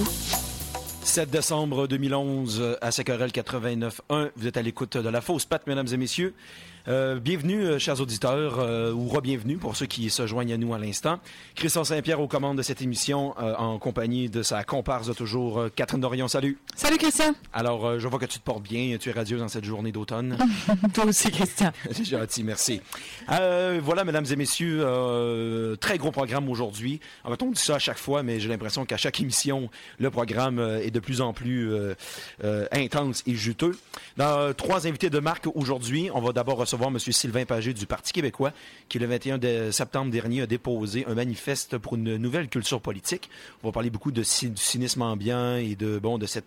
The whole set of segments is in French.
7 décembre 2011 à Sacorel 89.1. Vous êtes à l'écoute de La Fausse Patte, mesdames et messieurs. Bienvenue, chers auditeurs, ou re-bienvenue pour ceux qui se joignent à nous à l'instant. Christian Saint-Pierre aux commandes de cette émission, en compagnie de sa comparse de toujours, Catherine Dorion. Salut. Salut, Christian. Alors, je vois que tu te portes bien. Tu es radieuse dans cette journée d'automne. Toi aussi, Christian. C'est gentil, merci. Voilà, mesdames et messieurs, très gros programme aujourd'hui. En fait, on dit ça à chaque fois, mais j'ai l'impression qu'à chaque émission, le programme est de plus en plus intense et juteux. Dans 3 invités de marque aujourd'hui, on va d'abord recevoir M. Sylvain Pagé du Parti québécois, qui le 21 septembre dernier a déposé un manifeste pour une nouvelle culture politique. On va parler beaucoup du cynisme ambiant et de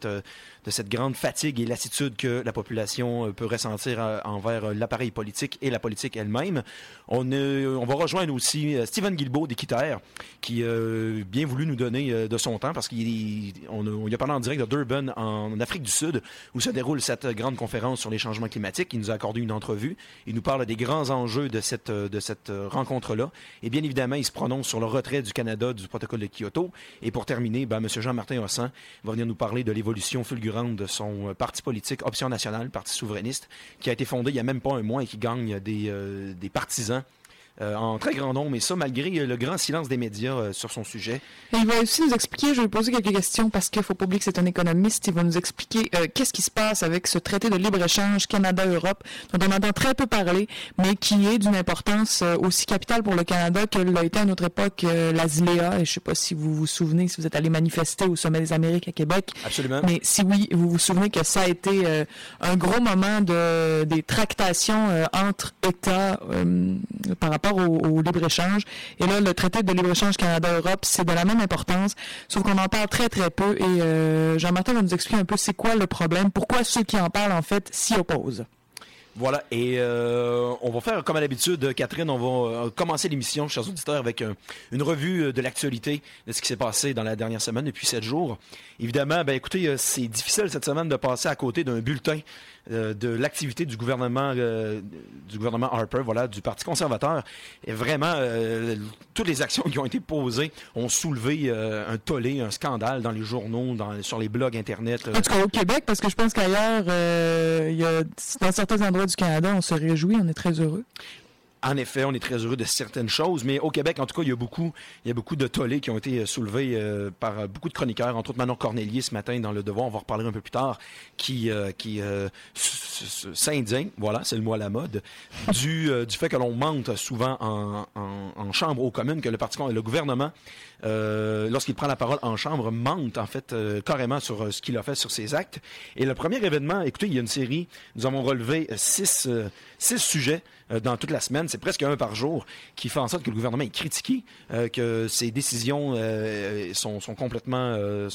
cette grande fatigue et lassitude que la population peut ressentir envers l'appareil politique et la politique elle-même. On va rejoindre aussi Stephen Guilbeault d'Équiterre, qui a bien voulu nous donner de son temps, parce qu'il a parlé en direct de Durban, en Afrique du Sud, où se déroule cette grande conférence sur les changements climatiques. Il nous a accordé une entrevue. Il nous parle des grands enjeux de cette rencontre-là. Et bien évidemment, il se prononce sur le retrait du Canada du protocole de Kyoto. Et pour terminer, M. Jean-Martin Hossan va venir nous parler de l'évolution fulgurante de son parti politique, Option nationale, parti souverainiste, qui a été fondé il n'y a même pas un mois et qui gagne des partisans en très grand nombre, et ça malgré le grand silence des médias sur son sujet. Et il va aussi nous expliquer, je vais lui poser quelques questions parce qu'il ne faut pas oublier que c'est un économiste, il va nous expliquer qu'est-ce qui se passe avec ce traité de libre-échange Canada-Europe, dont on entend très peu parler, mais qui est d'une importance aussi capitale pour le Canada que l'a été à notre époque la ZLEA, et je ne sais pas si vous vous souvenez, si vous êtes allé manifester au Sommet des Amériques à Québec. Absolument. Mais si oui, vous vous souvenez que ça a été un gros moment des tractations entre États par rapport au libre-échange. Et là, le traité de libre-échange Canada-Europe, c'est de la même importance, sauf qu'on en parle très, très peu. Et Jean-Martin va nous expliquer un peu c'est quoi le problème, pourquoi ceux qui en parlent, en fait, s'y opposent. Voilà, et on va faire comme à l'habitude, Catherine, on va commencer l'émission, chers auditeurs, avec une revue de l'actualité de ce qui s'est passé dans la dernière semaine, depuis 7 jours. Évidemment, écoutez, c'est difficile cette semaine de passer à côté d'un bulletin de l'activité du gouvernement Harper, voilà, du Parti conservateur. Et vraiment, toutes les actions qui ont été posées ont soulevé un tollé, un scandale dans les journaux, sur les blogs Internet. En tout cas, au Québec, parce que je pense qu'ailleurs, dans certains endroits du Canada, on se réjouit, on est très heureux. En effet, on est très heureux de certaines choses, mais au Québec, en tout cas, il y a beaucoup de tollés qui ont été soulevés par beaucoup de chroniqueurs, entre autres Manon Cornelier ce matin dans Le Devoir, on va en reparler un peu plus tard, qui s'indigne, voilà, c'est le mot à la mode, du fait que l'on mente souvent en chambre aux communes, que le gouvernement, lorsqu'il prend la parole en chambre, mente en fait carrément sur ce qu'il a fait sur ses actes. Et le premier événement, écoutez, il y a une série, nous avons relevé 6 sujets dans toute la semaine, c'est presque un par jour, qui fait en sorte que le gouvernement est critiqué, que ses décisions sont complètement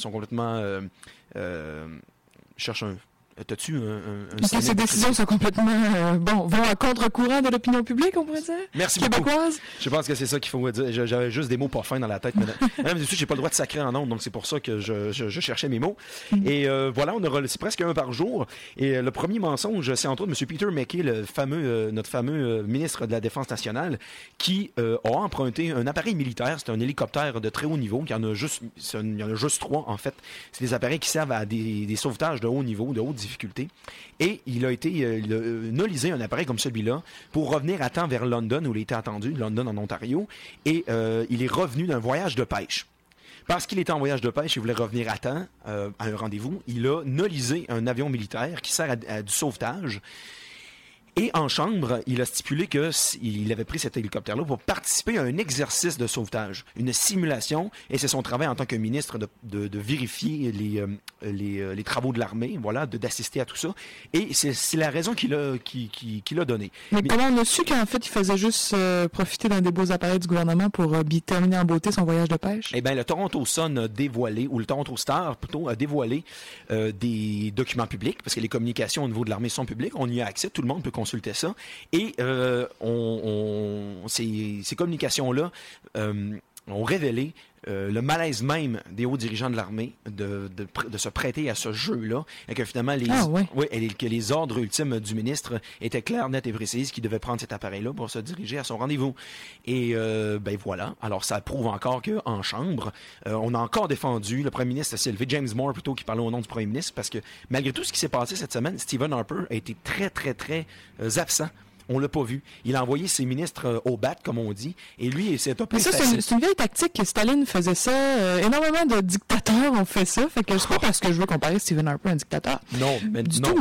cherche un... T'as-tu un ces décisions sont complètement vont à contre-courant de l'opinion publique, on pourrait dire? Merci québécoise. Beaucoup. Je pense que c'est ça qu'il faut dire. J'avais juste des mots pas fins dans la tête. Mesdames et messieurs, j'ai pas le droit de sacrer en ondes, donc c'est pour ça que je cherchais mes mots. Et voilà, c'est presque un par jour. Et le premier mensonge, c'est entre autres M. Peter MacKay, notre fameux ministre de la Défense nationale, qui a emprunté un appareil militaire. C'est un hélicoptère de très haut niveau. Il y en a juste 3, en fait. C'est des appareils qui servent à des sauvetages de haut niveau, de haute difficulté. Et il a nolisé un appareil comme celui-là pour revenir à temps vers London, où il était attendu, London en Ontario. Et il est revenu d'un voyage de pêche. Parce qu'il était en voyage de pêche et voulait revenir à temps à un rendez-vous, il a nolisé un avion militaire qui sert à du sauvetage. Et en chambre, il a stipulé qu'il avait pris cet hélicoptère-là pour participer à un exercice de sauvetage, une simulation, et c'est son travail en tant que ministre de vérifier les travaux de l'armée, voilà, d'assister à tout ça. Et c'est la raison qu'il a donnée. Mais comment on a su qu'en fait, il faisait juste profiter d'un des beaux appareils du gouvernement pour terminer en beauté son voyage de pêche? Eh bien, le Toronto Sun a dévoilé, ou le Toronto Star, plutôt, a dévoilé des documents publics, parce que les communications au niveau de l'armée sont publiques, on y a accès, tout le monde peut consulter ça. Et ces communications-là ont révélé le malaise même des hauts dirigeants de l'armée de se prêter à ce jeu-là, et que finalement que les ordres ultimes du ministre étaient clairs, nets et précises, qu'il devait prendre cet appareil-là pour se diriger à son rendez-vous. Et voilà. Alors ça prouve encore qu'en Chambre, on a encore défendu, le premier ministre s'est élevé, James Moore plutôt, qui parlait au nom du premier ministre, parce que malgré tout ce qui s'est passé cette semaine, Stephen Harper a été très, très, très absent. On l'a pas vu. Il a envoyé ses ministres au bat, comme on dit, et lui, c'est un peu facile. C'est une vieille tactique. Staline faisait ça. Énormément de dictateurs ont fait ça. Fait que c'est pas parce que je veux comparer Stephen Harper à un dictateur. Non, mais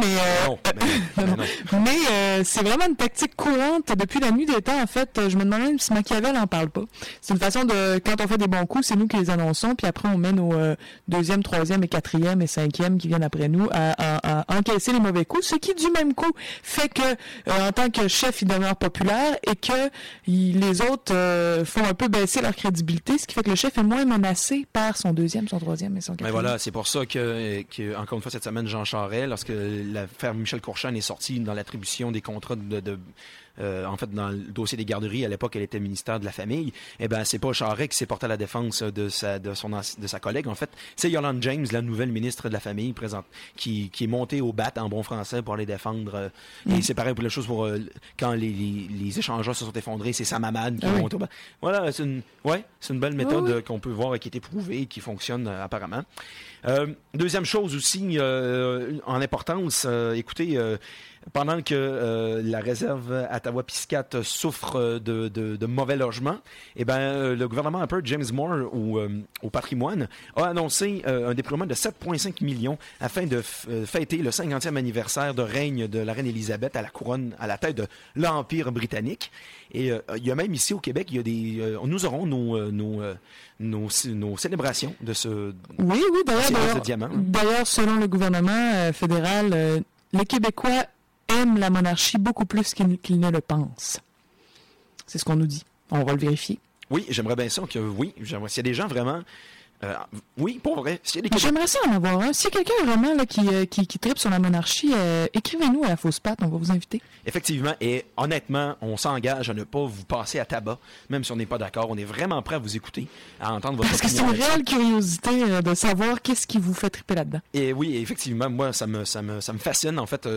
c'est vraiment une tactique courante depuis la nuit des temps. En fait, je me demande même si Machiavel en parle pas. C'est une façon de, quand on fait des bons coups, c'est nous qui les annonçons, puis après on mène au deuxième, troisième et quatrième et cinquième qui viennent après nous à encaisser les mauvais coups. Ce qui, du même coup, fait que en tant que chef, il demeure populaire et que les autres font un peu baisser leur crédibilité, ce qui fait que le chef est moins menacé par son deuxième, son troisième et son quatrième. Mais voilà, c'est pour ça que encore une fois, cette semaine, Jean Charest, lorsque l'affaire Michel Courchane est sortie dans l'attribution des contrats en fait, dans le dossier des garderies, à l'époque, elle était ministère de la Famille, eh ben, c'est pas Charest qui s'est porté à la défense de sa collègue. En fait, c'est Yolande James, la nouvelle ministre de la Famille, présente, qui est montée au bat en bon français pour les défendre. Et c'est pareil pour les choses pour quand les échangeurs se sont effondrés, c'est Sam Hamad qui est monté au bat. Voilà, c'est une belle méthode qu'on peut voir qui est éprouvée et qui fonctionne apparemment. Deuxième chose aussi, en importance, écoutez, pendant que la réserve Ottawa-Piscate souffre de mauvais logements, eh ben, le gouvernement un peu James Moore au patrimoine a annoncé un déploiement de 7,5 millions afin de fêter le 50e anniversaire de règne de la reine Élisabeth à la couronne, à la tête de l'Empire britannique. Et il y a même ici au Québec, il y a nous aurons nos célébrations de ce diamant. D'ailleurs, selon le gouvernement fédéral, les Québécois aiment la monarchie beaucoup plus qu'ils ne le pensent. C'est ce qu'on nous dit. On va le vérifier. Oui, j'aimerais bien ça que s'il y a des gens vraiment... oui, pour vrai. J'aimerais ça en avoir un. S'il y a quelqu'un vraiment là, qui tripe sur la monarchie, écrivez-nous à la Fausse Patte, on va vous inviter. Effectivement, et honnêtement, on s'engage à ne pas vous passer à tabac, même si on n'est pas d'accord. On est vraiment prêt à vous écouter, à entendre votre opinion. Parce que c'est une réelle curiosité de savoir qu'est-ce qui vous fait triper là-dedans. Et oui, effectivement, moi, ça me fascine. En fait,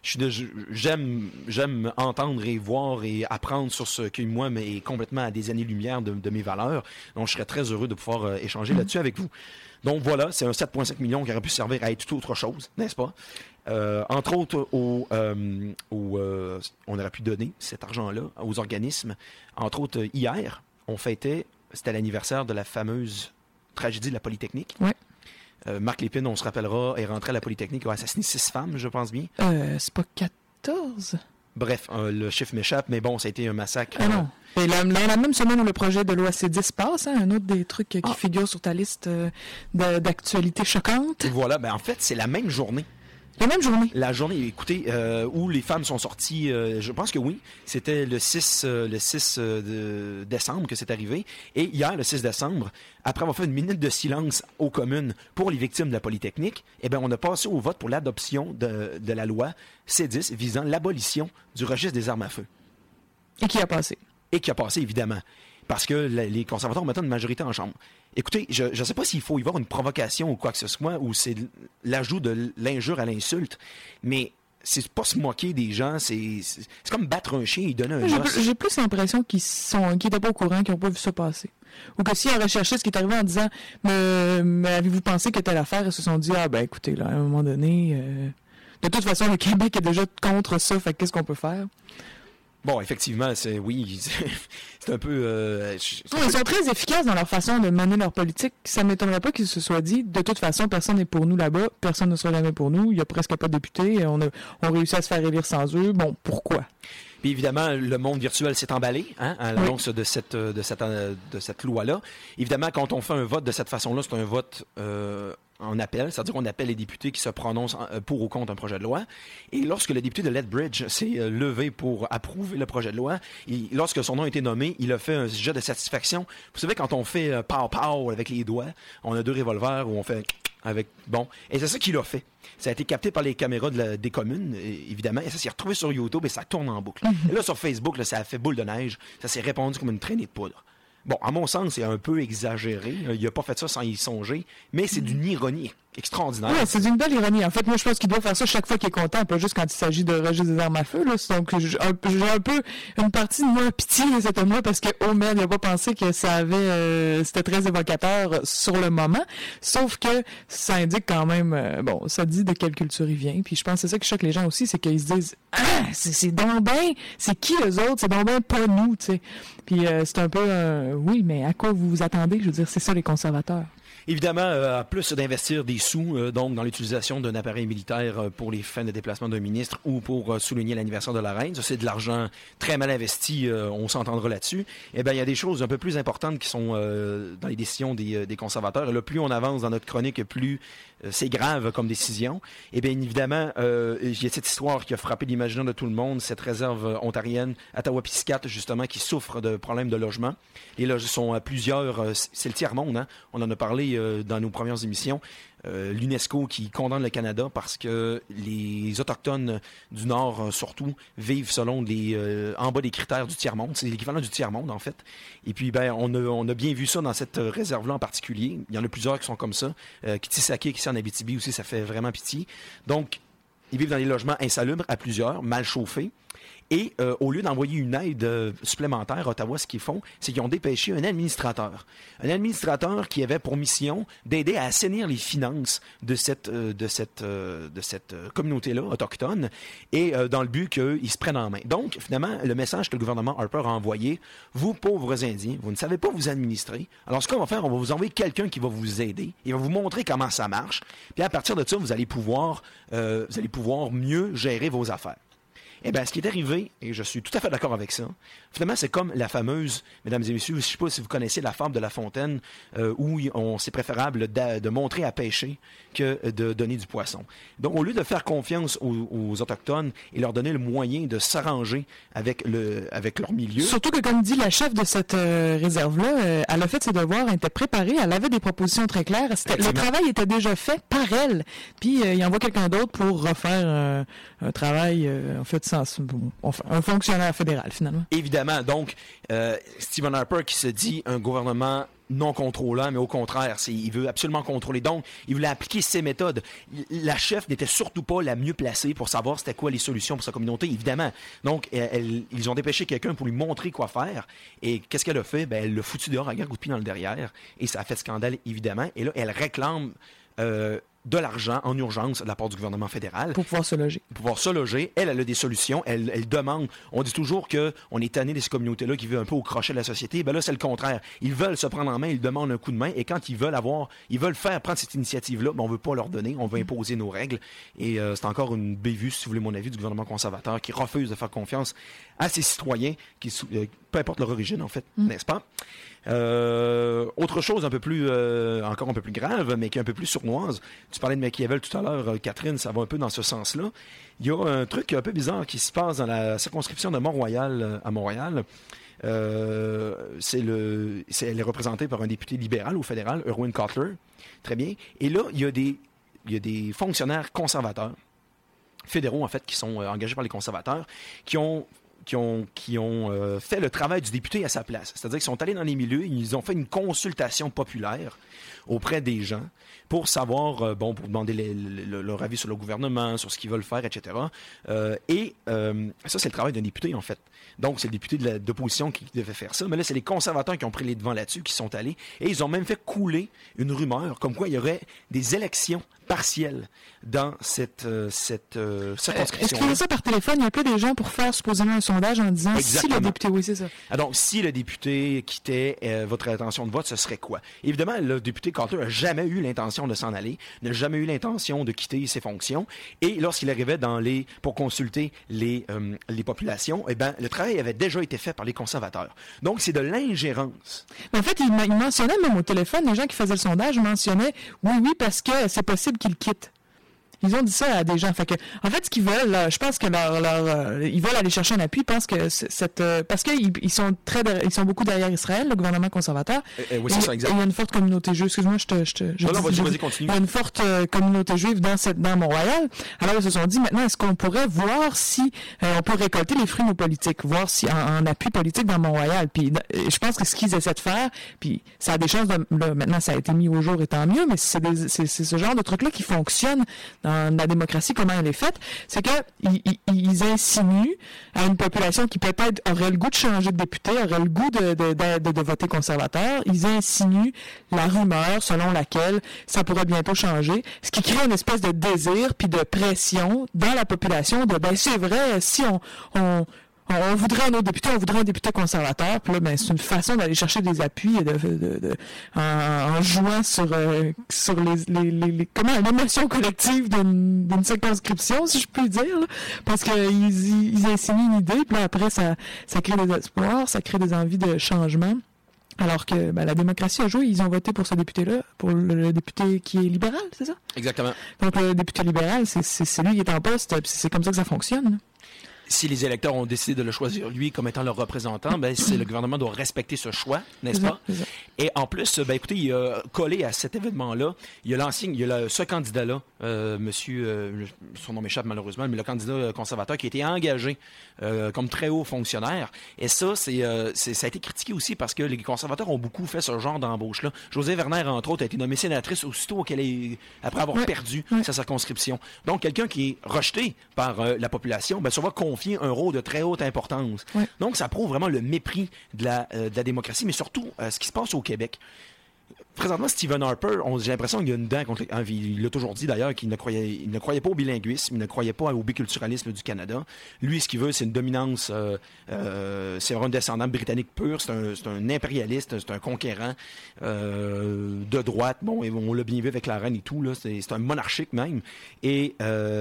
j'aime entendre et voir et apprendre sur ce qui, moi, est complètement à des années-lumière de mes valeurs. Donc, je serais très heureux de pouvoir échanger là-dessus avec vous. Donc voilà, c'est un 7,5 millions qui aurait pu servir à être tout autre chose, n'est-ce pas? Entre autres, on aurait pu donner cet argent-là aux organismes. Entre autres, hier, c'était l'anniversaire de la fameuse tragédie de la Polytechnique. Oui. Marc Lépine, on se rappellera, est rentré à la Polytechnique, a assassiné 6 femmes, je pense bien. C'est pas 14? Bref, le chiffre m'échappe, mais bon, ça a été un massacre. Ah non. Et la même semaine où le projet de loi C10 passe, un autre des trucs qui figure sur ta liste d'actualités choquantes. Et voilà, en fait, c'est la même journée. La même journée? La journée, écoutez, où les femmes sont sorties, je pense que oui, c'était le 6 décembre que c'est arrivé. Et hier, le 6 décembre, après avoir fait une minute de silence aux communes pour les victimes de la Polytechnique, eh bien, on a passé au vote pour l'adoption de la loi C10 visant l'abolition du registre des armes à feu. Et qui a passé? Et qui a passé, évidemment. Parce que les conservateurs ont maintenant une majorité en Chambre. Écoutez, je ne sais pas s'il faut y voir une provocation ou quoi que ce soit, ou c'est l'ajout de l'injure à l'insulte, mais c'est pas se moquer des gens, c'est comme battre un chien et donner un os. J'ai plus l'impression qu'ils n'étaient pas au courant, qu'ils n'ont pas vu ça passer. Ou que s'ils ont recherché ce qui est arrivé en disant « Mais avez-vous pensé que telle affaire? » Ils se sont dit « Ah ben écoutez, là, à un moment donné, de toute façon, le Québec est déjà contre ça, fait qu'est-ce qu'on peut faire? » Bon, effectivement, c'est un peu... Ils sont très efficaces dans leur façon de mener leur politique. Ça ne m'étonnerait pas qu'ils se soient dit, de toute façon, personne n'est pour nous là-bas, personne ne sera jamais pour nous, il n'y a presque pas de députés, on réussit à se faire élire sans eux, bon, pourquoi? Puis évidemment, le monde virtuel s'est emballé à l'annonce de cette loi-là. Évidemment, quand on fait un vote de cette façon-là, c'est un vote... en appel, c'est-à-dire qu'on appelle les députés qui se prononcent pour ou contre un projet de loi. Et lorsque le député de Lethbridge s'est levé pour approuver le projet de loi, lorsque son nom a été nommé, il a fait un jet de satisfaction. Vous savez, quand on fait pow-pow avec les doigts, on a 2 revolvers où on fait avec... Bon, et c'est ça qu'il a fait. Ça a été capté par les caméras des communes, évidemment, et ça s'est retrouvé sur YouTube et ça tourne en boucle. Et là, sur Facebook, là, ça a fait boule de neige. Ça s'est répandu comme une traînée de poudre. bon, à mon sens, c'est un peu exagéré. Il n'a pas fait ça sans y songer, mais c'est d'une ironie extraordinaire. Oui, c'est d'une belle ironie. En fait, moi, je pense qu'il doit faire ça chaque fois qu'il est content, pas juste quand il s'agit de registre des armes à feu. Là. Donc, j'ai un peu une partie de moi pitié de cet homme-là parce que Homer n'a pas pensé que ça avait, c'était très évocateur sur le moment. Sauf que ça indique quand même, bon, ça dit de quelle culture il vient. Puis je pense que c'est ça qui choque les gens aussi, c'est qu'ils se disent, c'est donc ben, c'est qui eux autres? C'est donc ben pas nous, tu sais. Puis c'est un peu, oui, mais à quoi vous vous attendez? Je veux dire, c'est ça les conservateurs. Évidemment, plus d'investir des sous donc dans l'utilisation d'un appareil militaire pour les fins de déplacement d'un ministre ou pour souligner l'anniversaire de la reine. Ça, c'est de l'argent très mal investi, on s'entendra là-dessus. Eh bien, il y a des choses un peu plus importantes qui sont dans les décisions des conservateurs. Et là, plus on avance dans notre chronique, plus c'est grave comme décision. Eh bien, évidemment, il y a cette histoire qui a frappé l'imaginaire de tout le monde, cette réserve ontarienne, Ottawa-Piscate, justement, qui souffre de problèmes de logement. Les logements sont à plusieurs... c'est le tiers-monde, hein? On en a parlé dans nos premières émissions. L'UNESCO qui condamne le Canada parce que les Autochtones du Nord, surtout, vivent selon en bas des critères du tiers-monde. C'est l'équivalent du tiers-monde, en fait. Et puis, ben, on a bien vu ça dans cette réserve-là en particulier. Il y en a plusieurs qui sont comme ça. Kitisakik, ici en Abitibi aussi, ça fait vraiment pitié. Donc, ils vivent dans des logements insalubres à plusieurs, mal chauffés. Et au lieu d'envoyer une aide supplémentaire à Ottawa, ce qu'ils font, c'est qu'ils ont dépêché un administrateur. Un administrateur qui avait pour mission d'aider à assainir les finances de cette communauté-là, autochtone, et dans le but qu'ils se prennent en main. Donc, finalement, le message que le gouvernement Harper a envoyé, vous, pauvres Indiens, vous ne savez pas vous administrer. Alors, ce qu'on va faire, on va vous envoyer quelqu'un qui va vous aider. Il va vous montrer comment ça marche. Puis à partir de ça, vous allez pouvoir mieux gérer vos affaires. Eh bien, ce qui est arrivé, et je suis tout à fait d'accord avec ça, finalement, c'est comme la fameuse, mesdames et messieurs, je ne sais pas si vous connaissez la fable de La Fontaine, où c'est préférable de montrer à pêcher que de donner du poisson. Donc, au lieu de faire confiance aux Autochtones et leur donner le moyen de s'arranger avec leur milieu... Surtout que, comme dit la chef de cette réserve-là, elle a fait ses devoirs, elle était préparée, elle avait des propositions très claires. Le travail était déjà fait par elle. Puis, il envoie quelqu'un d'autre pour refaire un travail, en fait, un fonctionnaire fédéral, finalement. Évidemment. Donc, Stephen Harper qui se dit un gouvernement non contrôlant, mais au contraire, il veut absolument contrôler. Donc, il voulait appliquer ses méthodes. La chef n'était surtout pas la mieux placée pour savoir c'était quoi les solutions pour sa communauté, évidemment. Donc, ils ont dépêché quelqu'un pour lui montrer quoi faire. Et qu'est-ce qu'elle a fait? Ben, elle l'a foutu dehors à un coup de pied dans le derrière. Et ça a fait scandale, évidemment. Et là, elle réclame... de l'argent en urgence de la part du gouvernement fédéral. Pour pouvoir se loger. Pour pouvoir se loger. Elle a des solutions. Elle demande. On dit toujours qu'on est tanné de ces communautés-là qui vivent un peu au crochet de la société. Ben là, c'est le contraire. Ils veulent se prendre en main, ils demandent un coup de main. Et quand ils veulent prendre cette initiative-là, ben on veut pas leur donner. On veut imposer nos règles. Et c'est encore une bévue, si vous voulez mon avis, du gouvernement conservateur qui refuse de faire confiance à ses citoyens, peu importe leur origine, en fait, n'est-ce pas? Autre chose encore un peu plus grave, mais qui est un peu plus sournoise. Tu parlais de Machiavel tout à l'heure, Catherine, ça va un peu dans ce sens-là. Il y a un truc un peu bizarre qui se passe dans la circonscription de Mont-Royal à Montréal. Elle est représentée par un député libéral au fédéral, Erwin Cotler. Très bien. Et là, il y a des fonctionnaires conservateurs, fédéraux en fait, qui sont engagés par les conservateurs, qui ont fait le travail du député à sa place. C'est-à-dire qu'ils sont allés dans les milieux, ils ont fait une consultation populaire auprès des gens pour savoir, pour demander leur avis sur le gouvernement, sur ce qu'ils veulent faire, etc. Ça, c'est le travail d'un député, en fait. Donc, c'est le député d'opposition qui devait faire ça. Mais là, c'est les conservateurs qui ont pris les devants là-dessus, qui sont allés. Et ils ont même fait couler une rumeur comme quoi il y aurait des élections partielles dans cette circonscription. Est-ce qu'il y a ça par téléphone? Il y a que des gens pour faire supposément un sondage en disant si le député... Oui, c'est ça. Donc, si le député quittait votre intention de vote, ce serait quoi? Évidemment, le député Carter n'a jamais eu l'intention de s'en aller, n'a jamais eu l'intention de quitter ses fonctions. Et lorsqu'il arrivait pour consulter les populations, eh ben, le travail avait déjà été fait par les conservateurs. Donc, c'est de l'ingérence. Mais en fait, il mentionnait même au téléphone, les gens qui faisaient le sondage mentionnaient oui, parce que c'est possible qu'il quitte. Ils ont dit ça à des gens. Fait que, en fait, ce qu'ils veulent, là, je pense que ils veulent aller chercher un appui. Ils pensent que parce qu'ils sont beaucoup derrière Israël, le gouvernement conservateur. Oui, c'est ça, exact. Il y a une forte communauté juive. Excuse-moi, vas-y, continue. Il y a une forte communauté juive dans Mont-Royal. Alors, ils se sont dit, maintenant, est-ce qu'on pourrait voir si on peut récolter les fruits de nos politiques, voir si en appui politique dans Mont-Royal. Puis, je pense que ce qu'ils essaient de faire, puis ça a des chances maintenant, ça a été mis au jour et tant mieux, mais c'est ce genre de truc-là qui fonctionne dans la démocratie, comment elle est faite, c'est que ils insinuent à une population qui peut-être aurait le goût de changer de député, aurait le goût de voter conservateur, ils insinuent la rumeur selon laquelle ça pourrait bientôt changer, ce qui crée une espèce de désir puis de pression dans la population de c'est vrai, si on voudrait un autre député, on voudrait un député conservateur. Puis là, c'est une façon d'aller chercher des appuis en jouant sur l'émotion collective d'une circonscription, si je puis dire. Là. Parce qu'ils insinuent une idée, puis là, après, ça crée des espoirs, ça crée des envies de changement. Alors que la démocratie a joué, ils ont voté pour ce député-là, pour le député qui est libéral, c'est ça? Exactement. Donc le député libéral, c'est lui qui est en poste, puis c'est comme ça que ça fonctionne. Là. Si les électeurs ont décidé de le choisir lui comme étant leur représentant, le gouvernement doit respecter ce choix, n'est-ce pas? Et en plus, écoutez, il a collé à cet événement-là, il y a ce candidat-là, son nom m'échappe malheureusement, mais le candidat conservateur qui a été engagé comme très haut fonctionnaire. Et ça, ça a été critiqué aussi parce que les conservateurs ont beaucoup fait ce genre d'embauche-là. José Werner, entre autres, a été nommée sénatrice aussitôt après avoir perdu sa circonscription. Donc, quelqu'un qui est rejeté par la population, se voit confier un rôle de très haute importance. Ouais. Donc, ça prouve vraiment le mépris de la démocratie, mais surtout ce qui se passe au Québec. Présentement, Stephen Harper, j'ai l'impression qu'il y a une dent contre il l'a toujours dit d'ailleurs qu'il ne croyait pas au bilinguisme, il ne croyait pas au biculturalisme du Canada. Lui, ce qu'il veut, c'est une dominance, c'est un descendant britannique pur, c'est un impérialiste, c'est un conquérant de droite. Bon, et on l'a bien vu avec la reine et tout, là, c'est un monarchique même. Et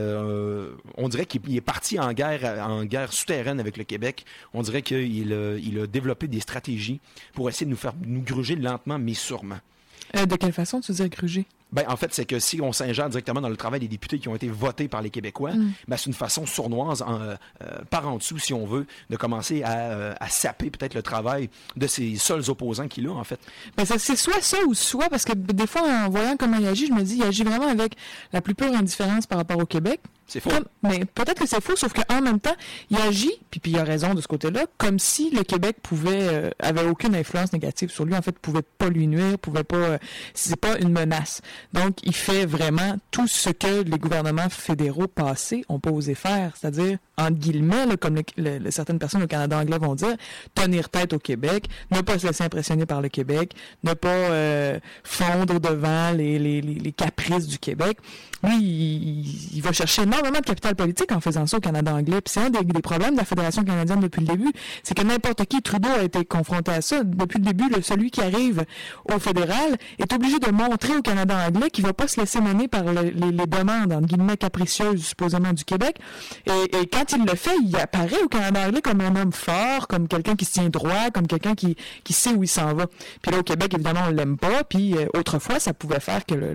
on dirait qu'il est parti en guerre souterraine avec le Québec. On dirait qu'il a développé des stratégies pour essayer de nous gruger lentement, mais sûrement. De quelle façon tu dis gruger? En fait, c'est que si on s'ingère directement dans le travail des députés qui ont été votés par les Québécois, c'est une façon sournoise, par en dessous, si on veut, de commencer à saper peut-être le travail de ses seuls opposants qu'il a, en fait. C'est soit ça ou soit, parce que des fois, en voyant comment il agit, je me dis, il agit vraiment avec la plus pure indifférence par rapport au Québec. C'est faux. Mais peut-être que c'est faux, sauf qu'en même temps, il agit, puis il a raison de ce côté-là, comme si le Québec avait aucune influence négative sur lui. En fait, pouvait pas lui nuire, c'est pas une menace. Donc, il fait vraiment tout ce que les gouvernements fédéraux passés ont pas osé faire, c'est-à-dire, entre guillemets, là, comme certaines personnes au Canada anglais vont dire, tenir tête au Québec, ne pas se laisser impressionner par le Québec, ne pas fondre devant les caprices du Québec. Lui, il va chercher énormément de capital politique en faisant ça au Canada anglais. Puis c'est un des problèmes de la Fédération canadienne depuis le début. C'est que n'importe qui, Trudeau a été confronté à ça. Depuis le début, celui qui arrive au fédéral est obligé de montrer au Canada anglais qu'il ne va pas se laisser mener par les demandes, entre guillemets, capricieuses, supposément, du Québec. Et quand il le fait, il apparaît au Canada anglais comme un homme fort, comme quelqu'un qui se tient droit, comme quelqu'un qui sait où il s'en va. Puis là, au Québec, évidemment, on l'aime pas. Puis autrefois, ça pouvait faire que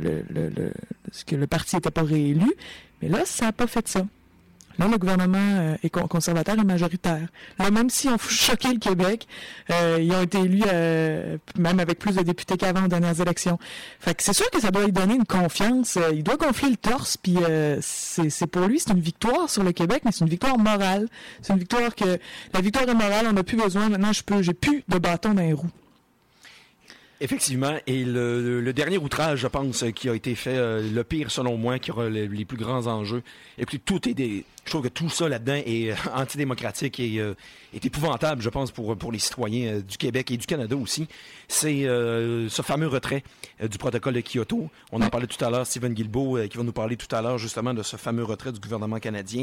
le parti n'était pas réélu. Mais là, ça n'a pas fait ça. Là, le gouvernement est conservateur et majoritaire. Là, même s'ils ont choqué le Québec, ils ont été élus même avec plus de députés qu'avant aux dernières élections. Fait que c'est sûr que ça doit lui donner une confiance. Il doit gonfler le torse, puis c'est pour lui, c'est une victoire sur le Québec, mais c'est une victoire morale. C'est une victoire la victoire est morale, on n'a plus besoin. Maintenant, j'ai plus de bâton dans les roues. Effectivement, et le dernier outrage, je pense, qui a été fait, le pire selon moi, qui aura les plus grands enjeux. Et puis je trouve que tout ça là-dedans est antidémocratique et est épouvantable, je pense, pour les citoyens du Québec et du Canada aussi. C'est ce fameux retrait du protocole de Kyoto. On en parlait tout à l'heure, Stephen Guilbeault, qui va nous parler tout à l'heure justement de ce fameux retrait du gouvernement canadien.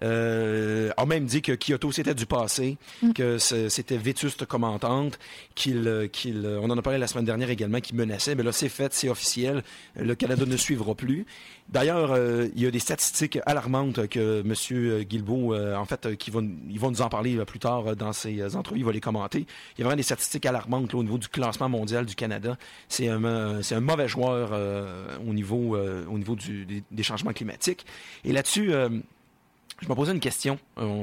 A même dit que Kyoto c'était du passé, que c'était vétuste comme entente, on en a parlé la semaine semaine dernière également qui menaçait. Mais là, c'est fait, c'est officiel. Le Canada ne suivra plus. D'ailleurs, il y a des statistiques alarmantes que M. Guilbeault, ils vont nous en parler plus tard dans ses entrevues, il va les commenter. Il y a vraiment des statistiques alarmantes là, au niveau du classement mondial du Canada. C'est un mauvais joueur au niveau des changements climatiques. Et là-dessus, je me posais une question,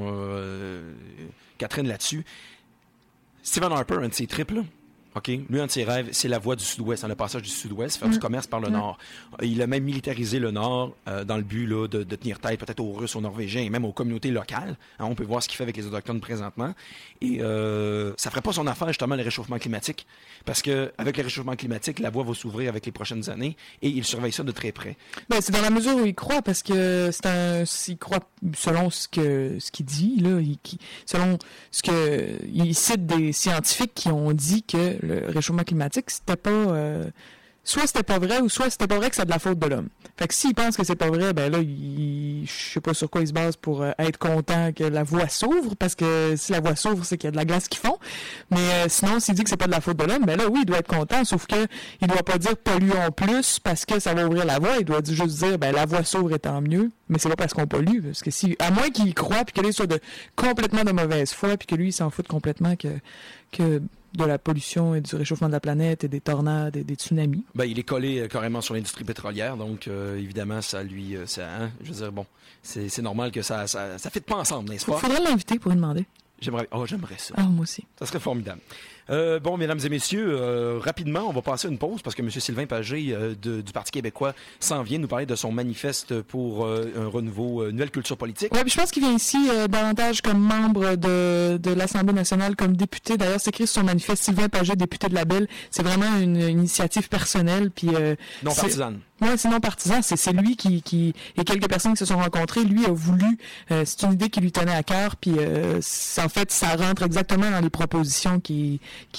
Catherine, là-dessus. Stephen Harper, un de ses triples, OK? Lui, un de ses rêves, c'est la voie du Sud-Ouest, le passage du Sud-Ouest, faire du commerce par le Nord. Il a même militarisé le Nord dans le but là, de tenir tête peut-être aux Russes, aux Norvégiens et même aux communautés locales. Hein, on peut voir ce qu'il fait avec les Autochtones présentement. Et ça ferait pas son affaire, justement, le réchauffement climatique. Parce que avec le réchauffement climatique, la voie va s'ouvrir avec les prochaines années et il surveille ça de très près. Ben, c'est dans la mesure où il croit, parce que il croit selon ce qu'il dit, là, selon ce que il cite des scientifiques qui ont dit que le réchauffement climatique, c'était pas soit c'était pas vrai ou soit c'était pas vrai que c'est de la faute de l'homme. Fait que s'il pense que c'est pas vrai, ben là, je sais pas sur quoi il se base pour être content que la voie s'ouvre, parce que si la voie s'ouvre, c'est qu'il y a de la glace qui fond. Mais sinon, s'il dit que c'est pas de la faute de l'homme, ben là, oui, il doit être content, sauf que il doit pas dire polluons plus parce que ça va ouvrir la voie, il doit juste dire, ben la voie s'ouvre et tant mieux, mais c'est pas parce qu'on pollue, parce que si, à moins qu'il y croit, puis que lui soit complètement de mauvaise foi, puis que lui, il s'en fout complètement que de la pollution et du réchauffement de la planète et des tornades et des tsunamis. Ben, il est collé carrément sur l'industrie pétrolière, donc évidemment, ça lui... je veux dire, bon, c'est normal que ça fit pas ensemble, n'est-ce pas? Il faudrait l'inviter pour lui demander. J'aimerais ça. Ah, moi aussi. Ça serait formidable. Bon, mesdames et messieurs, rapidement, on va passer à une pause parce que M. Sylvain Pagé du Parti québécois s'en vient nous parler de son manifeste pour un renouveau, une nouvelle culture politique. Oui, je pense qu'il vient ici davantage comme membre de l'Assemblée nationale, comme député. D'ailleurs, c'est écrit sur son manifeste, Sylvain Pagé, député de la Belle. C'est vraiment une initiative personnelle. Puis, non partisane. Oui, c'est non partisan. C'est lui qui et quelques personnes qui se sont rencontrées. Lui a voulu. C'est une idée qui lui tenait à cœur. Puis, en fait, ça rentre exactement dans les propositions qu'il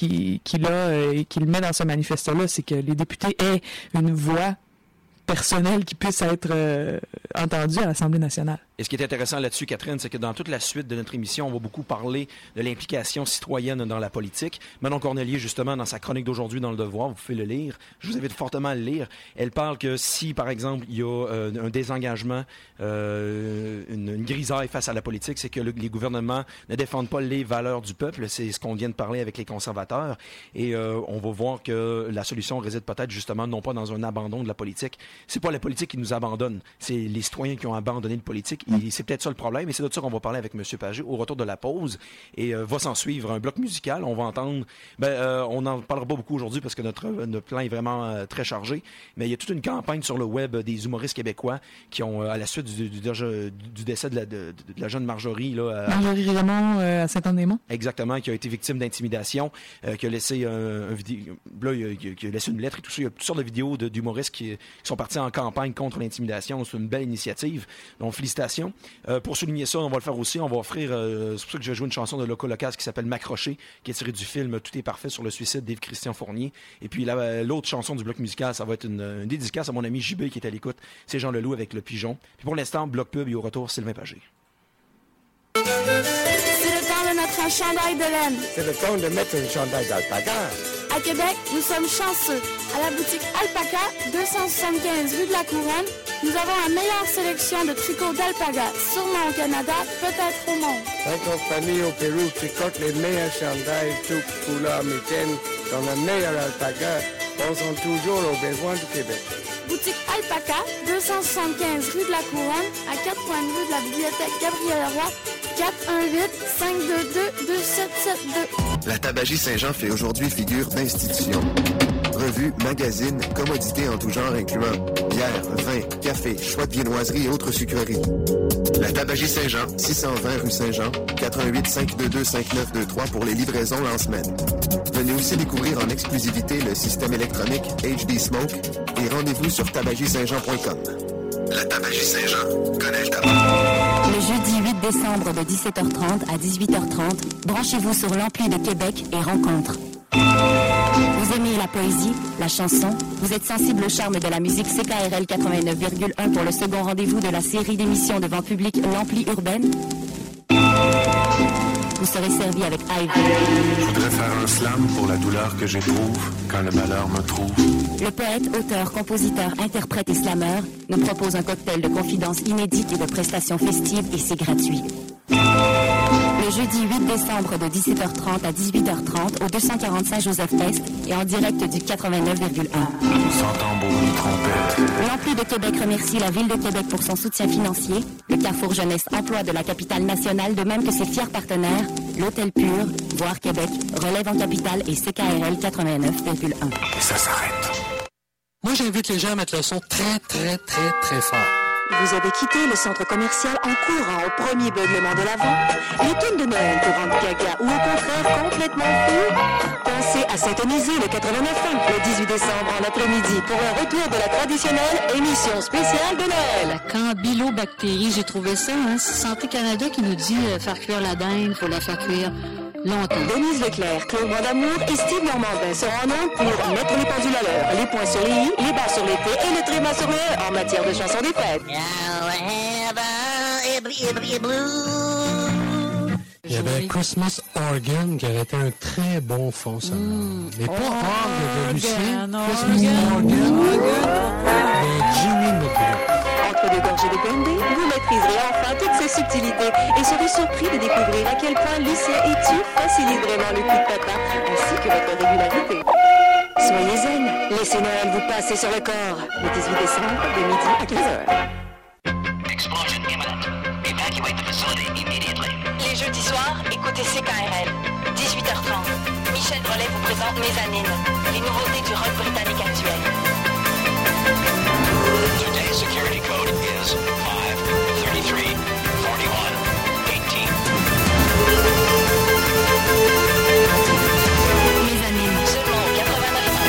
a et qu'il met dans ce manifeste-là. C'est que les députés aient une voix personnelle qui puisse être entendue à l'Assemblée nationale. Et ce qui est intéressant là-dessus, Catherine, c'est que dans toute la suite de notre émission, on va beaucoup parler de l'implication citoyenne dans la politique. Manon Cornelier, justement, dans sa chronique d'aujourd'hui dans Le Devoir, vous pouvez le lire. Je vous invite fortement à le lire. Elle parle que si, par exemple, il y a un désengagement, une grisaille face à la politique, c'est que les gouvernements ne défendent pas les valeurs du peuple. C'est ce qu'on vient de parler avec les conservateurs. Et on va voir que la solution réside peut-être justement non pas dans un abandon de la politique. C'est pas la politique qui nous abandonne. C'est les citoyens qui ont abandonné la politique. Et c'est peut-être ça le problème, et c'est de ça qu'on va parler avec M. Pagé au retour de la pause. Et va s'en suivre un bloc musical. On va entendre... on n'en parlera pas beaucoup aujourd'hui parce que notre plan est vraiment très chargé, mais il y a toute une campagne sur le web des humoristes québécois qui ont, à la suite du décès de la jeune Marjorie... Marjorie Raymond à Saint-Anne-des-Monts. Exactement, qui a été victime d'intimidation, qui a laissé qui a laissé une lettre et tout ça. Il y a toutes sortes de vidéos d'humoristes qui sont partis en campagne contre l'intimidation. C'est une belle initiative. Donc, félicitations. Pour souligner ça, on va le faire aussi. On va offrir, c'est pour ça que je vais jouer une chanson de Loco Locas qui s'appelle M'accrocher, qui est tirée du film Tout est parfait sur le suicide d'Yves-Christian Fournier. Et puis l'autre chanson du bloc musical, ça va être une dédicace à mon ami JB qui est à l'écoute. C'est Jean Leloup avec Le Pigeon. Puis pour l'instant, bloc pub et au retour, Sylvain Pagé. C'est le temps de mettre un chandail de laine. C'est le temps de mettre un chandail d'alpaga. À Québec, nous sommes chanceux. À la boutique Alpaca, 275 rue de la Couronne, nous avons la meilleure sélection de tricots d'alpaga, sûrement au Canada, peut-être au monde. 50 familles au Pérou tricotent les meilleurs chandails, tout couleur mitaine, dans la meilleure alpaga, pensant toujours aux besoins du Québec. Boutique Alpaca, 275 rue de la Couronne, à 4 points de vue de la bibliothèque Gabriel-Roy, 418-522-2772. La Tabagie Saint-Jean fait aujourd'hui figure d'institution. Revues, magazines, commodités en tout genre incluant bière, vin, café, choix de viennoiserie et autres sucreries. La Tabagie Saint-Jean, 620 rue Saint-Jean, 88 522 5923 pour les livraisons en semaine. Venez aussi découvrir en exclusivité le système électronique HD Smoke et rendez-vous sur tabagisaintjean.com. La Tabagie Saint-Jean, connaît le tabac. Le jeudi 8 décembre de 17h30 à 18h30, branchez-vous sur l'Ampli de Québec et rencontre. Vous aimez la poésie, la chanson? Vous êtes sensible au charme de la musique CKRL 89,1 pour le second rendez-vous de la série d'émissions devant public L'Ampli urbaine? vous serez servi avec Ivy. Je voudrais faire un slam pour la douleur que j'éprouve quand le malheur me trouve. Le poète, auteur, compositeur, interprète et slammer nous propose un cocktail de confidences inédites et de prestations festives et c'est gratuit. Le jeudi 8 décembre de 17h30 à 18h30 au 245 Joseph-Est et en direct du 89,1. Sans tambour ni trompette. L'Ampli de Québec remercie la Ville de Québec pour son soutien financier, le Carrefour Jeunesse Emploi de la capitale nationale, de même que ses fiers partenaires, l'Hôtel Pur, Voir Québec, Relève en Capitale et CKRL 89,1. Et ça s'arrête. Moi, j'invite les gens à mettre le son très, très, très, très fort. Vous avez quitté le centre commercial en courant au premier beuglement de l'avant. Les tunes de Noël pour rendre gaga ou au contraire complètement fou. Pensez à syntoniser le 89.1 le 18 décembre en après-midi pour un retour de la traditionnelle émission spéciale de Noël. Quand Bilobactéries, j'ai trouvé ça, hein, Santé Canada qui nous dit faire cuire la dinde, faut la faire cuire longtemps. Denise Leclerc, Claude Mondamour et Steve Normandin seront en ondes pour mettre les pendules à l'heure, les points sur les i, les barres sur les t et le tréma sur le e en matière de chansons des fêtes. Il y avait Christmas Organ qui avait été un très bon fond sonore. Mais pas Organ de Lucien, Christmas Organ de Jimmy McGraw. Entre deux gorgées de brandy, vous maîtriserez enfin toutes ces subtilités et serez surpris de découvrir à quel point Lucien et tu facilitent vraiment le coup de papa ainsi que votre régularité. Soyez zen, laissez Noël vous passer sur le corps le 18 décembre de midi à 15h. Explosion imminent. Evacuate the facility immediately. Les jeudis soirs, écoutez CKRL. 18h30. Michel Drolet vous présente Mezzanine, les nouveautés du rock britannique actuel. Today's security code is 533 41 18. Mezzanine, seulement 89.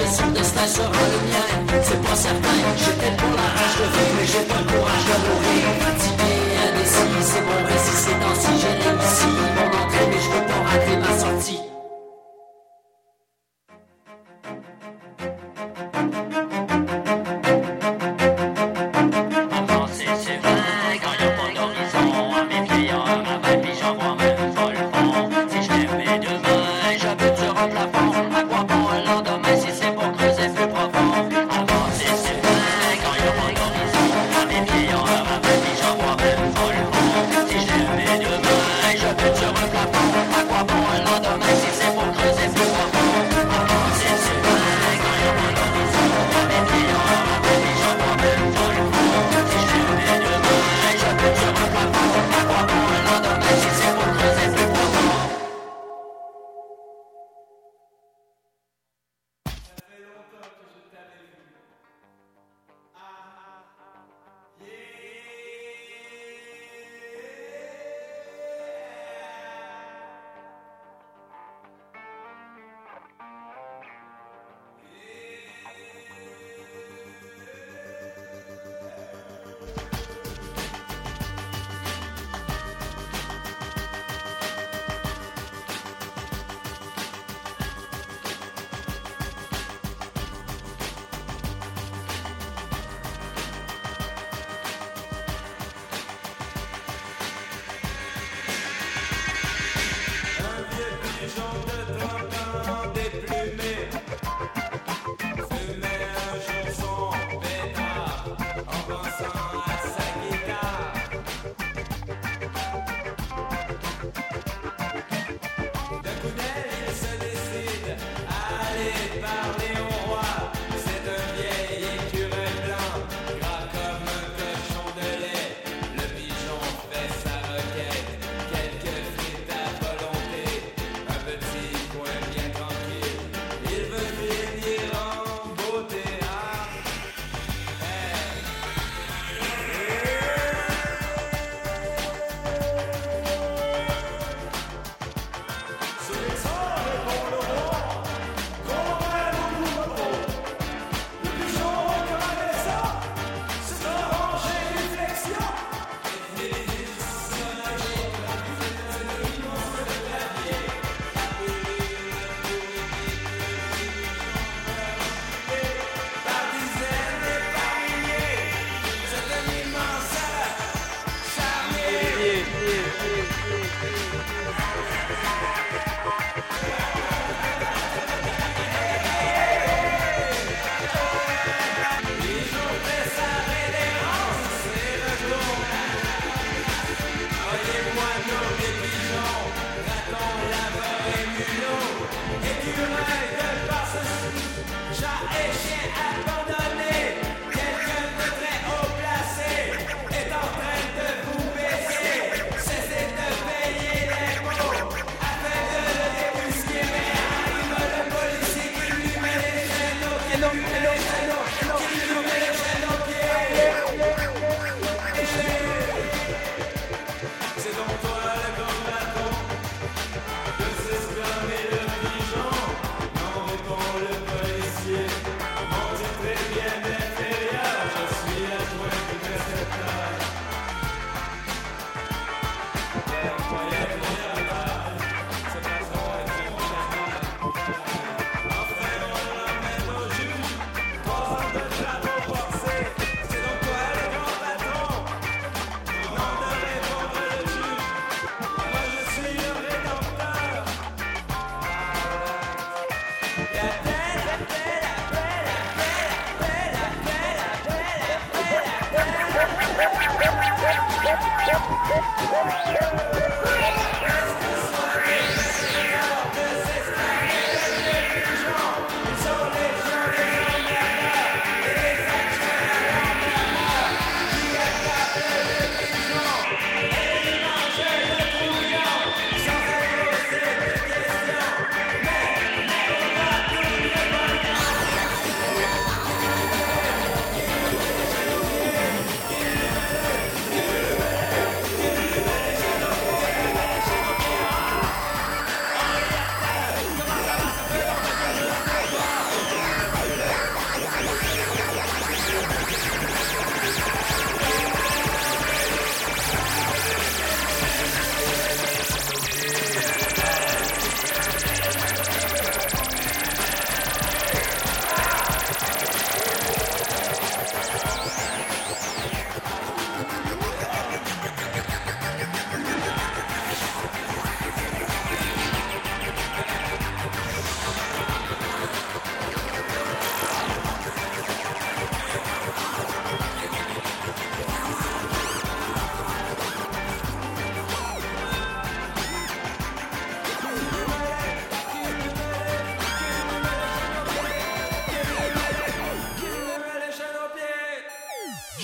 que son destin sera le mien. C'est pas certain, j'ai peut-être pour la rage de vivre, mais j'ai pas le courage de mourir. Fatigué, indécis, c'est mon récit, c'est temps-ci, j'ai réussi mon entrée, mais je veux pas rater ma sortie.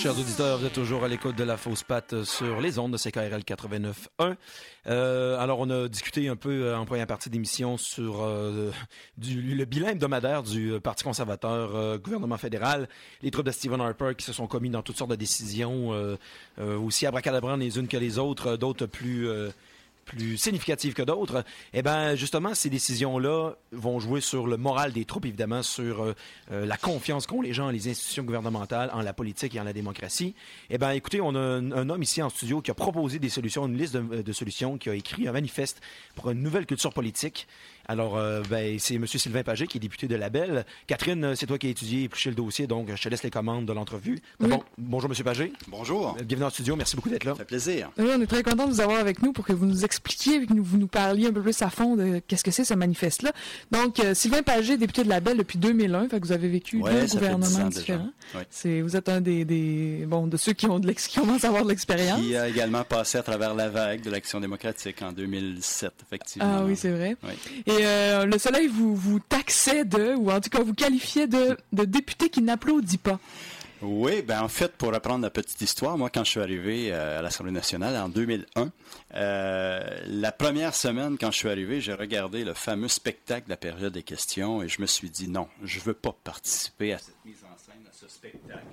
Chers auditeurs, vous êtes toujours à l'écoute de la fausse patte sur les ondes de CKRL 89.1. Alors, on a discuté un peu en première partie d'émission sur le bilan hebdomadaire du Parti conservateur, gouvernement fédéral, les troupes de Stephen Harper qui se sont commis dans toutes sortes de décisions, aussi abracadabrantes les unes que les autres, d'autres plus significatives que d'autres. Eh bien, justement, ces décisions-là vont jouer sur le moral des troupes, évidemment, sur la confiance qu'ont les gens en les institutions gouvernementales, en la politique et en la démocratie. Eh bien, écoutez, on a un homme ici en studio qui a proposé des solutions, une liste de solutions, qui a écrit un manifeste pour une nouvelle culture politique. Alors, c'est M. Sylvain Pagé, qui est député de Labelle. Catherine, c'est toi qui as étudié et épluché le dossier, donc je te laisse les commandes de l'entrevue. Oui. Bonjour, M. Pagé. Bonjour. Bienvenue en studio, merci beaucoup d'être là. Ça fait plaisir. Oui, on est très content de vous avoir avec nous pour que vous nous expliquiez et que vous nous parliez un peu plus à fond de qu'est-ce que c'est ce manifeste-là. Donc, Sylvain Pagé, député de Labelle depuis 2001, fait que vous avez vécu deux gouvernements différents. Ouais. Vous êtes un de ceux qui commencent à avoir de l'expérience. Qui a également passé à travers la vague de l'Action démocratique en 2007, effectivement. Ah oui, c'est vrai. Oui. Et Le Soleil vous taxait ou en tout cas vous qualifiait de député qui n'applaudit pas. Oui, en fait, pour reprendre la petite histoire, moi, quand je suis arrivé à l'Assemblée nationale en 2001, la première semaine, quand je suis arrivé, j'ai regardé le fameux spectacle de la période des questions et je me suis dit non, je veux pas participer à cette mise en scène, à ce spectacle.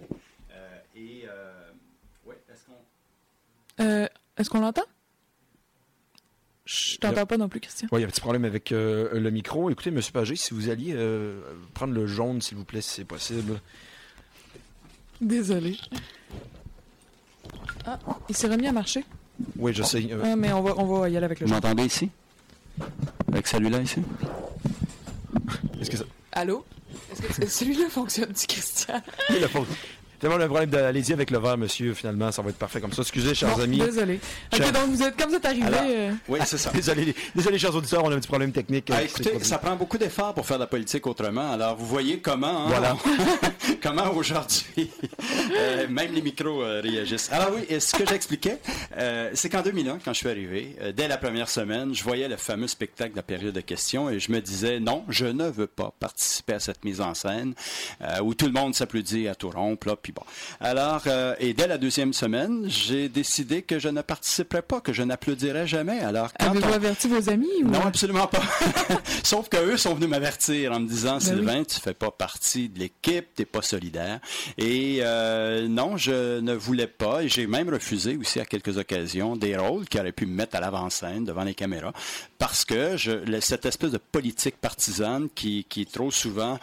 Est-ce qu'on l'entend? Je t'entends pas non plus, Christian. Oui, il y a un petit problème avec le micro. Écoutez, M. Pagé, si vous alliez prendre le jaune, s'il vous plaît, si c'est possible. Désolé. Ah, il s'est remis à marcher? Oui, je sais. Ah, mais on va y aller avec le jaune. Vous m'entendez ici? Avec celui-là ici? Est-ce que ça... Allô? Est-ce que celui-là fonctionne-tu, Christian? Oui, il fonctionne. C'est vraiment le problème allez-y avec le verre, monsieur, finalement, ça va être parfait comme ça. Excusez, chers amis. Désolé. OK, donc comme vous êtes arrivé... Alors, oui, c'est ça. Désolé, chers auditeurs, on a un petit problème technique. Écoutez, ça prend beaucoup d'efforts pour faire de la politique autrement. Alors, vous voyez comment, comment aujourd'hui, même les micros réagissent. Alors oui, ce que j'expliquais, c'est qu'en 2001, quand je suis arrivé, dès la première semaine, je voyais le fameux spectacle de la période de questions et je me disais, non, je ne veux pas participer à cette mise en scène où tout le monde s'applaudit à tout rompre, là, puis bon. Alors, et dès la deuxième semaine, j'ai décidé que je ne participerais pas, que je n'applaudirais jamais. Alors, avez-vous averti vos amis? Ou... Non, absolument pas. Sauf qu'eux sont venus m'avertir en me disant, Sylvain, tu fais pas partie de l'équipe, t'es pas solidaire. Et non, je ne voulais pas. Et j'ai même refusé aussi à quelques occasions des rôles qui auraient pu me mettre à l'avant-scène devant les caméras. Parce que cette espèce de politique partisane qui trop souvent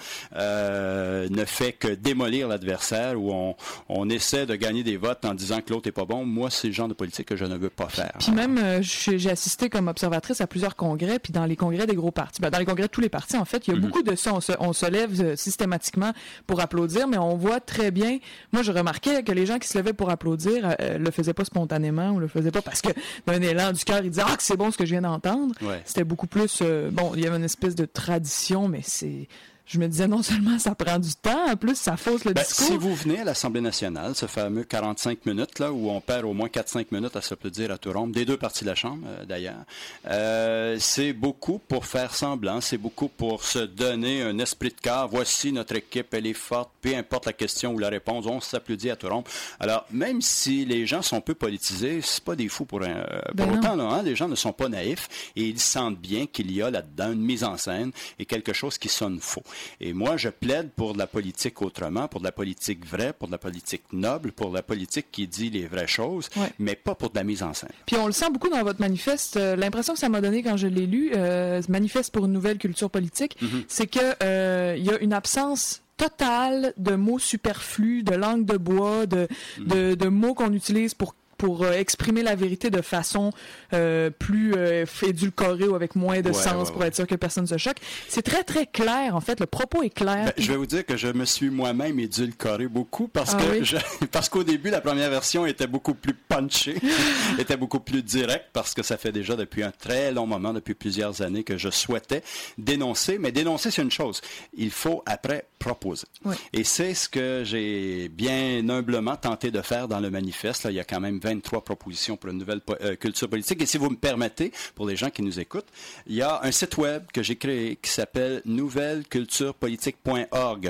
ne fait que démolir l'adversaire où on essaie de gagner des votes en disant que l'autre est pas bon. Moi, c'est le genre de politique que je ne veux pas faire. Puis même, j'ai assisté comme observatrice à plusieurs congrès, puis dans les congrès des gros partis, dans les congrès de tous les partis, en fait, il y a beaucoup de ça. On se lève systématiquement pour applaudir, mais on voit très bien... Moi, je remarquais que les gens qui se levaient pour applaudir le faisaient pas spontanément ou le faisaient pas parce que d'un élan du cœur, ils disaient « Ah, que c'est bon ce que je viens d'entendre! Ouais. » C'était beaucoup plus... il y avait une espèce de tradition, mais c'est... Je me disais, non seulement ça prend du temps, en plus, ça fausse le discours. Si vous venez à l'Assemblée nationale, ce fameux 45 minutes, là, où on perd au moins 4-5 minutes à s'applaudir à tout rompre, des deux parties de la Chambre, d'ailleurs, c'est beaucoup pour faire semblant, c'est beaucoup pour se donner un esprit de corps. Voici notre équipe, elle est forte, peu importe la question ou la réponse, on s'applaudit à tout rompre. Alors, même si les gens sont peu politisés, c'est pas des fous pour autant, là, les gens ne sont pas naïfs et ils sentent bien qu'il y a là-dedans une mise en scène et quelque chose qui sonne faux. Et moi, je plaide pour de la politique autrement, pour de la politique vraie, pour de la politique noble, pour de la politique qui dit les vraies choses, mais pas pour de la mise en scène. Puis on le sent beaucoup dans votre manifeste. L'impression que ça m'a donné quand je l'ai lu, ce manifeste pour une nouvelle culture politique, c'est que il y a une absence totale de mots superflus, de langue de bois, de mots qu'on utilise pour exprimer la vérité de façon plus édulcorée ou avec moins de sens pour être sûr que personne ne se choque. C'est très, très clair, en fait. Le propos est clair. Je vais vous dire que je me suis moi-même édulcoré beaucoup parce qu'au début, la première version était beaucoup plus punchée, était beaucoup plus directe parce que ça fait déjà depuis un très long moment, depuis plusieurs années que je souhaitais dénoncer. Mais dénoncer, c'est une chose. Il faut après proposer. Et c'est ce que j'ai bien humblement tenté de faire dans le manifeste. Là, il y a quand même 23 propositions pour une nouvelle culture politique. Et si vous me permettez, pour les gens qui nous écoutent, il y a un site web que j'ai créé qui s'appelle nouvelleculturepolitique.org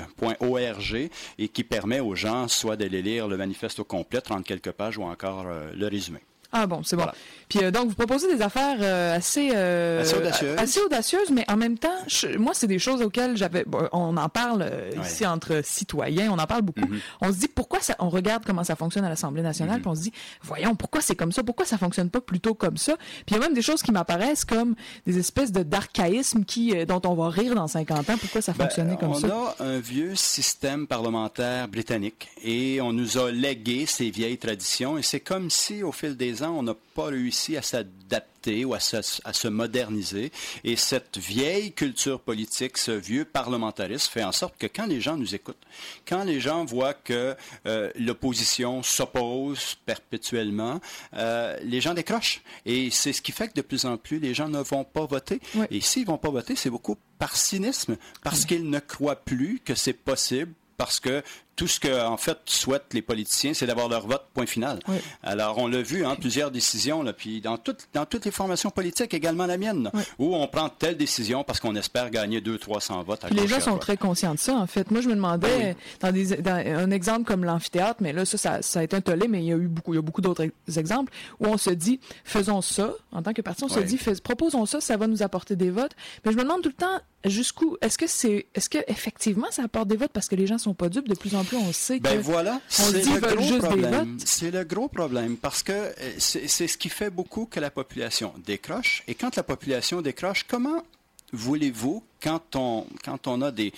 et qui permet aux gens soit d'aller lire le manifeste au complet, 30 quelques pages, ou encore le résumé. Ah bon, c'est bon. Voilà. Puis donc, vous proposez des affaires assez audacieuses, mais en même temps, moi, c'est des choses auxquelles on en parle ici entre citoyens, on en parle beaucoup. Mm-hmm. On se dit, on regarde comment ça fonctionne à l'Assemblée nationale, puis on se dit, voyons, pourquoi c'est comme ça? Pourquoi ça fonctionne pas plutôt comme ça? Puis il y a même des choses qui m'apparaissent comme des espèces d'archaïsmes dont on va rire dans 50 ans. Pourquoi ça fonctionnait comme ça? On a un vieux système parlementaire britannique et on nous a légué ces vieilles traditions et c'est comme si, au fil des ans, on n'a pas réussi à s'adapter ou à se moderniser. Et cette vieille culture politique, ce vieux parlementarisme fait en sorte que quand les gens nous écoutent, quand les gens voient que l'opposition s'oppose perpétuellement, les gens décrochent. Et c'est ce qui fait que de plus en plus, les gens ne vont pas voter. Oui. Et s'ils ne vont pas voter, c'est beaucoup par cynisme, parce qu'ils ne croient plus que c'est possible, parce que tout ce que, en fait, souhaitent les politiciens, c'est d'avoir leur vote, point final. Oui. Alors, on l'a vu, plusieurs décisions, là, puis dans toutes les formations politiques, également la mienne, oui. Où on prend telle décision parce qu'on espère gagner 200-300 votes. Les gens sont très conscients de ça, en fait. Moi, je me demandais, dans un exemple comme l'amphithéâtre, mais là, ça a été un tollé, mais il y a beaucoup d'autres exemples, où on se dit, faisons ça, en tant que parti, on se dit, proposons ça va nous apporter des votes. Mais je me demande tout le temps, jusqu'où, est-ce que effectivement, ça apporte des votes parce que les gens sont pas dupes, de plus en plus, on sait que... voilà, c'est le gros problème. C'est le gros problème, parce que c'est ce qui fait beaucoup que la population décroche. Et quand la population décroche, comment voulez-vous, quand on a des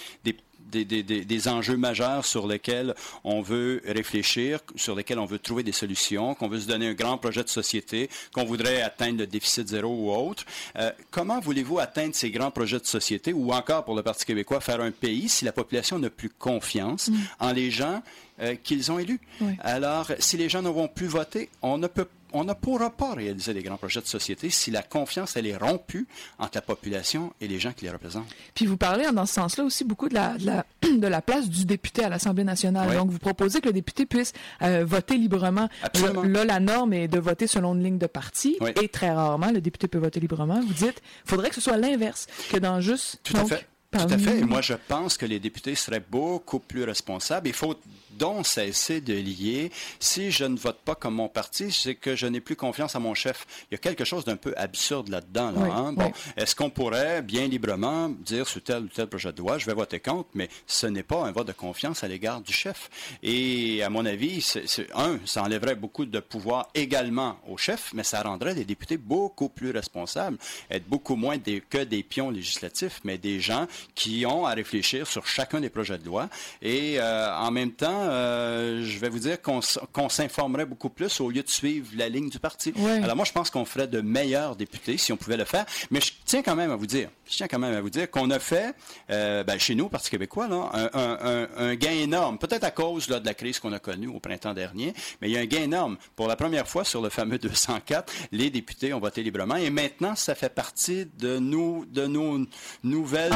enjeux majeurs sur lesquels on veut réfléchir, sur lesquels on veut trouver des solutions, qu'on veut se donner un grand projet de société, qu'on voudrait atteindre le déficit zéro ou autre. Comment voulez-vous atteindre ces grands projets de société ou encore, pour le Parti québécois, faire un pays si la population n'a plus confiance en les gens qu'ils ont élus? Oui. Alors, si les gens ne vont plus voter, on ne pourra pas réaliser des grands projets de société si la confiance, elle est rompue entre la population et les gens qui les représentent. Puis vous parlez, dans ce sens-là, aussi beaucoup de la place du député à l'Assemblée nationale. Oui. Donc, vous proposez que le député puisse voter librement. Absolument. Là, la norme est de voter selon une ligne de parti. Oui. Et très rarement, le député peut voter librement. Vous dites, il faudrait que ce soit l'inverse, que dans juste... Tout à fait. Tout à fait. Et moi, je pense que les députés seraient beaucoup plus responsables. Il faut donc cesser de lier. Si je ne vote pas comme mon parti, c'est que je n'ai plus confiance à mon chef. Il y a quelque chose d'un peu absurde là-dedans. Là, oui, Bon, est-ce qu'on pourrait bien librement dire sur tel ou tel projet de loi, je vais voter contre, mais ce n'est pas un vote de confiance à l'égard du chef. Et à mon avis, ça enlèverait beaucoup de pouvoir également au chef, mais ça rendrait les députés beaucoup plus responsables, être beaucoup moins que des pions législatifs, mais des gens qui ont à réfléchir sur chacun des projets de loi. Et en même temps, je vais vous dire qu'on s'informerait beaucoup plus au lieu de suivre la ligne du parti. Oui. Alors moi, je pense qu'on ferait de meilleurs députés si on pouvait le faire. Mais je tiens quand même à vous dire qu'on a fait, chez nous, au Parti québécois, là, un gain énorme, peut-être à cause de la crise qu'on a connue au printemps dernier, mais il y a un gain énorme. Pour la première fois, sur le fameux 204, les députés ont voté librement. Et maintenant, ça fait partie de nos nouvelles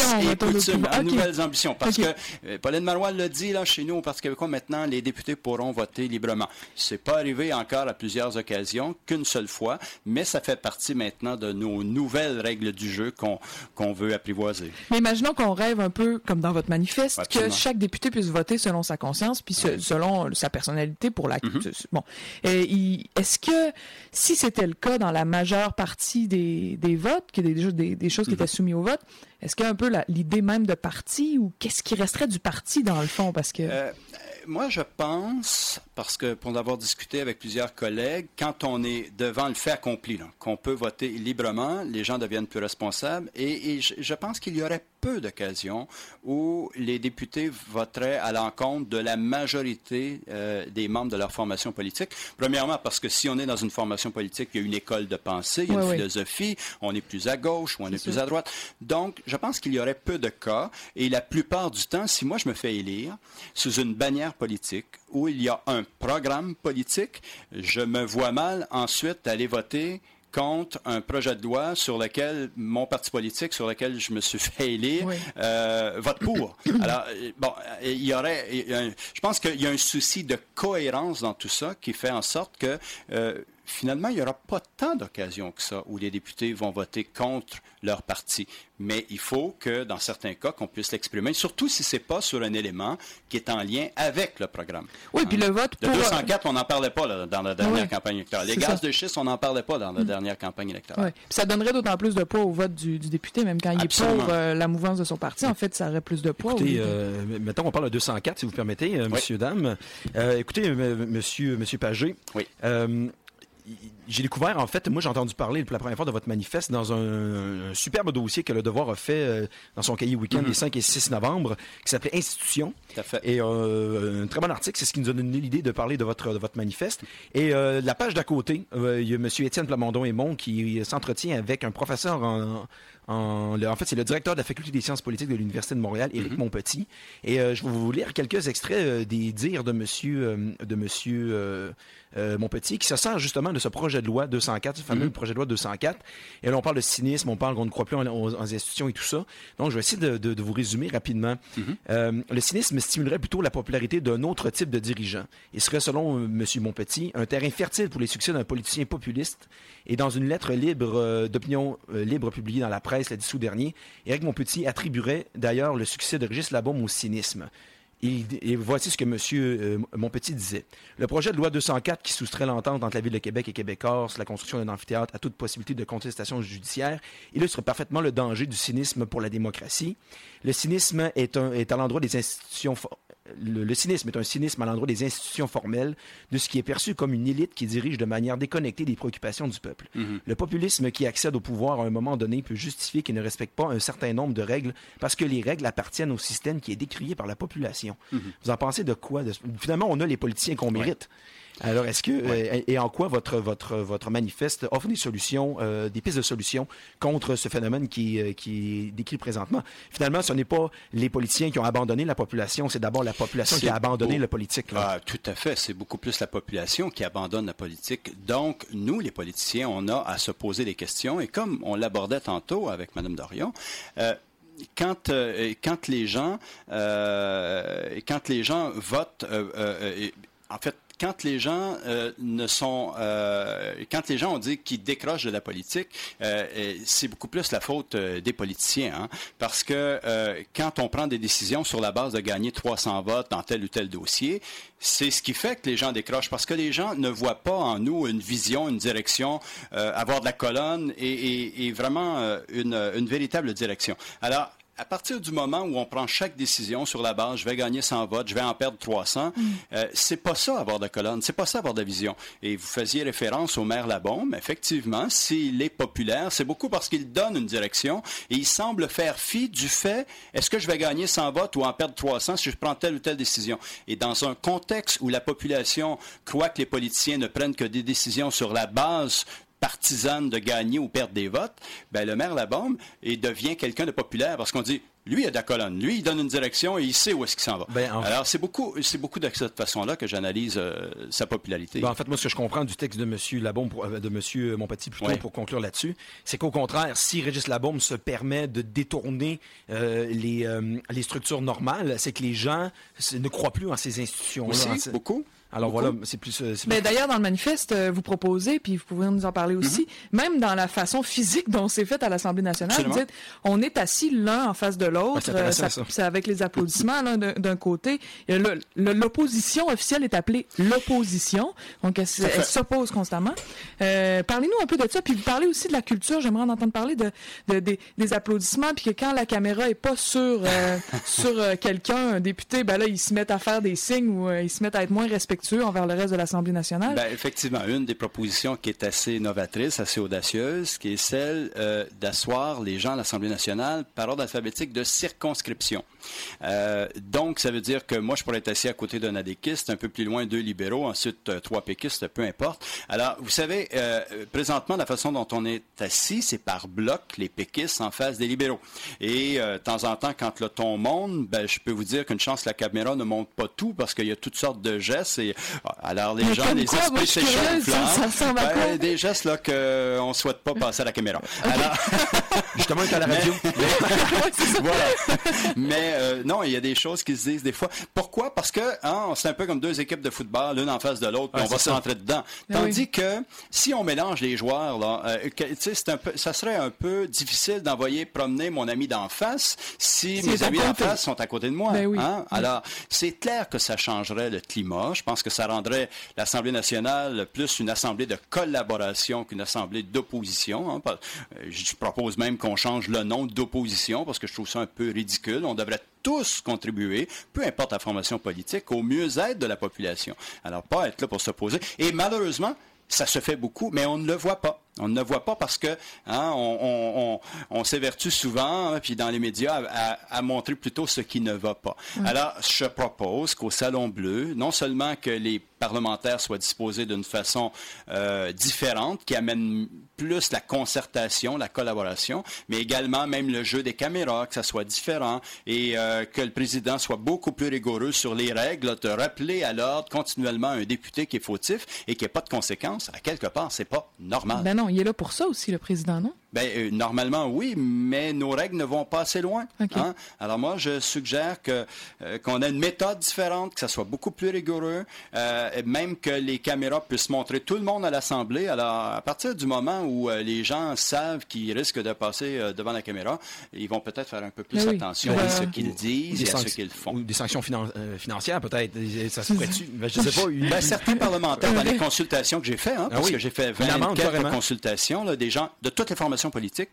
nouvelles ambitions. Parce que Pauline Marois l'a dit, là, chez nous, au Parti québécois, maintenant, les députés pourront voter librement. C'est pas arrivé encore à plusieurs occasions, qu'une seule fois, mais ça fait partie maintenant de nos nouvelles règles du jeu qu'on veut apprivoiser. Mais imaginons qu'on rêve un peu, comme dans votre manifeste, absolument, que chaque député puisse voter selon sa conscience, puis selon sa personnalité pour la... Bon. Est-ce que, si c'était le cas dans la majeure partie des votes, des choses qui étaient soumises au vote, est-ce qu'il y a un peu l'idée même de parti, ou qu'est-ce qui resterait du parti dans le fond? Parce que... moi, je pense, parce que pour l'avoir discuté avec plusieurs collègues, quand on est devant le fait accompli, là, qu'on peut voter librement, les gens deviennent plus responsables, et je pense qu'il y aurait peu d'occasions où les députés voteraient à l'encontre de la majorité des membres de leur formation politique. Premièrement, parce que si on est dans une formation politique, il y a une école de pensée, il y a une philosophie, on est plus à gauche ou on est plus à droite. Donc, je pense qu'il y aurait peu de cas, et la plupart du temps, si moi je me fais élire sous une bannière politique où il y a un programme politique, je me vois mal ensuite aller voter contre un projet de loi sur lequel mon parti politique, sur lequel je me suis fait élire, vote pour. Alors, bon, je pense qu'il y a un souci de cohérence dans tout ça qui fait en sorte que finalement, il n'y aura pas tant d'occasions que ça où les députés vont voter contre leur parti. Mais il faut que, dans certains cas, qu'on puisse l'exprimer, surtout si ce n'est pas sur un élément qui est en lien avec le programme. Oui, puis le vote pour... Le 204, on n'en parlait pas là, dans la dernière campagne électorale. Les gaz de schiste, on n'en parlait pas dans la dernière campagne électorale. Oui, puis ça donnerait d'autant plus de poids au vote du député, même quand il est pour la mouvance de son parti. En fait, ça aurait plus de poids. Écoutez, mettons, on parle de 204, si vous permettez, messieurs, dames. Écoutez, monsieur Pagé, j'ai découvert, en fait, moi j'ai entendu parler pour la première fois de votre manifeste dans un superbe dossier que Le Devoir a fait dans son cahier week-end les 5 et 6 novembre, qui s'appelait Institutions. Tout à fait. Et un très bon article, c'est ce qui nous a donné l'idée de parler de votre manifeste. Et la page d'à côté, il y a M. Étienne Plamondon-Aymon qui s'entretient avec un professeur en fait, c'est le directeur de la Faculté des sciences politiques de l'Université de Montréal, Éric Montpetit. Et je vais vous lire quelques extraits des dires de monsieur Montpetit, qui se sert justement de ce projet de loi 204, ce fameux projet de loi 204. Et là, on parle de cynisme, on parle qu'on ne croit plus en institutions et tout ça. Donc, je vais essayer de vous résumer rapidement. Le cynisme stimulerait plutôt la popularité d'un autre type de dirigeant. Il serait, selon M. Montpetit, un terrain fertile pour les succès d'un politicien populiste. Et dans une lettre d'opinion libre publiée dans la presse le 10 août dernier, Éric Montpetit attribuerait d'ailleurs le succès de Régis Labaume au cynisme. Et voici ce que M. Montpetit disait. Le projet de loi 204 qui soustrait l'entente entre la Ville de Québec et Québécois, la construction d'un amphithéâtre à toute possibilité de contestation judiciaire, illustre parfaitement le danger du cynisme pour la démocratie. Le cynisme est à l'endroit des institutions... Le cynisme est un cynisme à l'endroit des institutions formelles, de ce qui est perçu comme une élite qui dirige de manière déconnectée des préoccupations du peuple. Le populisme qui accède au pouvoir à un moment donné peut justifier qu'il ne respecte pas un certain nombre de règles parce que les règles appartiennent au système qui est décrié par la population. Vous en pensez de quoi? Finalement, on a les politiciens qu'on mérite. Alors, est-ce que et en quoi votre manifeste offre des solutions, des pistes de solutions contre ce phénomène qui est décrit présentement? Finalement, ce n'est pas les politiciens qui ont abandonné la population, c'est d'abord la population qui a abandonné la politique. Là. Tout à fait. C'est beaucoup plus la population qui abandonne la politique. Donc, nous, les politiciens, on a à se poser des questions. Et comme on l'abordait tantôt avec Mme Dorion, quand les gens votent, en fait, quand les gens quand les gens ont dit qu'ils décrochent de la politique, c'est beaucoup plus la faute des politiciens, hein, parce que quand on prend des décisions sur la base de gagner 300 votes dans tel ou tel dossier, c'est ce qui fait que les gens décrochent, parce que les gens ne voient pas en nous une vision, une direction, avoir de la colonne et vraiment une véritable direction. Alors, à partir du moment où on prend chaque décision sur la base, je vais gagner 100 votes, je vais en perdre 300, c'est pas ça avoir de colonne, c'est pas ça avoir de vision. Et vous faisiez référence au maire Labaume. Effectivement, s'il est populaire, c'est beaucoup parce qu'il donne une direction et il semble faire fi du fait, est-ce que je vais gagner 100 votes ou en perdre 300 si je prends telle ou telle décision? Et dans un contexte où la population croit que les politiciens ne prennent que des décisions sur la base partisane de gagner ou perdre des votes, ben le maire Labaume devient quelqu'un de populaire parce qu'on dit, lui, il a de la colonne. Lui, il donne une direction et il sait où est-ce qu'il s'en va. Alors, c'est beaucoup de cette façon-là que j'analyse sa popularité. En fait, moi, ce que je comprends du texte de M. Labaume, de M. Montpetit, plutôt, pour conclure là-dessus, c'est qu'au contraire, si Régis Labaume se permet de détourner les structures normales, c'est que les gens ne croient plus en ces institutions-là. Aussi, beaucoup. Alors voilà, c'est plus... Mais d'ailleurs, dans le manifeste, vous proposez, puis vous pouvez nous en parler aussi, même dans la façon physique dont c'est fait à l'Assemblée nationale, vous dites, on est assis l'un en face de l'autre, c'est avec les applaudissements d'un côté. L'opposition officielle est appelée l'opposition, donc elle s'oppose constamment. Parlez-nous un peu de ça, puis vous parlez aussi de la culture, j'aimerais en entendre parler des applaudissements, puis que quand la caméra est pas sur quelqu'un, un député, ben là, ils se mettent à faire des signes ou ils se mettent à être moins respectueux envers le reste de l'Assemblée nationale? Effectivement, une des propositions qui est assez novatrice, assez audacieuse, qui est celle d'asseoir les gens à l'Assemblée nationale par ordre alphabétique de circonscription. Donc, ça veut dire que moi, je pourrais être assis à côté d'un adéquiste, un peu plus loin, 2 libéraux, ensuite 3 péquistes, peu importe. Alors, vous savez, présentement, la façon dont on est assis, c'est par bloc, les péquistes en face des libéraux. Et de temps en temps, quand le ton monte, ben, je peux vous dire qu'une chance, la caméra ne monte pas tout parce qu'il y a toutes sortes de gestes. Et, alors, les gens, les esprits s'échauffent. Ça ressemble à quoi? Des gestes là, qu'on ne souhaite pas passer à la caméra. Okay. Alors, justement, à la radio. Voilà. Mais non, il y a des choses qui se disent des fois. Pourquoi? Parce que c'est un peu comme 2 équipes de football, l'une en face de l'autre, puis on va se rentrer dedans. Tandis que si on mélange les joueurs, là, ça serait un peu difficile d'envoyer promener mon ami d'en face si mes amis d'en face sont à côté de moi. Alors, c'est clair que ça changerait le climat. Je pense que ça rendrait l'Assemblée nationale plus une assemblée de collaboration qu'une assemblée d'opposition. Je propose même qu'on change le nom d'opposition parce que je trouve ça un peu ridicule. On devrait tous contribuer, peu importe la formation politique, au mieux-être de la population. Alors, pas être là pour s'opposer. Et malheureusement, ça se fait beaucoup, mais on ne le voit pas. On ne le voit pas parce que on s'évertue souvent, puis dans les médias, à montrer plutôt ce qui ne va pas. Alors, je propose qu'au Salon Bleu, non seulement que les parlementaires soient disposés d'une façon différente, qui amène plus la concertation, la collaboration, mais également même le jeu des caméras, que ça soit différent et que le président soit beaucoup plus rigoureux sur les règles, de rappeler à l'ordre continuellement un député qui est fautif et qui n'a pas de conséquences. À quelque part, c'est pas normal. Ben non, il est là pour ça aussi, le président, non? Ben, normalement, oui, mais nos règles ne vont pas assez loin. Okay. Alors moi, je suggère qu'on ait une méthode différente, que ça soit beaucoup plus rigoureux, et même que les caméras puissent montrer tout le monde à l'Assemblée. Alors, à partir du moment où les gens savent qu'ils risquent de passer devant la caméra, ils vont peut-être faire un peu plus attention à ce qu'ils disent et à ce qu'ils font. Ou des sanctions financières, peut-être. Ça se ferait-tu? Je ne sais pas. Certains parlementaires, dans les consultations que j'ai faites, parce que j'ai fait 24 consultations, là, des gens de toutes les formations politiques,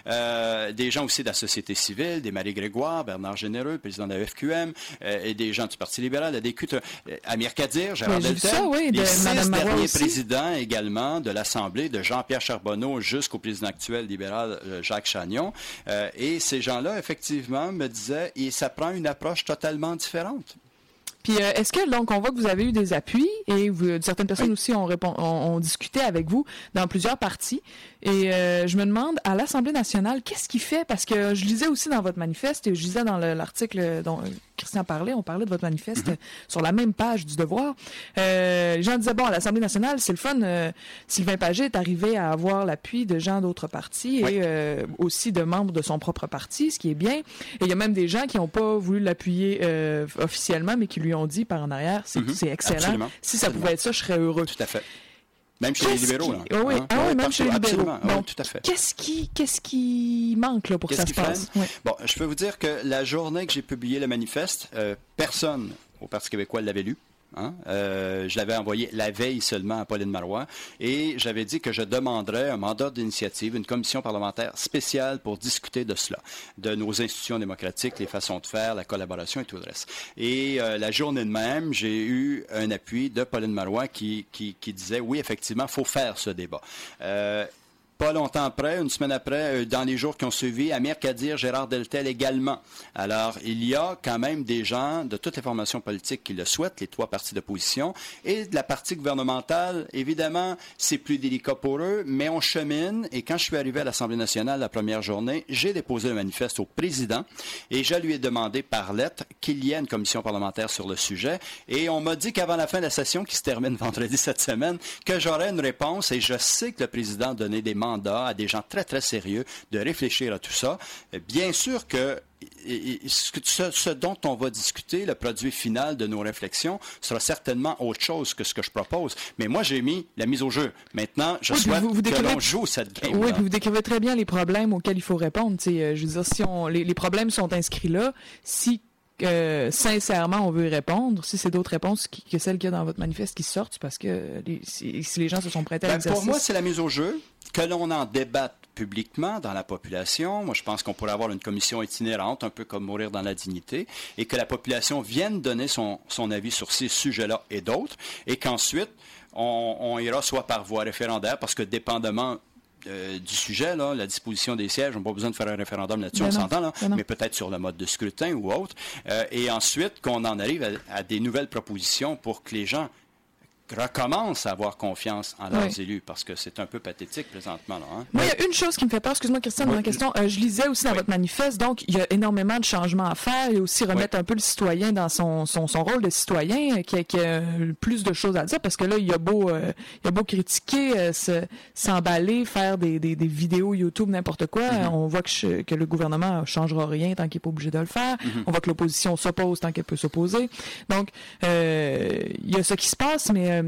des gens aussi de la société civile, des Marie Grégoire, Bernard Généreux, président de la FQM, et des gens du Parti libéral, la DQ, Amir Kadir, Gérard Deltel, les 6 derniers présidents également de l'Assemblée, de Jean-Pierre Charbonneau jusqu'au président actuel libéral, Jacques Chagnon. Et ces gens-là, effectivement, me disaient, et ça prend une approche totalement différente. Puis est-ce que, donc, on voit que vous avez eu des appuis et certaines personnes aussi ont discuté avec vous dans plusieurs partis. Et je me demande, à l'Assemblée nationale, qu'est-ce qui fait? Parce que je lisais aussi dans votre manifeste, et je lisais dans l'article dont Christian parlait, on parlait de votre manifeste sur la même page du Devoir. Les gens disaient, bon, à l'Assemblée nationale, c'est le fun, Sylvain Pagé est arrivé à avoir l'appui de gens d'autres partis et aussi de membres de son propre parti, ce qui est bien. Et il y a même des gens qui n'ont pas voulu l'appuyer officiellement, mais qui lui ont dit par en arrière, c'est excellent. Absolument. Si ça pouvait être ça, je serais heureux. Tout à fait. Même chez les libéraux, là. Oui, même chez les libéraux. Bon, tout à fait. Qu'est-ce qui manque là, pour que ça se passe? Bon, je peux vous dire que la journée que j'ai publié le manifeste, personne au Parti québécois l'avait lu. Je l'avais envoyé la veille seulement à Pauline Marois et j'avais dit que je demanderais un mandat d'initiative, une commission parlementaire spéciale pour discuter de cela, de nos institutions démocratiques, les façons de faire, la collaboration et tout le reste. Et la journée de même, j'ai eu un appui de Pauline Marois qui disait oui, effectivement, il faut faire ce débat. Pas longtemps après, une semaine après, dans les jours qui ont suivi, Amir Kadir, Gérard Deltel également. Alors, il y a quand même des gens de toutes les formations politiques qui le souhaitent, les 3 partis d'opposition, et de la partie gouvernementale, évidemment, c'est plus délicat pour eux, mais on chemine, et quand je suis arrivé à l'Assemblée nationale la première journée, j'ai déposé le manifeste au président, et je lui ai demandé par lettre qu'il y ait une commission parlementaire sur le sujet, et on m'a dit qu'avant la fin de la session, qui se termine vendredi cette semaine, que j'aurais une réponse, et je sais que le président a donné des mandats à des gens très, très sérieux de réfléchir à tout ça. Bien sûr que ce dont on va discuter, le produit final de nos réflexions, sera certainement autre chose que ce que je propose. Mais moi, j'ai mis la mise au jeu. Maintenant, je souhaite que l'on joue cette game. Oui, puis vous décrivez très bien les problèmes auxquels il faut répondre. Je veux dire, si les problèmes sont inscrits là, si sincèrement on veut y répondre, si c'est d'autres réponses que celles qu'il y a dans votre manifeste qui sortent, parce que si les gens se sont prêtés à l'exercice... Pour moi, c'est la mise au jeu, que l'on en débatte publiquement dans la population. Moi, je pense qu'on pourrait avoir une commission itinérante, un peu comme Mourir dans la dignité, et que la population vienne donner son avis sur ces sujets-là et d'autres, et qu'ensuite, on ira soit par voie référendaire, parce que dépendamment du sujet, là, la disposition des sièges, on n'a pas besoin de faire un référendum là-dessus, on s'entend, là, mais peut-être sur le mode de scrutin ou autre. Et ensuite, qu'on en arrive à des nouvelles propositions pour que les gens recommencent à avoir confiance en leurs élus, parce que c'est un peu pathétique présentement. Là, hein? Moi, il y a une chose qui me fait peur, excuse-moi Christian, dans ma question, je lisais aussi dans votre manifeste, donc il y a énormément de changements à faire et aussi remettre un peu le citoyen dans son rôle de citoyen, qui a plus de choses à dire, parce que là, il y a beau critiquer, s'emballer, faire des vidéos YouTube, n'importe quoi, on voit que le gouvernement ne changera rien tant qu'il n'est pas obligé de le faire, on voit que l'opposition s'oppose tant qu'elle peut s'opposer, donc il y a ce qui se passe, mais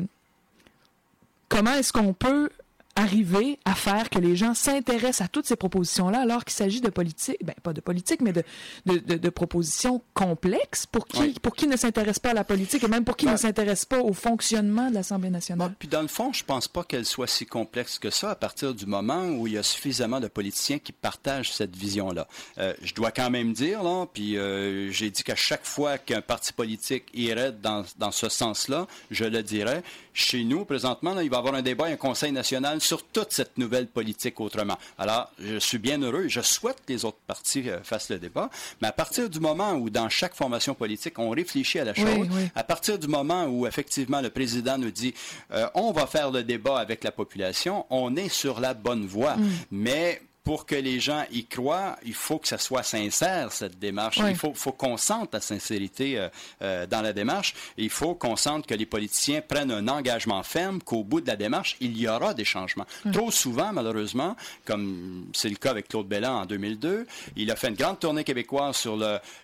comment est-ce qu'on peut arriver à faire que les gens s'intéressent à toutes ces propositions-là alors qu'il s'agit de politique, pas de politique, mais de propositions complexes pour qui ne s'intéresse pas à la politique et même pour qui ne s'intéresse pas au fonctionnement de l'Assemblée nationale? Puis dans le fond, je pense pas qu'elle soit si complexe que ça à partir du moment où il y a suffisamment de politiciens qui partagent cette vision-là. Je dois quand même dire, là, puis j'ai dit qu'à chaque fois qu'un parti politique irait dans ce sens-là, je le dirais, chez nous, présentement, là, il va y avoir un débat et un conseil national sur toute cette nouvelle politique autrement. Alors, je suis bien heureux et je souhaite que les autres partis fassent le débat, mais à partir du moment où, dans chaque formation politique, on réfléchit à la chose, à partir du moment où, effectivement, le président nous dit on va faire le débat avec la population, on est sur la bonne voie. Mais pour que les gens y croient, il faut que ça soit sincère, cette démarche. Il faut qu'on sente la sincérité dans la démarche. Il faut qu'on sente que les politiciens prennent un engagement ferme, qu'au bout de la démarche, il y aura des changements. Trop souvent, malheureusement, comme c'est le cas avec Claude Belland en 2002, il a fait une grande tournée québécoise sur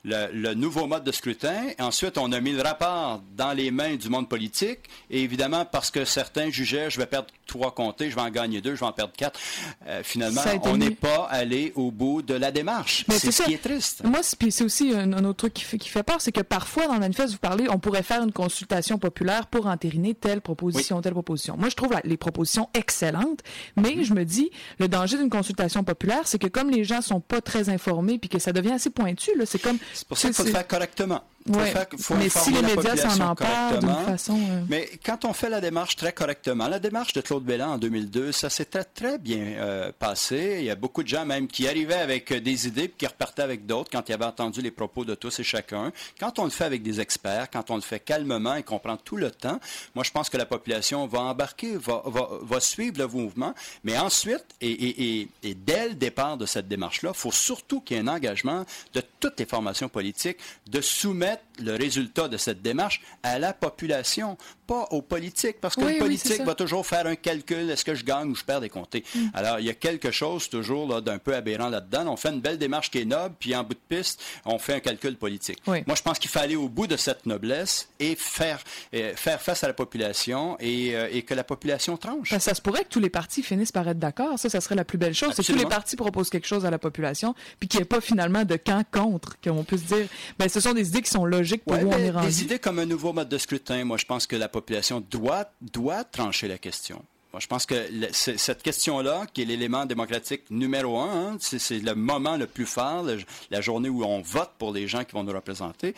le nouveau mode de scrutin. Ensuite, on a mis le rapport dans les mains du monde politique. Et évidemment, parce que certains jugeaient, je vais perdre 3 comtés, je vais en gagner 2, je vais en perdre 4. Finalement, on n'est pas allé au bout de la démarche. C'est ce qui est triste. Moi, c'est aussi un autre truc qui fait peur, c'est que parfois, dans le manifeste, vous parlez, on pourrait faire une consultation populaire pour entériner telle proposition, telle proposition. Moi, je trouve les propositions excellentes, mais je me dis, le danger d'une consultation populaire, c'est que comme les gens sont pas très informés puis que ça devient assez pointu, là, c'est pour ça qu'il faut le faire correctement. Mais si les médias s'en emparent d'une façon... Mais quand on fait la démarche très correctement, la démarche de Claude Belland en 2002, ça s'était très bien passé. Il y a beaucoup de gens même qui arrivaient avec des idées puis qui repartaient avec d'autres quand ils avaient entendu les propos de tous et chacun. Quand on le fait avec des experts, quand on le fait calmement et qu'on prend tout le temps, moi je pense que la population va embarquer, va suivre le mouvement. Mais ensuite, et dès le départ de cette démarche-là, il faut surtout qu'il y ait un engagement de toutes les formations politiques de soumettre le résultat de cette démarche à la population, pas aux politiques, parce que le politique va toujours faire un calcul, est-ce que je gagne ou je perds des comtés. Alors, il y a quelque chose toujours là, d'un peu aberrant là-dedans. On fait une belle démarche qui est noble, puis en bout de piste, on fait un calcul politique. Moi, je pense qu'il faut aller au bout de cette noblesse et faire face à la population et que la population tranche. Ça se pourrait que tous les partis finissent par être d'accord. Ça serait la plus belle chose. C'est que tous les partis proposent quelque chose à la population, puis qu'il n'y ait pas finalement de camp contre, qu'on puisse dire, ce sont des idées qui sont logiques pour où on est rendu. Des idées comme un nouveau mode de scrutin, moi, je pense que la population doit trancher la question. Moi, je pense que cette question-là, qui est l'élément démocratique numéro 1, c'est le moment le plus fort, la journée où on vote pour les gens qui vont nous représenter,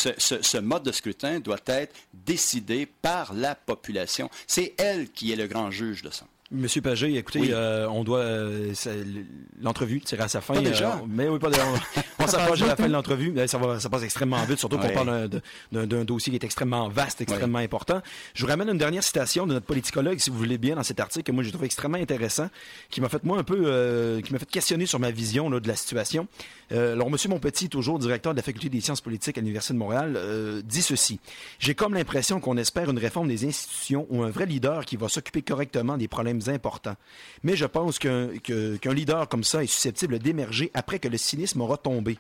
ce mode de scrutin doit être décidé par la population. C'est elle qui est le grand juge de ça. Monsieur Pagé, écoutez, on doit l'entrevue tirer à sa fin. Pas déjà. Mais oui, on s'approche de la fin de l'entrevue. Ça passe extrêmement vite, surtout qu'on parle d'un dossier qui est extrêmement vaste, extrêmement important. Je vous ramène une dernière citation de notre politicologue, si vous voulez bien, dans cet article que moi j'ai trouvé extrêmement intéressant, qui m'a fait qui m'a fait questionner sur ma vision là, de la situation. Alors, Monsieur Montpetit, toujours directeur de la Faculté des sciences politiques à l'Université de Montréal, dit ceci. J'ai comme l'impression qu'on espère une réforme des institutions ou un vrai leader qui va s'occuper correctement des problèmes importants. Mais je pense qu'un leader comme ça est susceptible d'émerger après que le cynisme aura tombé.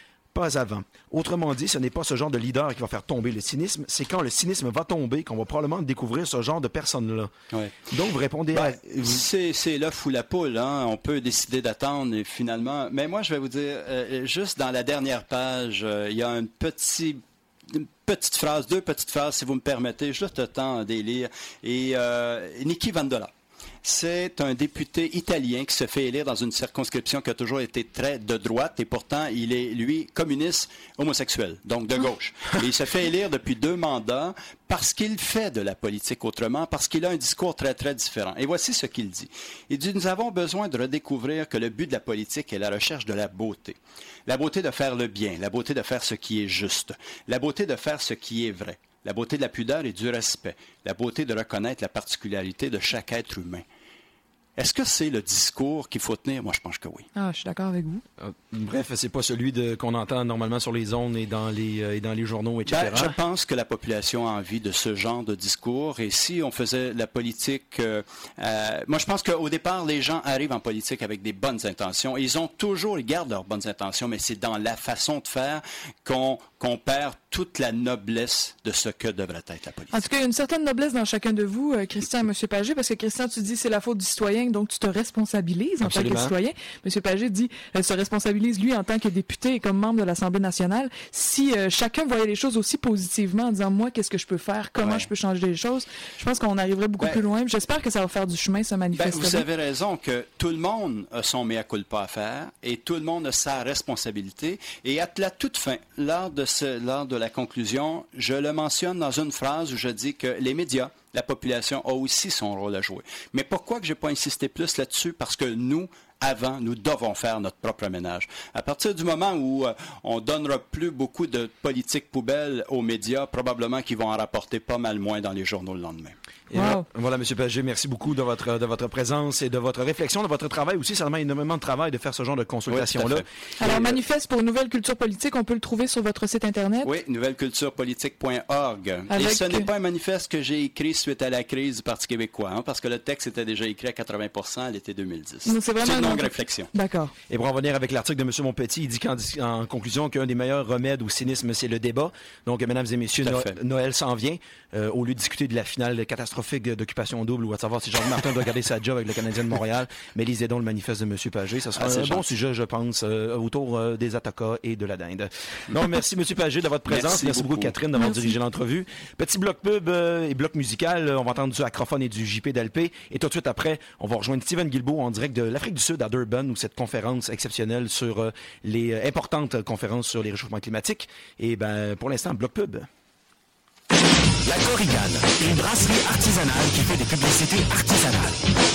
Pas avant. Autrement dit, ce n'est pas ce genre de leader qui va faire tomber le cynisme, c'est quand le cynisme va tomber qu'on va probablement découvrir ce genre de personnes-là. Donc, vous répondez à... C'est l'œuf ou la poule, hein? On peut décider d'attendre et finalement... Mais moi, je vais vous dire, juste dans la dernière page, il y a une petite phrase, 2 petites phrases, si vous me permettez, juste le temps de les lire. Et Niki Vandola, C'est un député italien qui se fait élire dans une circonscription qui a toujours été très de droite et pourtant il est, lui, communiste homosexuel, donc de gauche. Et il se fait élire depuis 2 mandats parce qu'il fait de la politique autrement, parce qu'il a un discours très, très différent. Et voici ce qu'il dit. Il dit, nous avons besoin de redécouvrir que le but de la politique est la recherche de la beauté. La beauté de faire le bien, la beauté de faire ce qui est juste, la beauté de faire ce qui est vrai. La beauté de la pudeur et du respect. La beauté de reconnaître la particularité de chaque être humain. Est-ce que c'est le discours qu'il faut tenir? Moi, je pense que oui. Ah, je suis d'accord avec vous. Bref, c'est pas celui qu'on entend normalement sur les ondes et dans les journaux, etc. Je pense que la population a envie de ce genre de discours. Et si on faisait la politique... moi, je pense qu'au départ, les gens arrivent en politique avec des bonnes intentions. Et ils gardent leurs bonnes intentions, mais c'est dans la façon de faire qu'on perd toute la noblesse de ce que devrait être la politique. En tout cas, il y a une certaine noblesse dans chacun de vous, Christian et M. Pagé, parce que Christian, tu dis c'est la faute du citoyen, donc tu te responsabilises en tant que citoyen. M. Pagé dit se responsabilise, lui, en tant que député et comme membre de l'Assemblée nationale. Si chacun voyait les choses aussi positivement, en disant, moi, qu'est-ce que je peux faire, comment je peux changer les choses, je pense qu'on arriverait beaucoup plus loin. J'espère que ça va faire du chemin, ce manifeste. Vous avez raison que tout le monde a son mea culpa à faire et tout le monde a sa responsabilité. Et à la toute fin, lors de la conclusion, je le mentionne dans une phrase où je dis que les médias, la population a aussi son rôle à jouer. Mais pourquoi que je n'ai pas insisté plus là-dessus? Parce que nous devons faire notre propre ménage. À partir du moment où on donnera plus beaucoup de politique poubelle aux médias, probablement qu'ils vont en rapporter pas mal moins dans les journaux le lendemain. Et voilà, M. Pagé, merci beaucoup de votre présence et de votre réflexion, de votre travail aussi. Ça demande énormément de travail de faire ce genre de consultation-là. Oui, alors, manifeste pour Nouvelle Culture Politique, on peut le trouver sur votre site Internet? Oui, nouvelleculturepolitique.org. Et ce n'est pas un manifeste que j'ai écrit suite à la crise du Parti québécois, parce que le texte était déjà écrit à 80% à l'été 2010. Donc, c'est vraiment une longue réflexion. D'accord. Et pour en revenir avec l'article de M. Montpetit, il dit en conclusion qu'un des meilleurs remèdes au cynisme, c'est le débat. Donc, mesdames et messieurs, Noël s'en vient. Au lieu de discuter de la finale catastrophique d'Occupation Double ou à savoir si Jean-Marc Martin doit garder sa job avec le Canadien de Montréal, mais lisez donc le manifeste de M. Pagé. Ça sera un bon sujet, je pense, autour des Ataka et de la dinde. Donc, merci M. Pagé de votre présence. Merci beaucoup, Catherine, d'avoir dirigé l'entrevue. Petit bloc pub et bloc musical. On va entendre du Acrophone et du JP d'Alpé. Et tout de suite après, on va rejoindre Steven Guilbeault en direct de l'Afrique du Sud à Durban, où cette conférence exceptionnelle sur les importantes conférences sur les réchauffements climatiques. Et pour l'instant, bloc pub. La Korigane, une brasserie artisanale qui fait des publicités artisanales.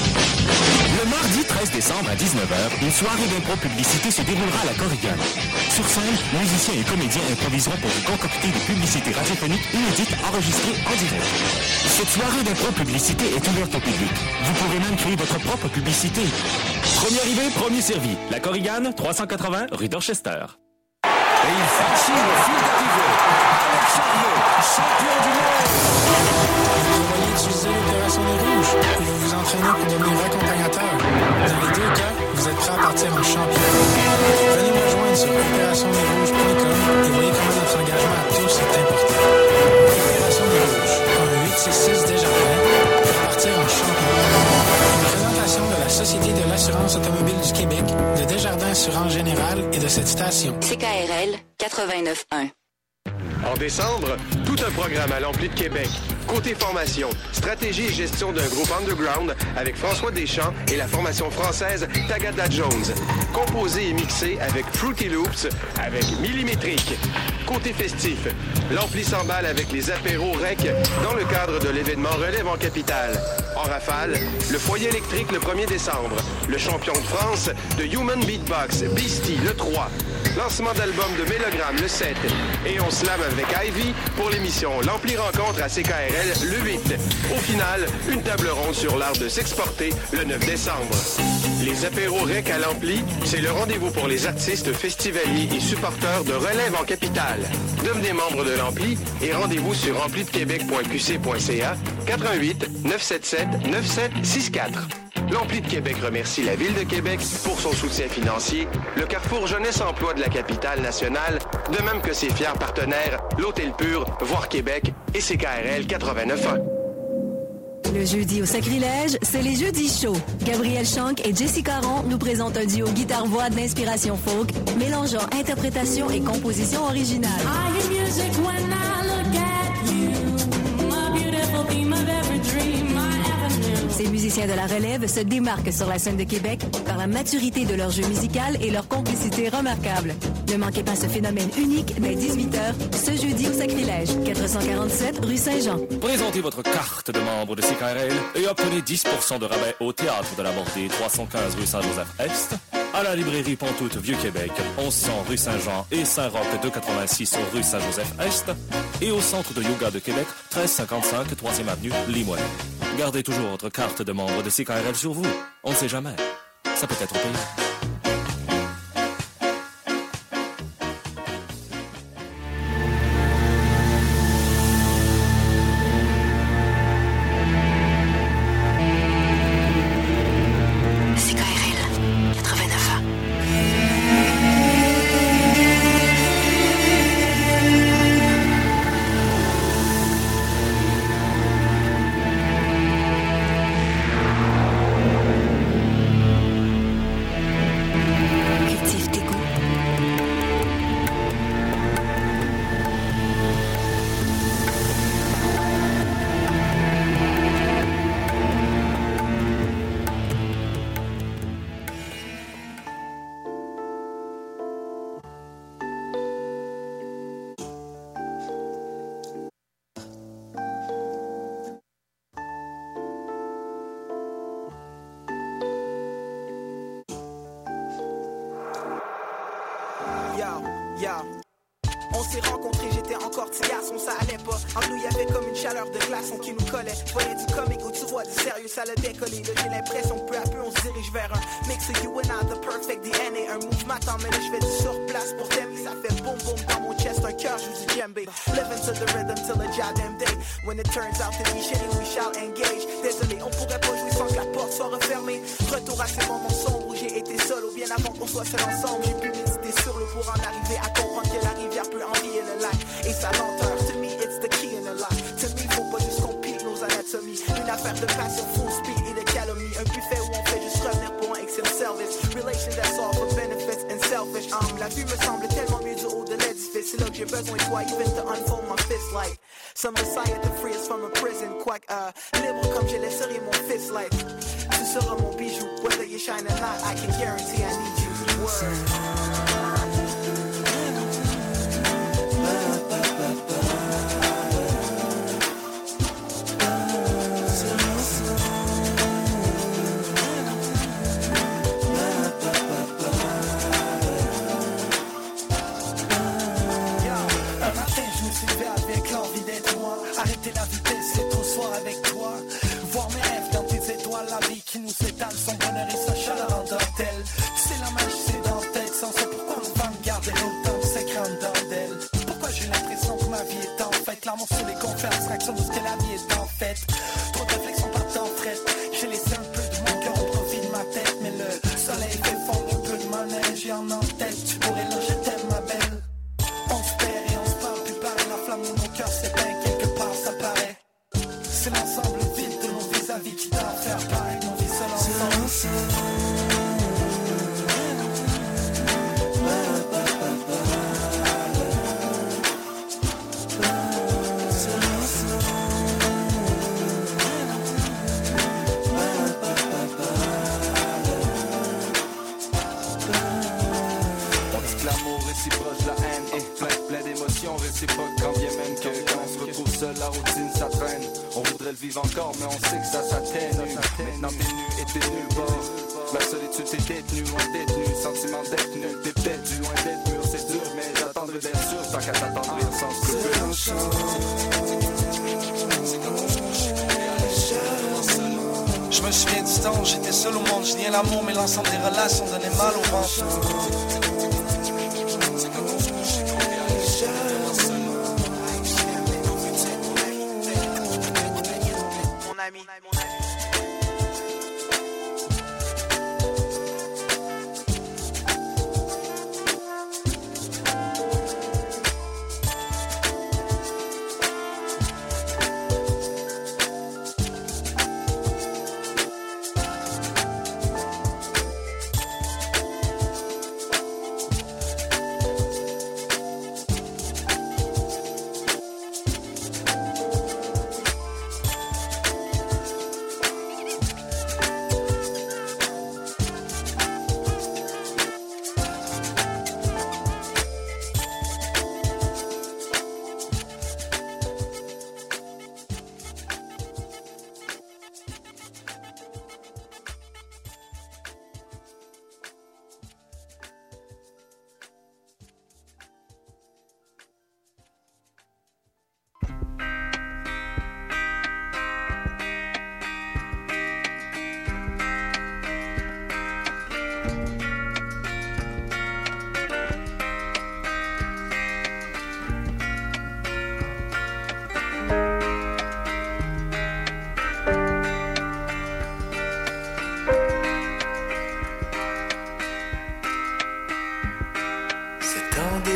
Le mardi 13 décembre à 19h, une soirée d'impro publicité se déroulera à la Korigane. Sur scène, musiciens et comédiens improviseront pour vous concocter des publicités radiophoniques inédites enregistrées en direct. Cette soirée d'impro publicité est ouverte au public. Vous pourrez même créer votre propre publicité. Premier arrivé, premier servi. La Korigane, 380 rue Dorchester. Et il franchit le fil d'arrivée. Alex Charvet, champion du monde. Vous voyez utiliser l'opération des rouges et vous vous entraînez pour devenir accompagnateur. Dans les deux cas, vous êtes prêt à partir en champion. Venez me rejoindre sur opérationdesrouges.com et voyez comment notre engagement à tous est important. Opération des rouges, 1-866 Desjardins, pour partir en champion. Une présentation de la Société de l'assurance automobile du Québec, de Desjardins Assurance Générale et de cette station. CKRL 89.1. En décembre, tout un programme à l'Ampli de Québec. Côté formation, stratégie et gestion d'un groupe underground avec François Deschamps et la formation française Tagada Jones. Composé et mixé avec Fruity Loops, avec Millimétrique. Côté festif, l'Ampli s'emballe avec les apéros REC dans le cadre de l'événement Relève en Capitale. En rafale, le foyer électrique le 1er décembre. Le champion de France de Human Beatbox, Beastie le 3. Lancement d'album de Mélogramme le 7. Et on slam avec Ivy pour l'émission L'Ampli Rencontre à CKRL le 8. Au final, une table ronde sur l'art de s'exporter le 9 décembre. Les apéros REC à l'Ampli, c'est le rendez-vous pour les artistes, festivaliers et supporters de Relève en Capitale. Devenez membre de l'Ampli et rendez-vous sur amplidequebec.qc.ca 88 977 9764. L'Ampli de Québec remercie la Ville de Québec pour son soutien financier, le Carrefour Jeunesse Emploi de la capitale nationale, de même que ses fiers partenaires, l'Hôtel Pur, Voir Québec et CKRL 89.1. Le jeudi au sacrilège, c'est les jeudis chauds. Gabriel Schank et Jessie Caron nous présentent un duo guitare-voix d'inspiration folk, mélangeant interprétation et composition originale. Ces musiciens musiciens de la relève se démarquent sur la scène de Québec par la maturité de leur jeu musical et leur complicité remarquable. Ne manquez pas ce phénomène unique dès 18h, ce jeudi au Sacrilège, 447 rue Saint-Jean. Présentez votre carte de membre de CKRL et obtenez 10% de rabais au Théâtre de la Bordée, 315 rue Saint-Joseph-Est, à la librairie Pantoute Vieux-Québec, 1100 rue Saint-Jean et Saint-Roch 286 rue Saint-Joseph-Est, et au Centre de yoga de Québec, 1355 3e avenue Limoilou. Gardez toujours votre carte de membre de CKRL sur vous. On ne sait jamais. Ça peut être payant. On s'est rencontrés, j'étais encore petit garçon, ça allait pas. Entre nous, y'avait comme une chaleur de glaçon qui nous collait. Je voyais du comique où tu vois du sérieux, ça l'a décollé. Là, j'ai l'impression que peu à peu, on se dirige vers un mix of you and I, the perfect DNA. Un mouvement t'emmène, je fais du surplace pour t'aimer. Ça fait boum boum dans mon chest, un cœur, joue du djembé. Living to the rhythm till the goddamn day. When it turns out to be shitty, we shall engage. Désolé, on pourrait pas jouer sans que la porte soit refermée. Retour à ces moments sombres où j'ai été solo. Bien avant qu'on soit seul ensemble, j'ai pu méditer sur l'eau pour en arriver à comprendre que la rivière peut envier le lac. Et sa lenteur, to me, it's the key in the lock. To me, faut pas juste qu'on pique nos anatomies. Une affaire de passion, full speed et de calomnie. Un buffet où on fait juste revenir pour un excellent service. Relation that's all for benefits and selfish. La vue me semble tellement mieux du haut de l'édifice. C'est là que j'ai besoin de toi, even to unfold my fist like some messiah to free us from a prison. Quoique, libre comme je laisserai mon fist like. Tu seras mon bijou, whether you shine or not, I can guarantee I need you. Word. Arrêter la vitesse, c'est trop soir avec toi. Voir mes rêves dans tes étoiles, la vie qui nous étale, son bonheur et sa chaleur en dentelle. C'est la magie, c'est dans la tête, sans ça pourquoi on va me garder autant de secrets en dentelle. Pourquoi j'ai l'impression que ma vie est en fait. L'amour c'est les conflits, abstraction de ce que la vie est en fait. Trop de réflexions partent en fret. J'ai laissé un peu de mon cœur au profit de ma tête. Mais le soleil fait fondre un peu de ma neige. Et en tête, tu pourrais là, je t'aime ma belle. On se perd et on se parle plus pareil. La flamme de mon cœur s'éteint. C'est l'ensemble vide de nos vis-à-vis qui t'a à faire pareil, nos vies seuls ensemble. Réciproque quand bien même que quand on se retrouve seul, la routine ça traîne. On voudrait le vivre encore, mais on sait que ça s'atténue. Maintenant t'es nu et t'es nulle part. La solitude t'es détenue, loin détenu. Sentiment d'être nul, t'es perdu, loin d'être mûr. C'est dur, mais j'attendrai d'être sûr. Tant qu'à t'attendre, sans scrupule. Je me souviens du temps, j'étais seul au monde. Je niais l'amour, mais l'ensemble des relations donnait mal au ventre.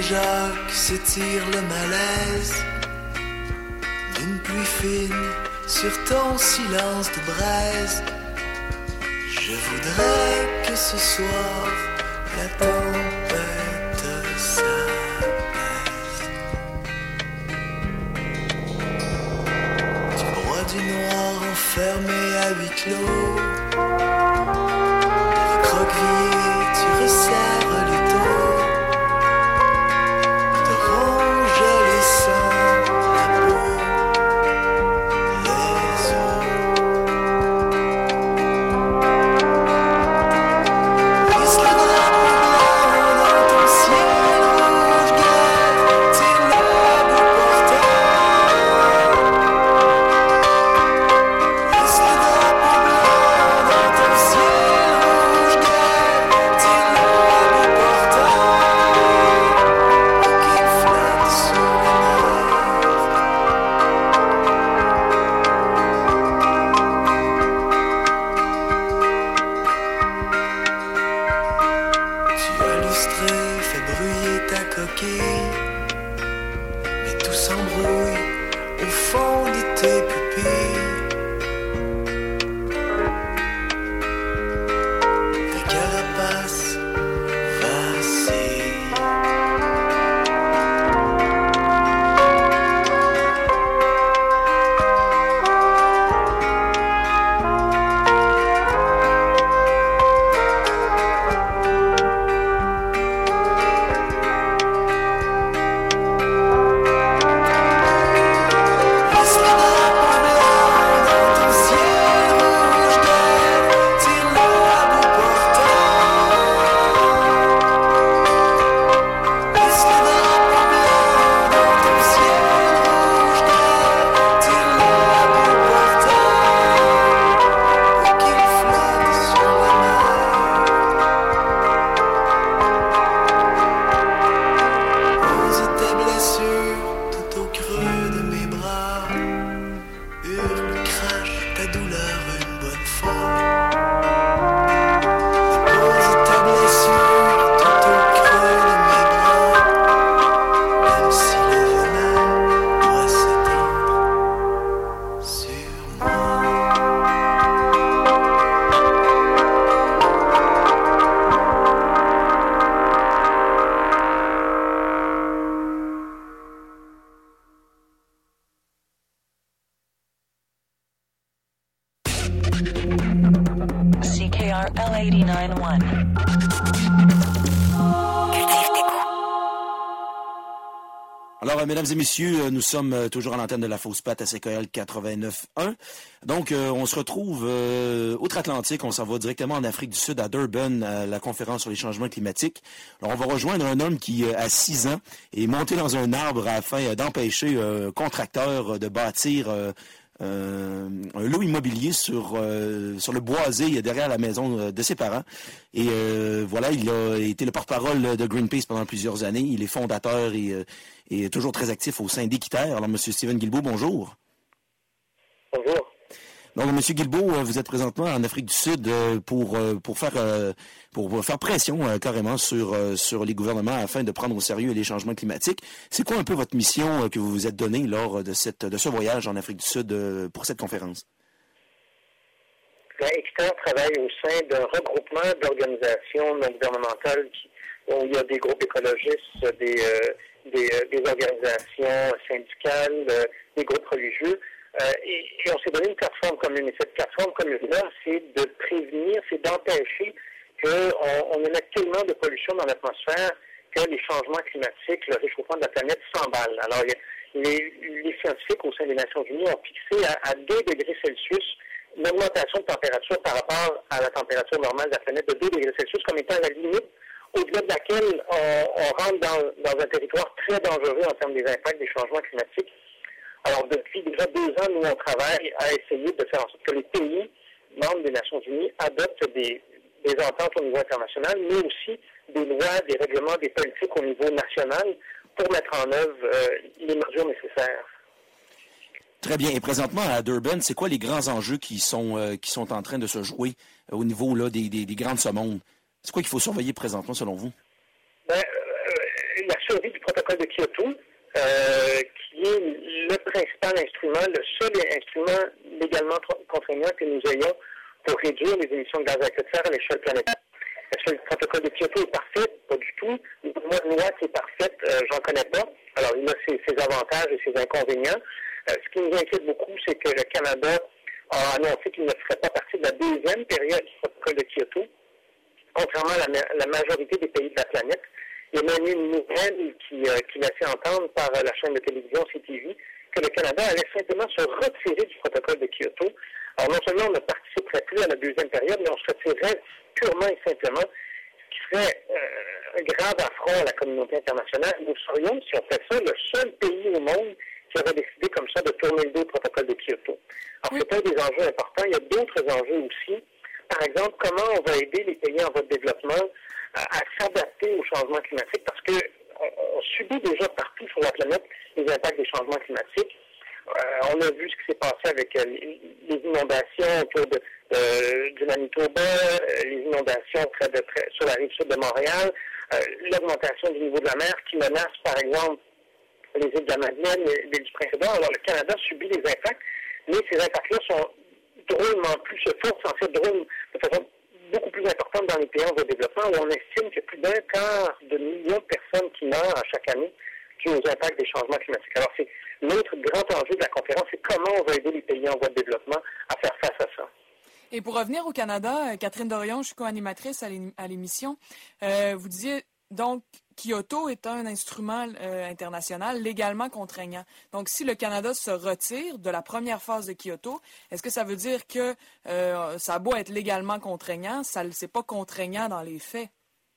Saint-Jacques s'étire le malaise d'une pluie fine sur ton silence de braise. Je voudrais que ce soir la tempête s'apaise. Tu broies du noir enfermé à huis clos. Recroquevillé, tu resserres les taux. Te ronge les seins, la peau, les os. Hisse le drapeau blanc dans ton ciel rouge guerre. Tire-le à bout portant. Hisse le drapeau blanc dans ton ciel rouge guerre. Tire-le à bout portant. Pour qu'il flotte sur la mer. Tu as lustré, fait brouiller ta coquille, mais tout s'embrouille au fond de tes pupilles. Ta carapace vacille. Hisse le drapeau blanc dans ton ciel rouge guerre. Tire-le à bout portant. Hisse le drapeau blanc dans ton ciel rouge guerre. Tire-le à bout portant. Pour qu'il flotte sur la mer. Pose tes blessures tout au creux de mes bras. Hurle, crache ta douleur une bonne fois. Dépose ta blessure tout au creux de mes bras. Même si le venin doit s'étendre sur moi. CKRL 89.1. Alors, mesdames et messieurs, nous sommes toujours à l'antenne de la Fausse Patte à CKL 89.1. Donc, on se retrouve outre-Atlantique. On s'en va directement en Afrique du Sud, à Durban, à la conférence sur les changements climatiques. Alors, on va rejoindre un homme qui, à 6 ans, est monté dans un arbre afin d'empêcher un contracteur de bâtir un lot immobilier sur le boisé derrière la maison de ses parents. Et voilà, il a été le porte-parole de Greenpeace pendant plusieurs années. Il est fondateur et toujours très actif au sein d'Équiterre. Alors, M. Steven Guilbeault, bonjour. Bonjour. Donc, M. Guilbeault, vous êtes présentement en Afrique du Sud pour faire pression carrément sur les gouvernements afin de prendre au sérieux les changements climatiques. C'est quoi un peu votre mission que vous vous êtes donnée lors de ce voyage en Afrique du Sud pour cette conférence? Équiterre travaille au sein d'un regroupement d'organisations non gouvernementales où il y a des groupes écologistes, des organisations syndicales, des groupes religieux. Et on s'est donné une plateforme commune. Et cette plateforme commune-là, c'est de prévenir, c'est d'empêcher qu'on émette tellement de pollution dans l'atmosphère que les changements climatiques, le réchauffement de la planète s'emballe. Alors, les scientifiques au sein des Nations Unies ont fixé à 2 degrés Celsius une augmentation de température par rapport à la température normale de la planète de 2 degrés Celsius comme étant la limite au-delà de laquelle on rentre dans un territoire très dangereux en termes des impacts des changements climatiques. Alors, depuis déjà 2 ans, nous, on travaille à essayer de faire en sorte que les pays membres des Nations Unies adoptent des ententes au niveau international, mais aussi des lois, des règlements, des politiques au niveau national pour mettre en œuvre les mesures nécessaires. Très bien. Et présentement, à Durban, c'est quoi les grands enjeux qui sont en train de se jouer au niveau là, des grandes sommondes? C'est quoi qu'il faut surveiller présentement, selon vous? La théorie du protocole de Kyoto, qui est le principal instrument, le seul instrument légalement contraignant que nous ayons pour réduire les émissions de gaz à effet de serre à l'échelle planétaire. Est-ce que le protocole de Kyoto est parfait? Pas du tout. Une loi qui est parfaite, j'en connais pas. Alors, il a ses avantages et ses inconvénients. Ce qui nous inquiète beaucoup, c'est que le Canada a annoncé qu'il ne ferait pas partie de la deuxième période du protocole de Kyoto, contrairement à la majorité des pays de la planète. Il y a même eu une nouvelle qui laissait entendre par la chaîne de télévision CTV que le Canada allait simplement se retirer du protocole de Kyoto. Alors, non seulement on ne participerait plus à la deuxième période, mais on se retirerait purement et simplement, ce qui serait un grave affront à la communauté internationale. Nous serions, si on fait ça, le seul pays au monde qui aurait décidé comme ça de tourner le dos au protocole de Kyoto. Alors, c'est un des enjeux importants. Il y a d'autres enjeux aussi. Par exemple, comment on va aider les pays en voie de développement à s'adapter au changement climatique, parce qu'on subit déjà partout sur la planète les impacts des changements climatiques. On a vu ce qui s'est passé avec les inondations autour du Manitoba, les inondations sur la rive sud de Montréal, l'augmentation du niveau de la mer qui menace, par exemple, les îles de la Madeleine, l'île du Prince-Édouard. Alors, le Canada subit les impacts, mais ces impacts-là sont drôlement plus forts, censés être drôles de façon beaucoup plus importante dans les pays en voie de développement, où on estime qu'il y a plus d'un quart de millions de personnes qui meurent à chaque année dû aux impacts des changements climatiques. Alors, c'est l'autre grand enjeu de la conférence, c'est comment on va aider les pays en voie de développement à faire face à ça. Et pour revenir au Canada, Catherine Dorion, je suis co-animatrice à l'émission. Vous disiez, donc, Kyoto est un instrument international légalement contraignant. Donc, si le Canada se retire de la première phase de Kyoto, est-ce que ça veut dire que ça a beau être légalement contraignant, c'est pas contraignant dans les faits?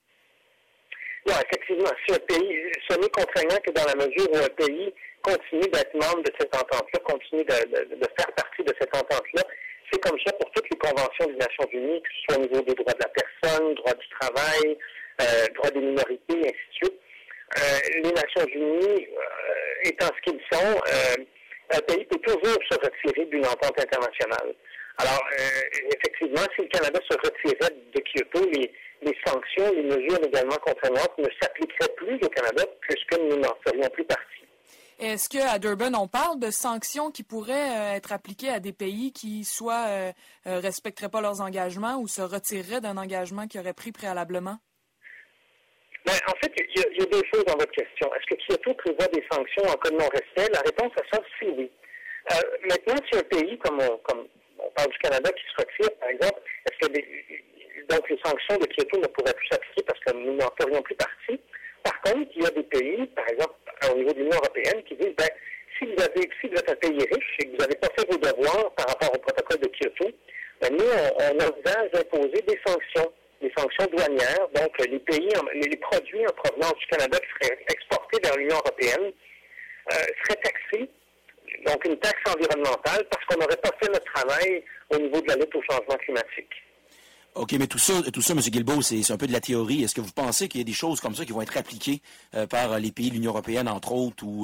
Non, effectivement, si un pays, ce n'est contraignant que dans la mesure où un pays continue d'être membre de cette entente-là, continue de faire partie de cette entente-là. C'est comme ça pour toutes les conventions des Nations Unies, que ce soit au niveau des droits de la personne, droits du travail, droits des minorités, et ainsi de suite. Les Nations Unies, étant ce qu'ils sont, un pays peut toujours se retirer d'une entente internationale. Alors, effectivement, si le Canada se retirait de Kyoto, les sanctions, les mesures légalement contraignantes ne s'appliqueraient plus au Canada puisque nous n'en ferions plus partie. Est-ce qu'à Durban, on parle de sanctions qui pourraient être appliquées à des pays qui soit respecteraient pas leurs engagements ou se retireraient d'un engagement qu'ils auraient pris préalablement? Ben, en fait, il y a deux choses dans votre question. Est-ce que Kyoto prévoit des sanctions en cas de non-respect? La réponse à ça, c'est oui. Maintenant, si un pays, comme on parle du Canada qui se retire, par exemple, est-ce que donc les sanctions de Kyoto ne pourraient plus s'appliquer parce que nous n'en ferions plus partie? Par contre, il y a des pays, par exemple, au niveau de l'Union européenne, qui disent, si vous êtes un pays riche et que vous n'avez pas fait vos devoirs par rapport au protocole de Kyoto, nous, on envisage d'imposer des sanctions douanières. Donc, les produits en provenance du Canada qui seraient exportés vers l'Union européenne seraient taxés, donc une taxe environnementale, parce qu'on n'aurait pas fait notre travail au niveau de la lutte au changement climatique. OK, mais tout ça, M. Guilbeault, c'est un peu de la théorie. Est-ce que vous pensez qu'il y a des choses comme ça qui vont être appliquées par les pays de l'Union européenne, entre autres, ou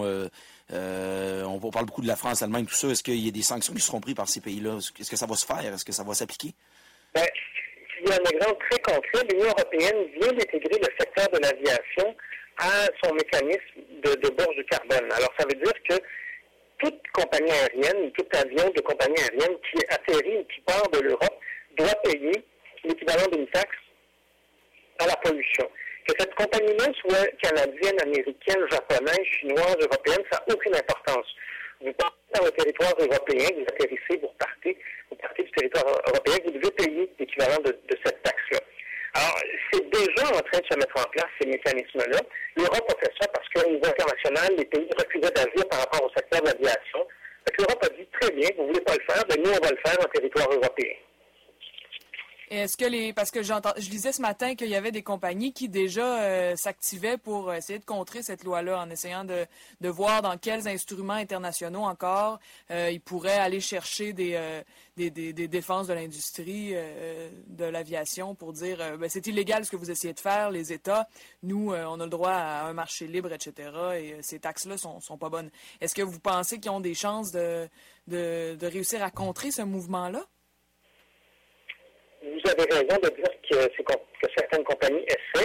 on parle beaucoup de la France, l'Allemagne, tout ça. Est-ce qu'il y a des sanctions qui seront prises par ces pays-là? Est-ce que ça va se faire? Est-ce que ça va s'appliquer? Il y a un exemple très concret. L'Union européenne vient d'intégrer le secteur de l'aviation à son mécanisme de bourse du carbone. Alors, ça veut dire que toute compagnie aérienne, tout avion de compagnie aérienne qui atterrit ou qui part de l'Europe doit payer l'équivalent d'une taxe à la pollution. Que cette compagnie-là soit canadienne, américaine, japonaise, chinoise, européenne, ça n'a aucune importance. Vous partez dans le territoire européen, vous atterrissez, vous partez du territoire européen, vous devez payer l'équivalent de cette taxe-là. Alors, c'est déjà en train de se mettre en place, ces mécanismes-là. L'Europe a fait ça parce qu'au niveau international, les pays refusaient d'agir par rapport au secteur de l'aviation. Donc, l'Europe a dit, très bien, vous ne voulez pas le faire, nous, on va le faire en territoire européen. Est-ce que parce que je lisais ce matin qu'il y avait des compagnies qui déjà s'activaient pour essayer de contrer cette loi-là en essayant de voir dans quels instruments internationaux encore ils pourraient aller chercher des défenses de l'industrie de l'aviation pour dire c'est illégal ce que vous essayez de faire, les États. Nous, on a le droit à un marché libre, etc. Et ces taxes-là sont pas bonnes. Est-ce que vous pensez qu'ils ont des chances de réussir à contrer ce mouvement-là? Vous avez raison de dire que certaines compagnies essaient.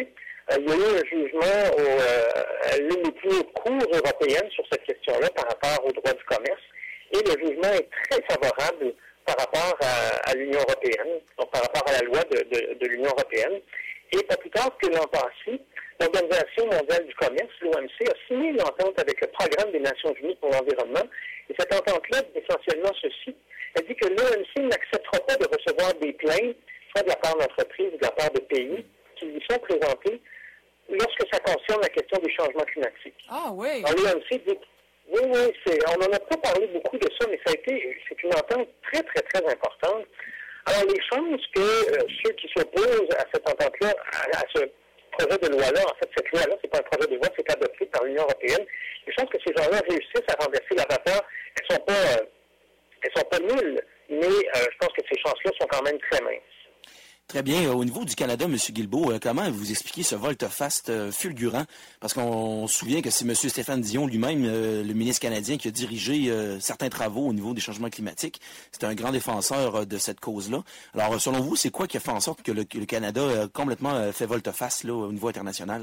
il y a eu un jugement l'une des plus hautes cours européennes sur cette question-là par rapport au droit du commerce. Et le jugement est très favorable par rapport à l'Union européenne, donc par rapport à la loi de l'Union européenne. Et pas plus tard que l'an passé, l'Organisation mondiale du commerce, l'OMC, a signé une entente avec le Programme des Nations unies pour l'environnement. Et cette entente-là, essentiellement ceci, elle dit que l'OMC n'acceptera pas de recevoir des plaintes, soit de la part d'entreprises ou de la part de pays, qui lui sont présentées lorsque ça concerne la question des changements climatiques. Ah oui! Alors l'OMC dit, oui, on n'en a pas parlé beaucoup de ça, mais c'est une entente très, très, très importante. Alors les chances que ceux qui s'opposent à cette entente-là, à ce projet de loi-là, en fait, cette loi-là, c'est pas un projet de loi, c'est adopté par l'Union européenne. Les chances que ces gens-là réussissent à renverser la vapeur, elles sont pas nulles, mais je pense que ces chances-là sont quand même très minces. Très bien. Au niveau du Canada, M. Guilbeault, comment vous expliquez ce volte-face fulgurant? Parce qu'on se souvient que c'est M. Stéphane Dion lui-même, le ministre canadien, qui a dirigé certains travaux au niveau des changements climatiques. C'est un grand défenseur de cette cause-là. Alors, selon vous, c'est quoi qui a fait en sorte que le Canada a complètement fait volte-face là, au niveau international?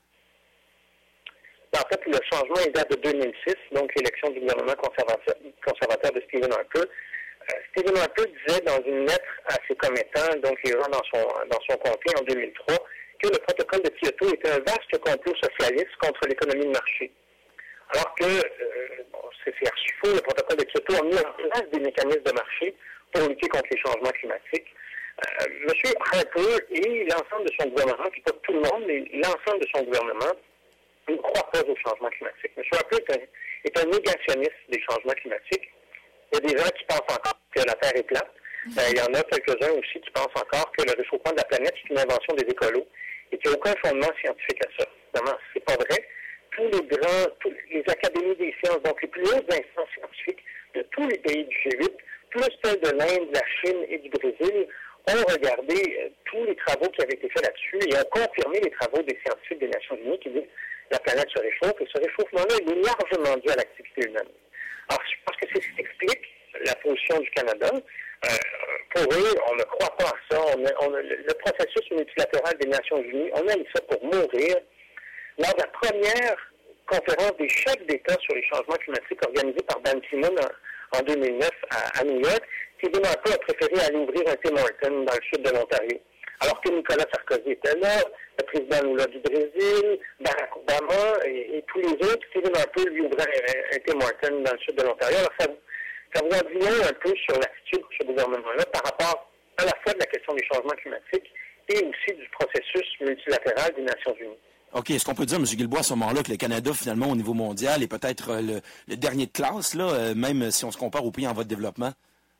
En fait, le changement il date de 2006, donc l'élection du gouvernement conservateur de Stephen Harper. Stephen Harper disait dans une lettre à ses commettants, donc les gens dans son comté en 2003, que le protocole de Kyoto était un vaste complot socialiste contre l'économie de marché. Alors que, c'est archi faux, le protocole de Kyoto a mis en place des mécanismes de marché pour lutter contre les changements climatiques. M. Harper et l'ensemble de son gouvernement, puis pas tout le monde, mais l'ensemble de son gouvernement, ne croient pas aux changements climatiques. M. Harper est un négationniste des changements climatiques. Il y a des gens qui pensent encore que la Terre est plate. Il y en a quelques-uns aussi qui pensent encore que le réchauffement de la planète, c'est une invention des écolos et qu'il n'y a aucun fondement scientifique à ça. Évidemment, c'est pas vrai. Tous les académies des sciences, donc les plus hautes instances scientifiques de tous les pays du G8, plus celles de l'Inde, de la Chine et du Brésil, ont regardé tous les travaux qui avaient été faits là-dessus et ont confirmé les travaux des scientifiques des Nations unies qui disent que la planète se réchauffe et ce réchauffement-là, il est largement dû à l'activité humaine. Alors, je pense que c'est ce qui explique la position du Canada. Pour eux, on ne croit pas à ça. Le processus multilatéral des Nations unies, on a mis ça pour mourir. Lors de la première conférence des chefs d'État sur les changements climatiques organisée par Ban Ki-moon en 2009 à New York, Stephen Harper a préféré aller ouvrir un Tim Hortons dans le sud de l'Ontario. Alors que Nicolas Sarkozy était là, le président Lula du Brésil, Barack Obama et tous les autres, Stephen Harper lui ouvrait un Tim Hortons dans le sud de l'Ontario. Alors ça vous en dit un peu sur l'attitude de ce gouvernement-là par rapport à la fois de la question des changements climatiques et aussi du processus multilatéral des Nations unies. OK. Est-ce qu'on peut dire, M. Guilbeault, à ce moment-là, que le Canada, finalement, au niveau mondial, est peut-être le dernier de classe, là, même si on se compare aux pays en voie de développement?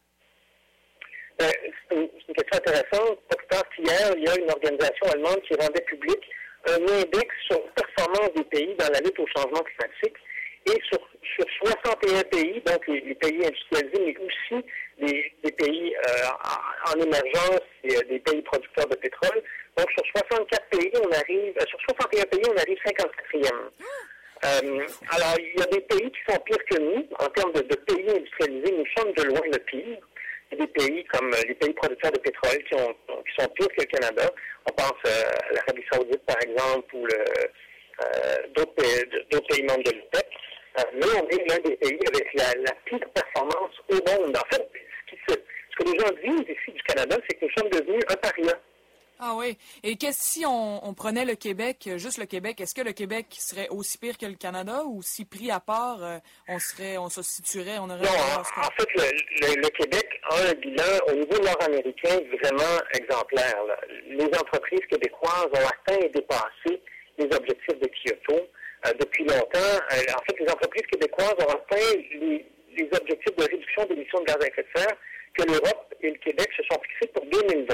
C'est une question intéressante. Pas plus tard qu'hier, il y a une organisation allemande qui rendait public un index sur la performance des pays dans la lutte au changement climatique. Et sur 61 pays, donc les pays industrialisés, mais aussi des pays en émergence et des pays producteurs de pétrole. Donc sur 64 pays, sur 61 pays, on arrive 54e. Alors, il y a des pays qui sont pires que nous. En termes de pays industrialisés, nous sommes de loin le pire. Il y a des pays comme les pays producteurs de pétrole qui sont pires que le Canada. On pense à l'Arabie Saoudite, par exemple, ou d'autres pays membres de l'OPEC. Mais on est l'un des pays avec la pire performance au monde. En fait, ce que les gens disent ici du Canada, c'est que nous sommes devenus un paria. Ah oui. Et si on prenait le Québec, juste le Québec, est-ce que le Québec serait aussi pire que le Canada ou si pris à part, on se situerait, on aurait... Non, en fait, le Québec a un bilan au niveau nord-américain vraiment exemplaire. Là. Les entreprises québécoises ont atteint et dépassé les objectifs de Kyoto depuis longtemps. En fait, les entreprises québécoises ont atteint les objectifs de réduction d'émissions de gaz à effet de serre que l'Europe et le Québec se sont fixés pour 2020.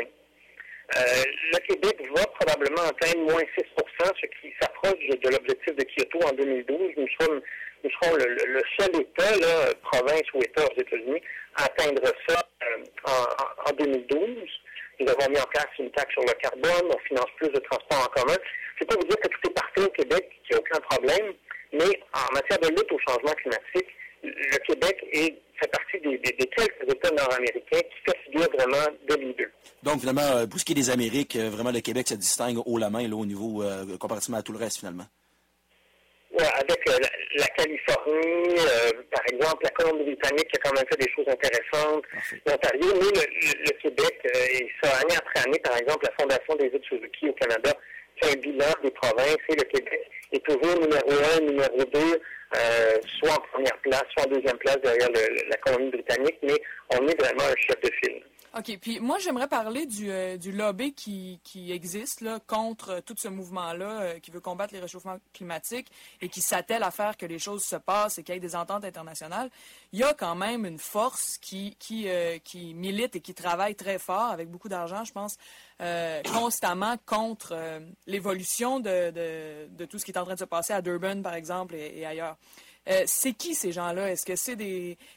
Le Québec va probablement atteindre moins 6%, ce qui s'approche de l'objectif de Kyoto en 2012. Nous serons le seul État, là, province ou État aux États-Unis, à atteindre ça en 2012. Nous avons mis en place une taxe sur le carbone, on finance plus de transports en commun. Je ne vais pas vous dire que tout est parfait au Québec, qu'il n'y a aucun problème, mais en matière de lutte au changement climatique, le Québec fait partie partie des quelques États nord-américains qui fait figure vraiment de leader. Donc, finalement, pour ce qui est des Amériques, vraiment, le Québec se distingue haut la main là, au niveau, comparativement à tout le reste, finalement. Ouais, avec la Californie, par exemple, la Colombie-Britannique qui a quand même fait des choses intéressantes, l'Ontario, mais le Québec, et ça, année après année, par exemple, la Fondation des îles Suzuki au Canada fait un bilan des provinces et le Québec est toujours numéro 1, numéro 2, soit en première place, soit en deuxième place derrière la Colombie-Britannique, mais on est vraiment un chef de file. OK. Puis moi, j'aimerais parler du lobby qui existe là, contre tout ce mouvement-là qui veut combattre les réchauffements climatiques et qui s'attelle à faire que les choses se passent et qu'il y ait des ententes internationales. Il y a quand même une force qui milite et qui travaille très fort, avec beaucoup d'argent, je pense, constamment contre l'évolution de tout ce qui est en train de se passer à Durban, par exemple, et ailleurs. C'est qui ces gens-là? Est-ce que c'est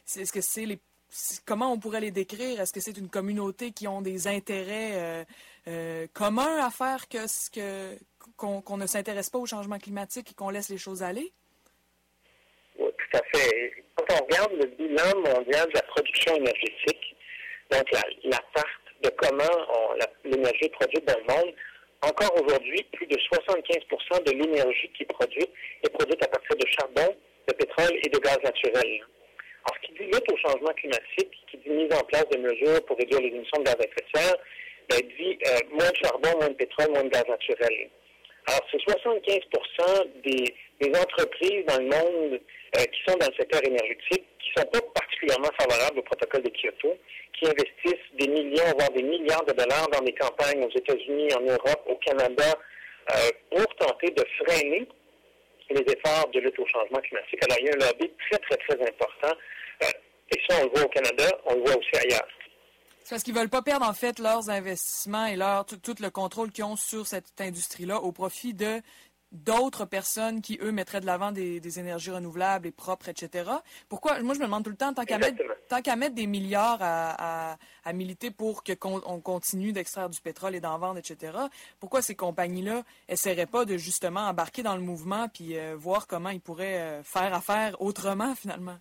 les comment on pourrait les décrire? Est-ce que c'est une communauté qui ont des intérêts communs à faire qu'on ne s'intéresse pas au changement climatique et qu'on laisse les choses aller? Oui, tout à fait. Quand on regarde le bilan mondial de la production énergétique, donc la carte de comment l'énergie est produite dans le monde, encore aujourd'hui, plus de 75% de l'énergie qui est produite à partir de charbon, de pétrole et de gaz naturel. Alors, ce qui dit lutte au changement climatique, qui dit mise en place de mesures pour réduire les émissions de gaz à effet de serre, dit moins de charbon, moins de pétrole, moins de gaz naturel. Alors, c'est 75% des entreprises dans le monde qui sont dans le secteur énergétique, qui ne sont pas particulièrement favorables au protocole de Kyoto, qui investissent des millions, voire des milliards de dollars dans des campagnes aux États-Unis, en Europe, au Canada, pour tenter de freiner les efforts de lutte au changement climatique. Alors, il y a un lobby très, très, très important. Et ça, on le voit au Canada, on le voit aussi ailleurs. C'est parce qu'ils ne veulent pas perdre, en fait, leurs investissements et tout le contrôle qu'ils ont sur cette industrie-là au profit d'autres personnes qui, eux, mettraient de l'avant des énergies renouvelables et propres, etc. Pourquoi? Moi, je me demande tout le temps, tant qu'à mettre des milliards à militer pour qu'on continue d'extraire du pétrole et d'en vendre, etc., pourquoi ces compagnies-là essaieraient pas de, justement, embarquer dans le mouvement puis voir comment ils pourraient faire affaire autrement, finalement?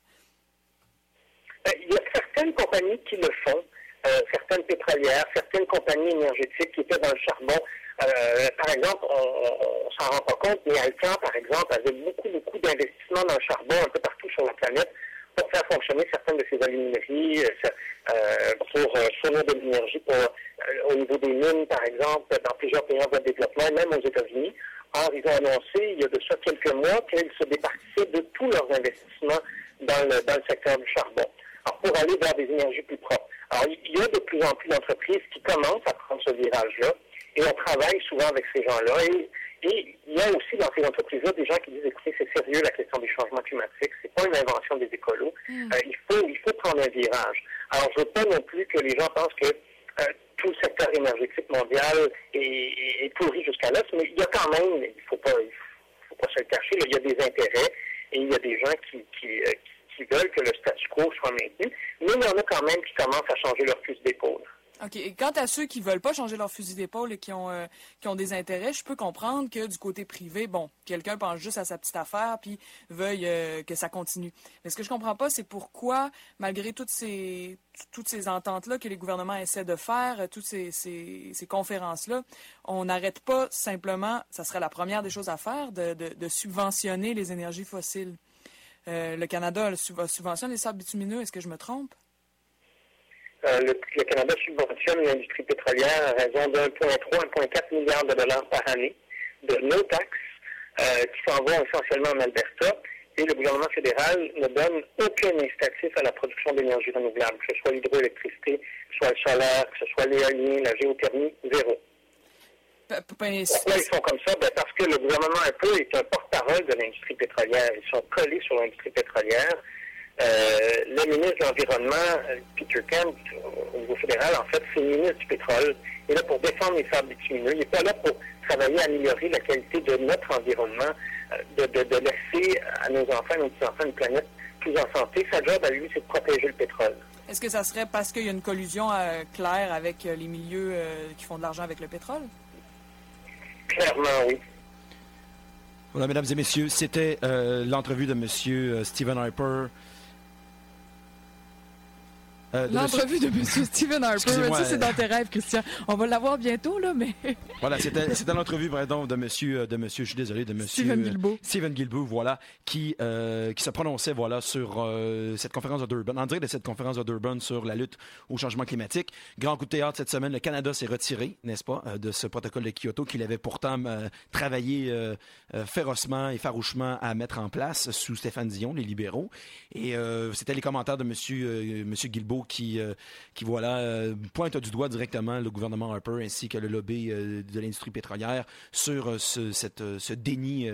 Il y a certaines compagnies qui le font, certaines pétrolières, certaines compagnies énergétiques qui étaient dans le charbon. Par exemple, on s'en rend pas compte, mais Alcan, par exemple, avait beaucoup d'investissements dans le charbon un peu partout sur la planète pour faire fonctionner certaines de ces alumineries, pour fournir de l'énergie au niveau des mines, par exemple, dans plusieurs pays en voie de développement, même aux États-Unis. Or, ils ont annoncé, il y a de ça quelques mois, qu'ils se départissaient de tous leurs investissements dans le secteur du charbon. Alors, pour aller vers des énergies plus propres. Alors, il y a de plus en plus d'entreprises qui commencent à prendre ce virage-là, et on travaille souvent avec ces gens-là. Et il y a aussi dans ces entreprises-là des gens qui disent, écoutez, c'est sérieux la question du changement climatique, c'est pas une invention des écolos. Il faut prendre un virage. Alors, je veux pas non plus que les gens pensent que tout le secteur énergétique mondial est pourri jusqu'à là, mais il y a quand même, il faut pas se le cacher, là, il y a des intérêts et il y a des gens qui veulent que le statu quo soit maintenu, mais il y en a quand même qui commencent à changer leur fusil d'épaule. OK. Et quant à ceux qui veulent pas changer leur fusil d'épaule et qui ont des intérêts, je peux comprendre que du côté privé, bon, quelqu'un pense juste à sa petite affaire puis veuille que ça continue. Mais ce que je comprends pas, c'est pourquoi, malgré toutes ces ententes-là que les gouvernements essaient de faire, toutes ces conférences-là, on n'arrête pas simplement, ça serait la première des choses à faire, de subventionner les énergies fossiles. Le Canada subventionne les sables bitumineux, est-ce que je me trompe? Le Canada subventionne l'industrie pétrolière à raison de 1,3-1,4 milliards de dollars par année de no-tax qui s'en vont essentiellement en Alberta. Et le gouvernement fédéral ne donne aucun incitatif à la production d'énergie renouvelable, que ce soit l'hydroélectricité, que ce soit le solaire, que ce soit l'éolien, la géothermie, zéro. Pourquoi ils sont comme ça? Parce que le gouvernement un peu est un porte-parole de l'industrie pétrolière. Ils sont collés sur l'industrie pétrolière. Le ministre de l'Environnement, Peter Kent, au niveau fédéral, en fait, c'est le ministre du pétrole. Il est là pour défendre les sables bitumineux. Il n'est pas là pour travailler à améliorer la qualité de notre environnement, de laisser à nos enfants, à nos petits-enfants, une planète plus en santé. Sa job à lui, c'est de protéger le pétrole. Est-ce que ça serait parce qu'il y a une collusion claire avec les milieux qui font de l'argent avec le pétrole? Clairement, oui. Voilà, mesdames et messieurs, c'était l'entrevue de M. Stephen Harper. L'entrevue de M. Stephen Harper. Excusez-moi, Ça, c'est dans tes rêves, Christian. On va l'avoir bientôt, là, mais... Voilà, c'était l'entrevue, pardon, de monsieur, je suis désolé, de monsieur Stephen Guilbeault, voilà, qui se prononçait, voilà, sur cette conférence de Durban, en direct de cette conférence de Durban sur la lutte au changement climatique. Grand coup de théâtre cette semaine, le Canada s'est retiré, n'est-ce pas, de ce protocole de Kyoto qu'il avait pourtant travaillé férocement et farouchement à mettre en place sous Stéphane Dion, les libéraux. Et c'était les commentaires de monsieur Guilbeault qui voilà, pointe du doigt directement le gouvernement Harper ainsi que le lobby de l'industrie pétrolière sur ce déni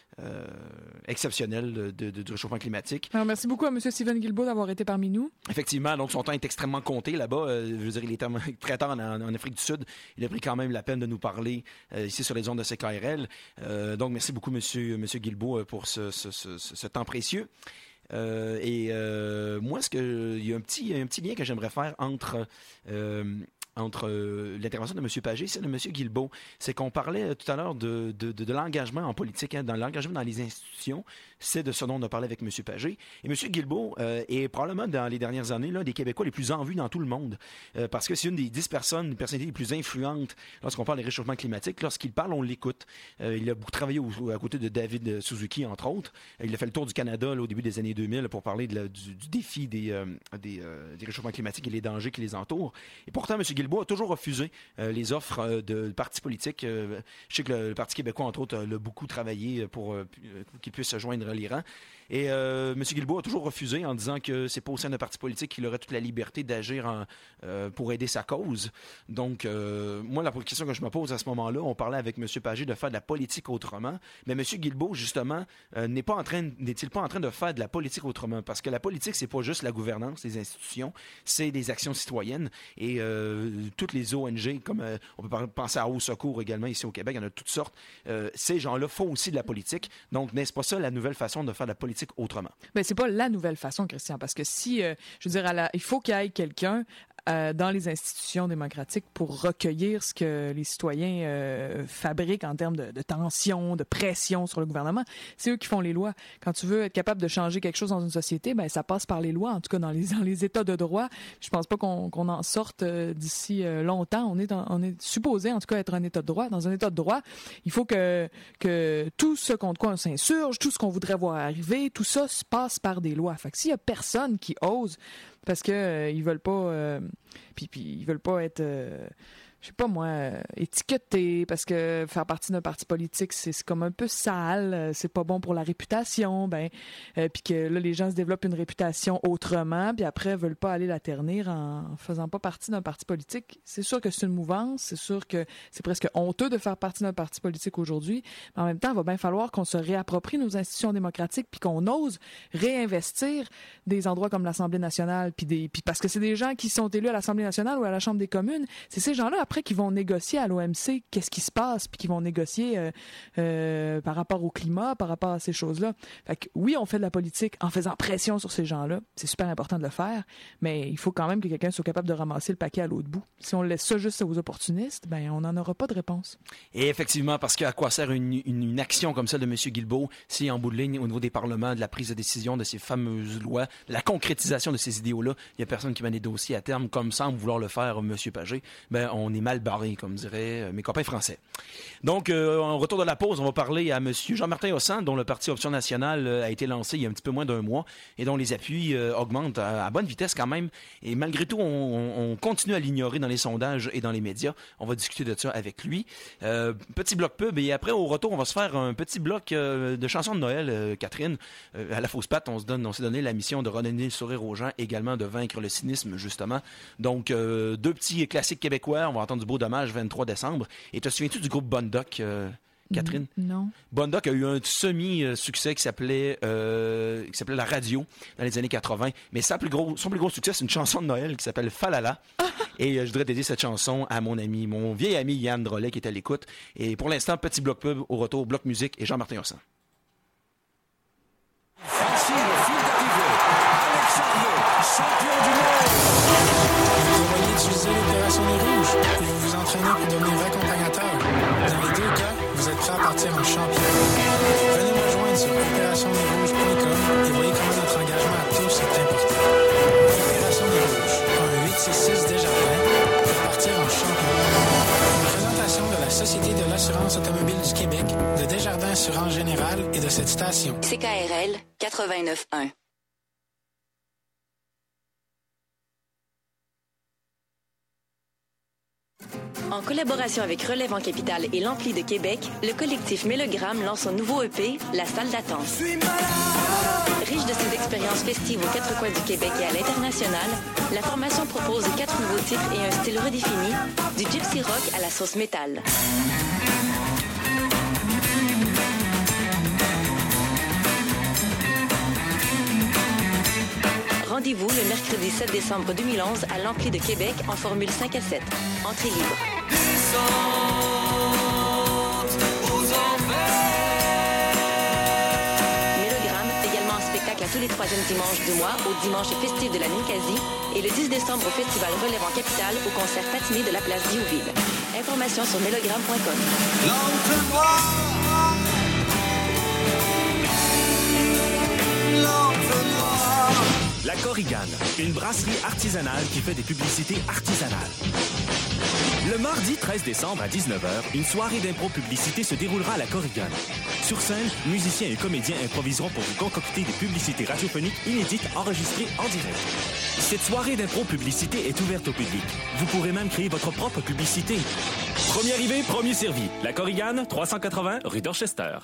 exceptionnel du réchauffement climatique. Alors, merci beaucoup à M. Stephen Guilbeault d'avoir été parmi nous. Effectivement, donc son temps est extrêmement compté là-bas. Je veux dire, il est très tard en Afrique du Sud. Il a pris quand même la peine de nous parler ici sur les ondes de CKRL. Donc, merci beaucoup, M. Guilbeault, pour ce temps précieux. Moi, il y a un petit lien que j'aimerais faire entre l'intervention de M. Pagé et celle de M. Guilbeault. C'est qu'on parlait tout à l'heure de l'engagement en politique, dans l'engagement dans les institutions. C'est de ce dont on a parlé avec M. Pagé. Et M. Guilbeault est probablement, dans les dernières années, l'un des Québécois les plus en vue dans tout le monde. Parce que c'est une des 10 personnalités les plus influentes lorsqu'on parle des réchauffements climatiques. Lorsqu'il parle, on l'écoute. Il a beaucoup travaillé à côté de David Suzuki, entre autres. Il a fait le tour du Canada au début des années 2000 pour parler du défi des réchauffements climatiques et les dangers qui les entourent. Et pourtant, M. Guilbeault a toujours refusé les offres de partis politiques. Je sais que le Parti québécois, entre autres, a beaucoup travaillé pour qu'il puisse se joindre les rangs. Et M. Guilbeault a toujours refusé en disant que c'est pas au sein d'un parti politique qu'il aurait toute la liberté d'agir pour aider sa cause. Donc, moi, la question que je me pose à ce moment-là, on parlait avec M. Pagé de faire de la politique autrement, mais M. Guilbeault, justement, n'est-il pas en train de faire de la politique autrement? Parce que la politique, c'est pas juste la gouvernance des institutions, c'est des actions citoyennes et toutes les ONG, comme on peut penser à Au Secours également ici au Québec, il y en a toutes sortes. Ces gens-là font aussi de la politique. Donc, n'est-ce pas ça la nouvelle façon de faire de la politique autrement? Ben, c'est pas la nouvelle façon, Christian, parce que si, je veux dire, il faut qu'il y ait quelqu'un dans les institutions démocratiques pour recueillir ce que les citoyens fabriquent en termes de tension, de pression sur le gouvernement. C'est eux qui font les lois. Quand tu veux être capable de changer quelque chose dans une société, ben ça passe par les lois, en tout cas dans les États de droit. Je pense pas qu'on en sorte d'ici longtemps. On est supposé, en tout cas, être un État de droit. Dans un État de droit, il faut que tout ce contre quoi on s'insurge, tout ce qu'on voudrait voir arriver, tout ça se passe par des lois. Fait que s'il y a personne qui ose parce que ils veulent pas puis ils veulent pas être je sais pas moi, étiqueté, parce que faire partie d'un parti politique, c'est comme un peu sale, c'est pas bon pour la réputation, puis que là, les gens se développent une réputation autrement, puis après, veulent pas aller la ternir en faisant pas partie d'un parti politique. C'est sûr que c'est une mouvance, c'est sûr que c'est presque honteux de faire partie d'un parti politique aujourd'hui, mais en même temps, il va bien falloir qu'on se réapproprie nos institutions démocratiques, puis qu'on ose réinvestir des endroits comme l'Assemblée nationale, puis parce que c'est des gens qui sont élus à l'Assemblée nationale ou à la Chambre des communes, c'est ces gens-là, après, qui vont négocier à l'OMC qu'est-ce qui se passe, puis qui vont négocier par rapport au climat, par rapport à ces choses-là. Fait que oui, on fait de la politique en faisant pression sur ces gens-là. C'est super important de le faire, mais il faut quand même que quelqu'un soit capable de ramasser le paquet à l'autre bout. Si on laisse ça juste aux opportunistes, ben on n'en aura pas de réponse. Et effectivement, parce qu'à quoi sert une action comme celle de M. Guilbeault si, en bout de ligne, au niveau des parlements, de la prise de décision de ces fameuses lois, la concrétisation de ces idéaux-là, il n'y a personne qui mène des dossiers à terme comme semble vouloir le faire M. Pagé, ben on est mal barré, comme diraient mes copains français. Donc, en retour de la pause, on va parler à M. Jean-Martin Hossan, dont le parti Option nationale a été lancé il y a un petit peu moins d'un mois et dont les appuis augmentent à bonne vitesse quand même. Et malgré tout, on continue à l'ignorer dans les sondages et dans les médias. On va discuter de ça avec lui. Petit bloc pub et après, au retour, on va se faire un petit bloc de chansons de Noël, Catherine. À la fausse patte, on s'est donné la mission de redonner le sourire aux gens, également de vaincre le cynisme, justement. Donc, deux petits classiques québécois. On va entendre du Beau Dommage 23 décembre. Et te souviens-tu du groupe Bondoc, Catherine? Non. Bondoc a eu un semi-succès qui s'appelait La Radio dans les années 80. Mais son plus gros succès, c'est une chanson de Noël qui s'appelle Falala. Et je voudrais dédier cette chanson à mon vieil ami Yann Drolet qui est à l'écoute. Et pour l'instant, petit bloc pub, au retour, bloc musique et Jean-Martin Hossan. Voici le fil d'arrivée. Alex Harvey, champion du monde. Vous voyez utiliser l'opération des rouges et vous vous entraînez pour devenir accompagnateur. Dans les deux cas, vous êtes prêt à partir en champion. Venez me rejoindre sur opérationnesrouges.com et voyez comment notre engagement à tous est important. Opération des rouges. Laval et de cette station. CKRL 89.1. En collaboration avec Relève en Capitale et l'Ampli de Québec, le collectif Mélogramme lance son nouveau EP, La Salle d'attente. Riche de ses expériences festives aux quatre coins du Québec et à l'international, la formation propose 4 nouveaux titres et un style redéfini, du gypsy rock à la sauce métal. Rendez-vous le mercredi 7 décembre 2011 à l'Ampli de Québec en formule 5 à 7. Entrée libre. Mélogramme, également en spectacle à tous les 3e dimanches du mois, au dimanche festif de la Ninkasi et le 10 décembre au Festival Relève en Capitale au concert patiné de la place Diouville. Informations sur mélogramme.com. La Korigane, une brasserie artisanale qui fait des publicités artisanales. Le mardi 13 décembre à 19h, une soirée d'impro publicité se déroulera à la Korigane. Sur scène, musiciens et comédiens improviseront pour vous concocter des publicités radiophoniques inédites enregistrées en direct. Cette soirée d'impro publicité est ouverte au public. Vous pourrez même créer votre propre publicité. Premier arrivé, premier servi. La Korigane, 380 rue Dorchester.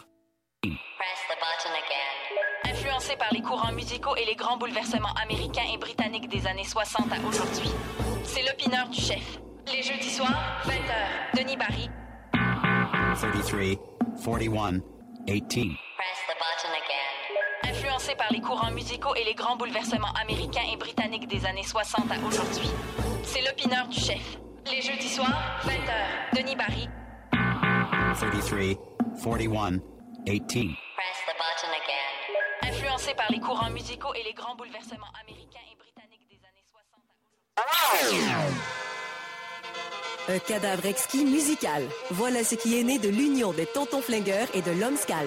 Influencé par les courants musicaux et les grands bouleversements américains et britanniques des années 60 à aujourd'hui, c'est l'opineur du chef. Les jeudis soirs, 20h, Denis Barry. 33, 41, 18. Influencé par les courants musicaux et les grands bouleversements américains et britanniques des années 60 à aujourd'hui, c'est l'opineur du chef. Les jeudis soirs, 20h, Denis Barry. 33, 41, 18. Influencé par les courants musicaux et les grands bouleversements américains et britanniques des années 60 à aujourd'hui. Un cadavre exquis musical. Voilà ce qui est né de l'union des Tontons Flingueurs et de l'Homme Scalp.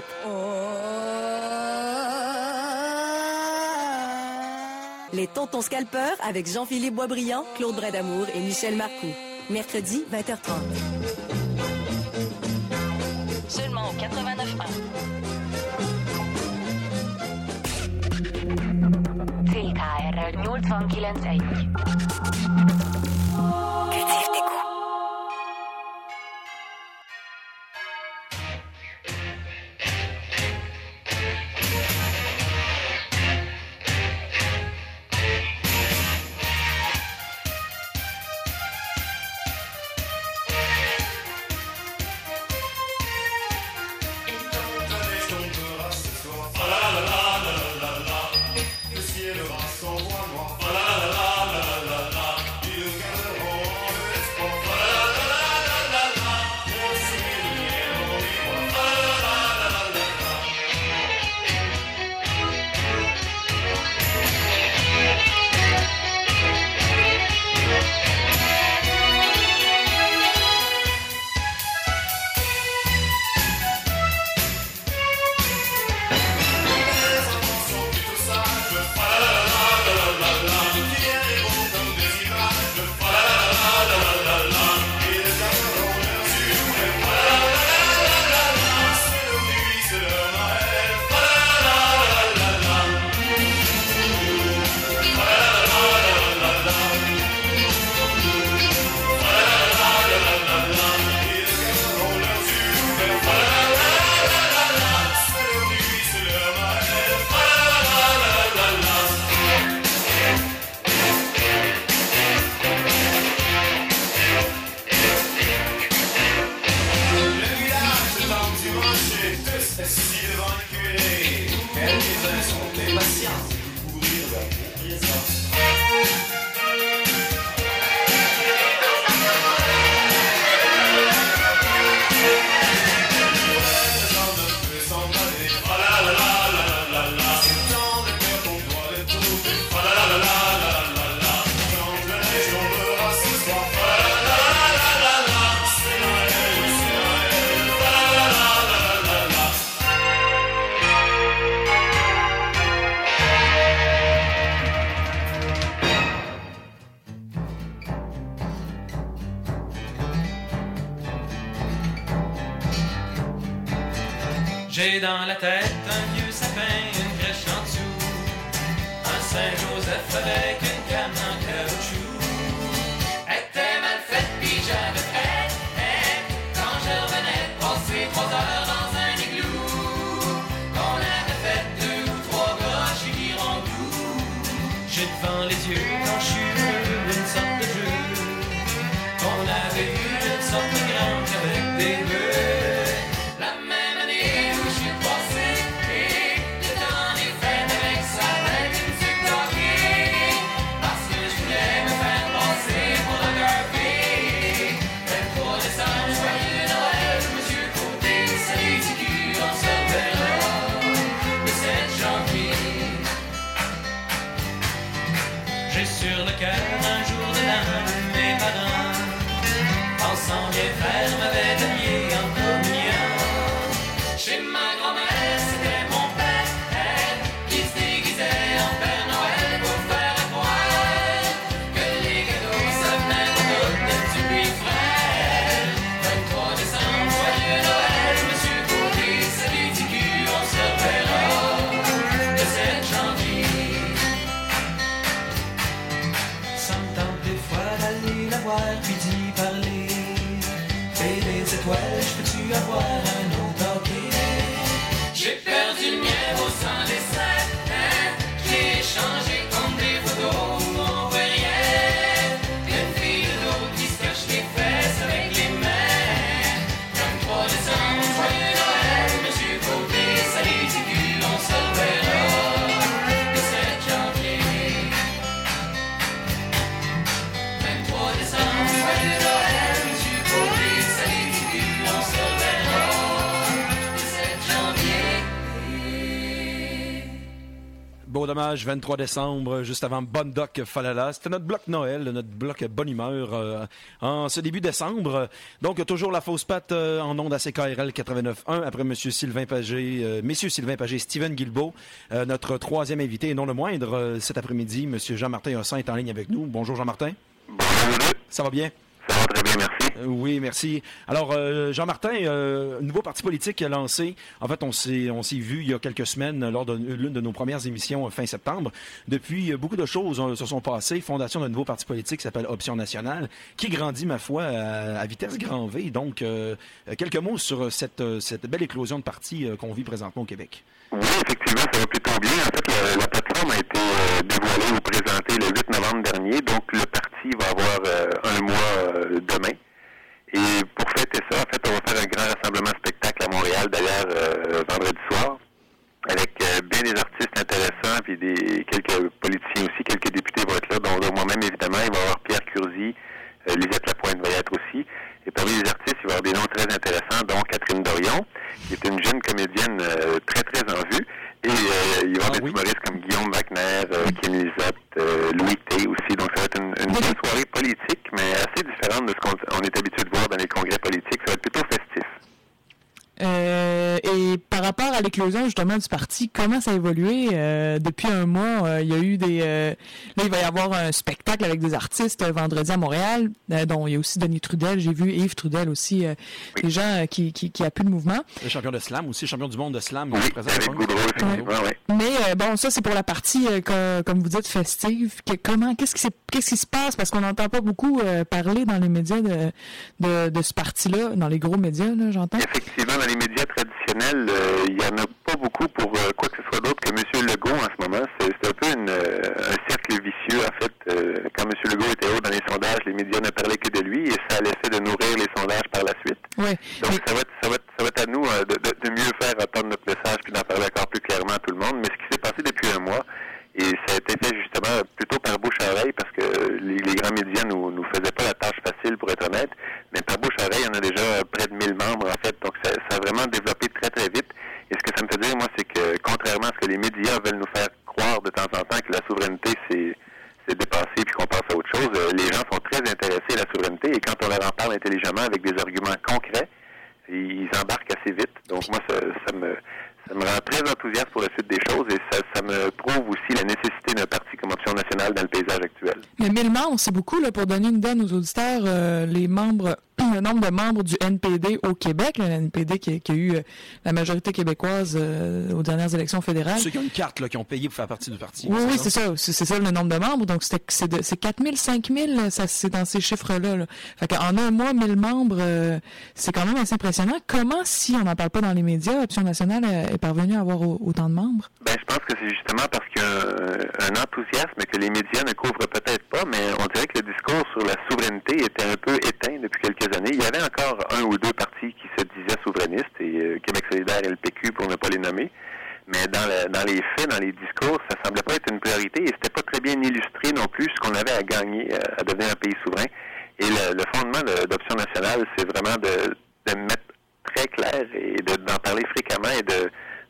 Les Tontons Scalpeurs avec Jean-Philippe Boisbriand, Claude Brindamour et Michel Marcoux. Mercredi, 20h30. Seulement au 89.1. CKRL Mjøl 2,6. Cultive tes goûts. Le ciel va s'envoie noir. La la la la la la la. Ils garderont l'espoir. J'ai dans la tête un vieux sapin, une crèche en dessous, un Saint-Joseph avec une canne en caoutchouc. Était mal faite pis j'avais fait, quand je revenais passer 3 heures dans un igloo. Qu'on avait fait 2 ou 3 gars chez Girondou. J'ai devant les yeux quand je suis heureux une sorte de jeu, qu'on avait eu une sorte de grange avec des bœufs. Sur le cœur un jour de l'an, mes parents, pensant bien faire, m'avaient habillé en communion. Chez ma grand-mère, c'était mon père qui se déguisait en Père Noël pour faire croire que les cadeaux ça venait de toutes du lui frère. 23 décembre, joyeux Noël, Monsieur Côté, salut Ticu, on se reverra le 7 janvier. Puis d'y parler. Fais des étoiles, je peux-tu avoir un autre hockey? J'ai perdu le mien au sang des saints. J'ai échangé contre des photos où on voit rien. Une fille de l'eau qui se cache les fesses avec les mains. 23 décembre, joyeux Noël, Monsieur Côté, salut Ticu, on se reverra le 7 janvier. 23 décembre, joyeux Noël, Monsieur Côté, salut Ticu, on se reverra le 7 janvier. Beau dommage, 23 décembre, juste avant Bonne Doc Falala. C'était notre bloc Noël, notre bloc bonne humeur en ce début décembre. Donc, toujours la fausse patte en ondes à CKRL 89.1 après Messieurs Sylvain Pagé, Steven Guilbeault, notre troisième invité et non le moindre cet après-midi. Monsieur Jean-Martin Hossin est en ligne avec nous. Bonjour Jean-Martin. Bonjour. Ça va bien? Ça va très bien, merci. Oui, merci. Alors, Jean-Martin, nouveau parti politique lancé. En fait, on s'est vu il y a quelques semaines lors de l'une de nos premières émissions fin septembre. Depuis, beaucoup de choses se sont passées. Fondation d'un nouveau parti politique qui s'appelle Option Nationale, qui grandit, ma foi, à vitesse grand V. Donc, quelques mots sur cette belle éclosion de partis qu'on vit présentement au Québec. Oui, effectivement, ça va plutôt bien. En fait, la plateforme a été dévoilée ou présentée le 8 novembre dernier. Donc, le parti va avoir un mois demain. Et pour fêter ça, en fait, on va faire un grand rassemblement spectacle à Montréal, d'ailleurs, vendredi soir, avec bien des artistes intéressants, puis quelques politiciens aussi, quelques députés vont être là, dont moi-même, évidemment. Il va y avoir Pierre Curzi, Lisette Lapointe va y être aussi. Et parmi les artistes, il va y avoir des noms très intéressants, dont Catherine Dorion, qui est une jeune comédienne très, très en vue. Et il va y avoir des humoristes comme Guillaume Wagner, Kim Lizotte, Louis T. aussi. Donc, ça va être une belle soirée politique, mais assez différente de ce qu'on est habitué de voir dans les congrès politiques. Ça va être plutôt festif. Et par rapport à l'éclosion justement du parti, comment ça a évolué depuis un mois? Il y a eu là, il va y avoir un spectacle avec des artistes vendredi à Montréal, dont il y a aussi Denis Trudel, j'ai vu Yves Trudel aussi, des gens qui appuient le mouvement. Le champion de slam aussi, champion du monde de slam. Oui, avec Goudreau, effectivement, oui. Mais bon, ça c'est pour la partie, comme vous dites, festive. Qu'est-ce qui se passe? Parce qu'on n'entend pas beaucoup parler dans les médias de ce parti-là, dans les gros médias, là, j'entends. Effectivement, dans les médias traditionnels, il n'y en a pas beaucoup pour quoi que ce soit d'autre que M. Legault en ce moment. C'est un peu un cercle vicieux, en fait. Quand M. Legault était haut dans les sondages, les médias ne parlaient que de lui et ça laissait de nourrir les sondages par la suite. Oui. Donc, ça va être à nous de mieux faire entendre notre message puis d'en parler encore plus clairement à tout le monde. Mais ce qui s'est passé depuis un mois, et ça a été fait justement plutôt par bouche à oreille parce que les grands médias nous faisaient pas la tâche facile, pour être honnête. Mais par bouche à oreille, il y en a déjà près de 1000 membres, en fait. Donc, ça a vraiment développé très, très vite. Et ce que ça me fait dire, moi, c'est que contrairement à ce que les médias veulent nous faire croire de temps en temps que la souveraineté, c'est dépassé puis qu'on passe à autre chose, les gens sont très intéressés à la souveraineté et quand on leur en parle intelligemment avec des arguments concrets, ils embarquent assez vite. Donc, moi, ça me rend très enthousiaste pour la suite des choses et ça me prouve aussi la nécessité d'un parti comme Option Nationale dans le paysage actuel. Mais 1000 membres, c'est beaucoup là, pour donner une donne aux auditeurs. Les membres le nombre de membres du NPD au Québec, le NPD qui a eu la majorité québécoise aux dernières élections fédérales. Ceux qui ont une carte, là, qui ont payé pour faire partie du parti. Oui, c'est ça. C'est ça le nombre de membres. Donc, c'est 4 000, 5 000, ça, c'est dans ces chiffres-là. Là. Fait qu'en un mois, 1000 membres, c'est quand même assez impressionnant. Comment, si on n'en parle pas dans les médias, Option nationale est parvenue à avoir autant de membres? Je pense que c'est justement parce qu'il y a un enthousiasme que les médias ne couvrent peut-être pas, mais on dirait que le discours sur la souveraineté était un peu éteint depuis quelques années. Il y avait encore un ou deux partis qui se disaient souverainistes, et Québec solidaire et le PQ pour ne pas les nommer. Mais dans les faits, dans les discours, ça semblait pas être une priorité et c'était pas très bien illustré non plus ce qu'on avait à gagner à devenir un pays souverain. Et le fondement d'Option nationale, c'est vraiment de mettre très clair et d'en parler fréquemment et de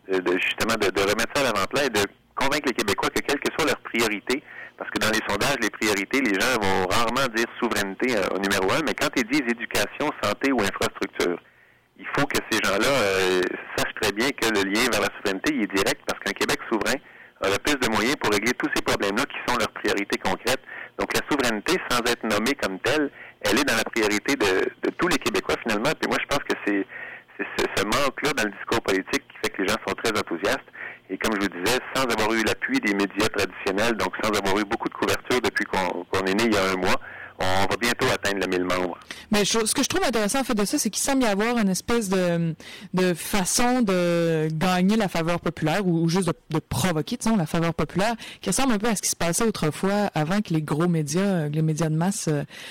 remettre ça à l'avant-plan et de convaincre les Québécois que quelle que soit leur priorité, parce que dans les sondages, les priorités, les gens vont rarement dire souveraineté au numéro 1, mais quand ils disent éducation, santé ou infrastructure, il faut que ces gens-là sachent très bien que le lien vers la souveraineté il est direct, parce qu'un Québec souverain aura plus de moyens pour régler tous ces problèmes-là qui sont leurs priorités concrètes. Donc la souveraineté, sans être nommée comme telle, elle est dans la priorité de tous les Québécois finalement. Puis moi, je pense que c'est ce manque-là dans le discours politique qui fait que les gens sont très enthousiastes. Et comme je vous disais, sans avoir eu l'appui des médias traditionnels, donc sans avoir eu beaucoup de couverture depuis qu'on est né il y a un mois, on va bientôt atteindre le 1000 membres. Mais ce que je trouve intéressant en fait de ça, c'est qu'il semble y avoir une espèce de façon de gagner la faveur populaire ou juste de provoquer, disons, la faveur populaire, qui ressemble un peu à ce qui se passait autrefois avant que les gros médias, les médias de masse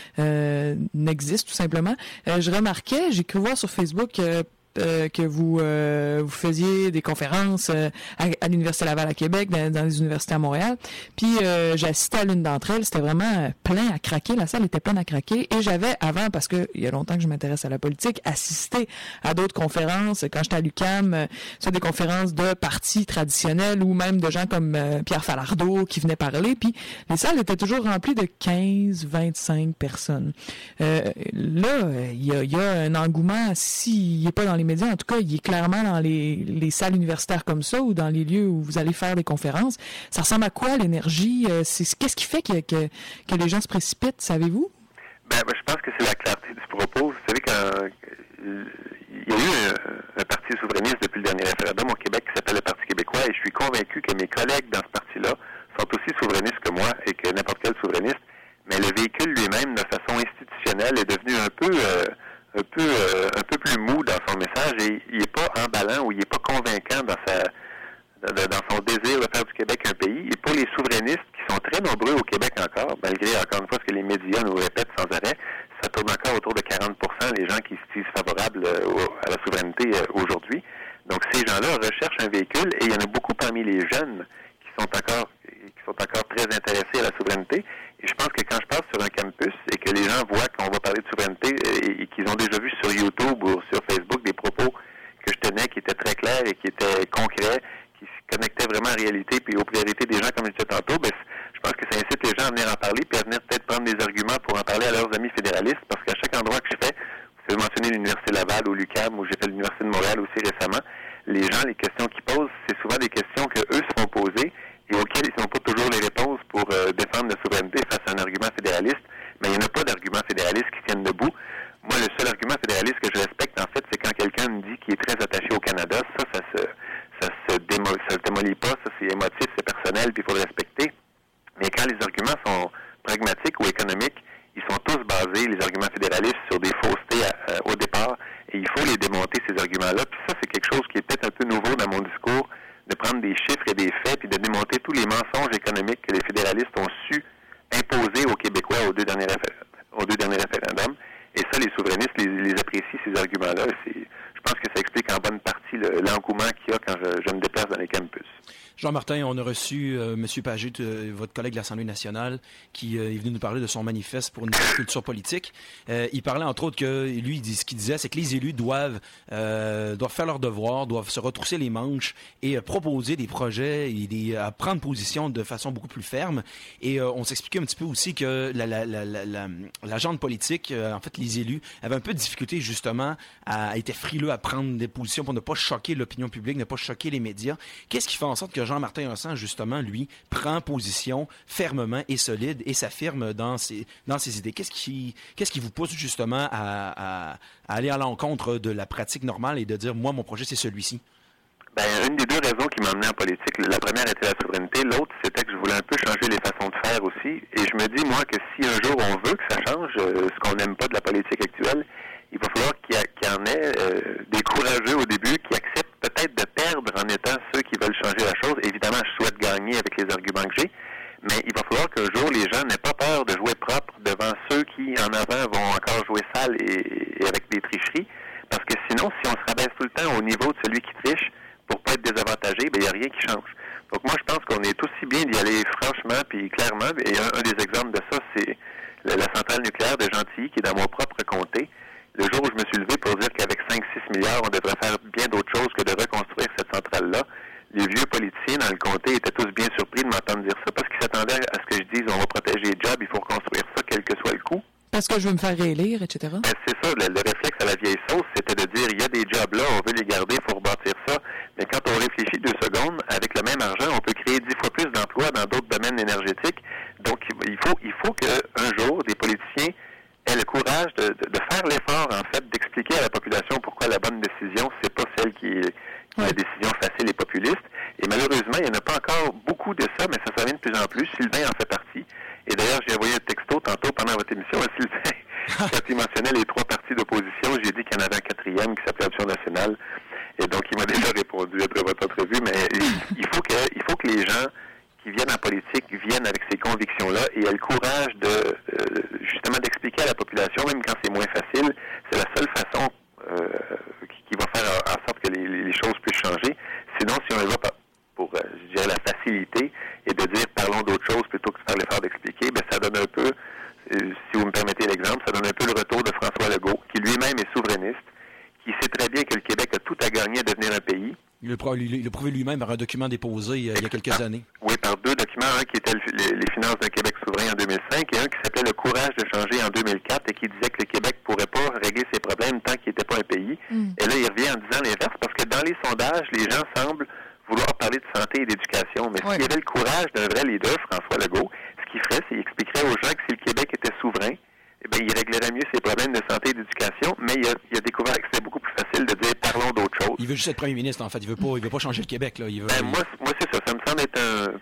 n'existent tout simplement. Je remarquais, j'ai cru voir sur Facebook que vous faisiez des conférences à l'Université Laval à Québec, dans les universités à Montréal. Puis j'ai assisté à l'une d'entre elles. C'était vraiment plein à craquer. La salle était pleine à craquer. Et j'avais, avant, parce que il y a longtemps que je m'intéresse à la politique, assisté à d'autres conférences quand j'étais à l'UQAM, soit des conférences de partis traditionnels ou même de gens comme Pierre Falardeau qui venaient parler. Puis les salles étaient toujours remplies de 15-25 personnes. Là, il y a un engouement, s'il n'est pas dans les médias, en tout cas, il est clairement dans les salles universitaires comme ça ou dans les lieux où vous allez faire des conférences. Ça ressemble à quoi, l'énergie? Qu'est-ce qui fait que les gens se précipitent, savez-vous? Je pense que c'est la clarté du propos. Vous savez qu'il y a eu un parti souverainiste depuis le dernier référendum au Québec qui s'appelle le Parti québécois et je suis convaincu que mes collègues dans ce parti-là sont aussi souverainistes que moi et que n'importe quel souverainiste, mais le véhicule lui-même, de façon institutionnelle, est devenu un peu plus mou dans son message et il n'est pas emballant ou il n'est pas convaincant dans son désir de faire du Québec un pays. Et pour les souverainistes qui sont très nombreux au Québec encore, malgré encore une fois ce que les médias nous répètent sans arrêt, ça tourne encore autour de 40% les gens qui se disent favorables à la souveraineté aujourd'hui. Donc ces gens-là recherchent un véhicule et il y en a beaucoup parmi les jeunes qui sont encore très intéressés à la souveraineté. Et je pense que quand je passe sur un campus et que les gens voient qu'on va parler de souveraineté et qu'ils ont déjà vu sur YouTube ou sur Facebook des propos que je tenais qui étaient très clairs et qui étaient concrets, qui se connectaient vraiment à la réalité puis aux priorités des gens, comme je disais tantôt, je pense que ça incite les gens à venir en parler puis à venir peut-être prendre des arguments pour en parler à leurs amis fédéralistes parce qu'à chaque endroit que je fais, vous avez mentionné l'Université Laval ou l'UQAM ou j'ai fait l'Université de Montréal aussi récemment, les gens, les questions qu'ils posent, c'est souvent des questions qu'eux se font poser et auxquelles ils n'ont pas toujours les réponses pour défendre la souveraineté face à un argument fédéraliste, mais il n'y en a pas d'argument fédéraliste qui tiennent debout. Moi, le seul argument fédéraliste que je respecte, en fait, c'est quand quelqu'un me dit qu'il est très attaché au Canada. Ça se démolit pas, ça c'est émotif, c'est personnel, puis il faut le respecter. Mais quand les arguments sont pragmatiques ou économiques, ils sont tous basés, les arguments fédéralistes, sur des faussetés au départ, et il faut les démonter, ces arguments-là. Puis ça, c'est quelque chose qui est peut-être un peu nouveau dans mon discours, de prendre des chiffres et des faits, puis de démonter tous les mensonges économiques que les fédéralistes ont su imposer aux Québécois aux deux derniers référendums. Et ça, les souverainistes les apprécient, ces arguments-là. Je pense que ça explique en bonne partie l'engouement qu'il y a quand je me déplace dans les campus. Jean-Martin, on a reçu M. Pagé, votre collègue de l'Assemblée nationale, qui est venu nous parler de son manifeste pour une culture politique. Il parlait entre autres que lui, ce qu'il disait, c'est que les élus doivent faire leur devoir, doivent se retrousser les manches et proposer des projets et à prendre position de façon beaucoup plus ferme. Et on s'expliquait un petit peu aussi que l'agente politique, en fait, les élus, avaient un peu de difficulté justement à être frileux à prendre des positions pour ne pas choquer l'opinion publique, ne pas choquer les médias. Qu'est-ce qui fait en sorte que Jean Jean-Martin Hossan, justement, lui, prend position fermement et solide et s'affirme dans ses idées. Qu'est-ce qui vous pousse justement à aller à l'encontre de la pratique normale et de dire, moi, mon projet, c'est celui-ci? Ben, une des deux raisons qui m'a amené en politique, la première était la souveraineté, l'autre c'était que je voulais un peu changer les façons de faire aussi. Et je me dis, moi, que si un jour on veut que ça change, ce qu'on n'aime pas de la politique actuelle, il va falloir qu'il y en ait des courageux au début qui acceptent peut-être de perdre en étant ceux qui veulent changer la chose. Évidemment, je souhaite gagner avec les arguments que j'ai, mais il va falloir qu'un jour les gens n'aient pas peur de jouer propre devant ceux qui, en avant, vont encore jouer sale et avec des tricheries. Parce que sinon, si on se rabaisse tout le temps au niveau de celui qui triche, pour pas être désavantagé, ben il n'y a rien qui change. Donc moi, je pense qu'on est aussi bien d'y aller franchement puis clairement. Et un des exemples de ça, c'est la centrale nucléaire de Gentilly, qui est dans mon propre comté. Le jour où je me suis levé pour dire qu'avec 5-6 milliards, on devrait faire bien d'autres choses que de reconstruire cette centrale-là, les vieux politiciens dans le comté étaient tous bien surpris de m'entendre dire ça, parce qu'ils s'attendaient à ce que je dise, on va protéger les jobs, il faut reconstruire ça, quel que soit le coût. Parce que je veux me faire réélire, etc. Ben, c'est ça, le réflexe à la vieille sauce, c'était de dire, il y a des jobs là, on veut les garder, il faut rebâtir ça. Mais quand on réfléchit 2 secondes, avec le même argent, on peut créer 10 fois plus d'emplois dans d'autres domaines énergétiques. Donc, il faut qu'un jour, des politiciens aient le courage de faire l'effort, en fait, d'expliquer à la population pourquoi la bonne décision, c'est pas celle qui est la décision facile et populiste. Et malheureusement, il n'y en a pas encore beaucoup de ça, mais ça s'en vient de plus en plus. Sylvain en fait partie. Et d'ailleurs, j'ai envoyé un texto tantôt pendant votre émission à Sylvain, quand il mentionnait les 3 partis d'opposition. J'ai dit qu'il y en avait un 4e qui s'appelait Option nationale. Et donc, il m'a déjà répondu après votre entrevue. Mais il faut que les gens qui viennent en politique viennent avec ces convictions-là et aient le courage justement d'expliquer à la population, même quand c'est moins facile. C'est la seule façon qui va faire en sorte que les choses puissent changer. Sinon, si on y va pour, je dirais, la facilité et de dire parlons d'autre chose plutôt que de faire l'effort d'expliquer, ben ça donne un peu, si vous me permettez l'exemple, ça donne un peu le retour de François Legault, qui lui-même est souverainiste, qui sait très bien que le Québec a tout à gagner à devenir un pays. Il l'a prouvé lui-même par un document déposé il y a quelques années. Oui, par 2 documents, un qui était les finances d'un Québec souverain en 2005 et un qui s'appelait le courage de changer en 2004 et qui disait que le Québec ne pourrait pas régler ses problèmes tant qu'il n'était pas un pays. Et là, il revient en disant l'inverse parce que dans les sondages, les gens semblent vouloir parler de santé et d'éducation. Mais s'il y avait le courage d'un vrai leader, François Legault, ce qu'il ferait, c'est qu'il expliquerait aux gens que si le Québec était souverain, eh bien, il réglerait mieux ses problèmes de santé et d'éducation, mais il a découvert que c'était beaucoup plus facile de dire parlons d'autre chose. Il veut juste être premier ministre, en fait. Il veut pas changer le Québec, là. Moi, c'est ça. Ça me semble être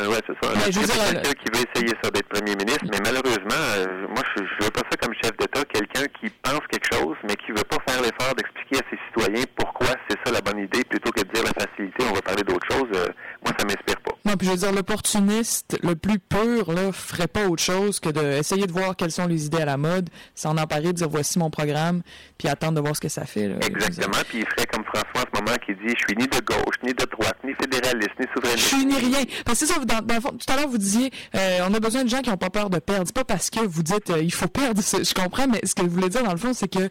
quelqu'un qui veut essayer ça, d'être premier ministre, mais malheureusement, moi, je veux pas ça comme chef d'État, quelqu'un qui pense quelque chose, mais qui veut pas faire l'effort d'expliquer à ses citoyens pourquoi c'est ça la bonne idée, plutôt que de dire la facilité, on va parler d'autre chose. Moi, ça m'inspire pas. Non, puis je veux dire, l'opportuniste le plus pur, là, ferait pas autre chose que d'essayer de voir quelles sont les idées à la mode, s'en emparer, dire voici mon programme, puis attendre de voir ce que ça fait. Là, exactement, puis il ferait comme François en ce moment qui dit je suis ni de gauche, ni de droite, ni fédéraliste, ni souverainiste. Je suis ni rien. Parce que c'est ça, dans le fond, tout à l'heure vous disiez on a besoin de gens qui n'ont pas peur de perdre. C'est pas parce que vous dites il faut perdre, je comprends, mais ce que vous voulez dire dans le fond, c'est que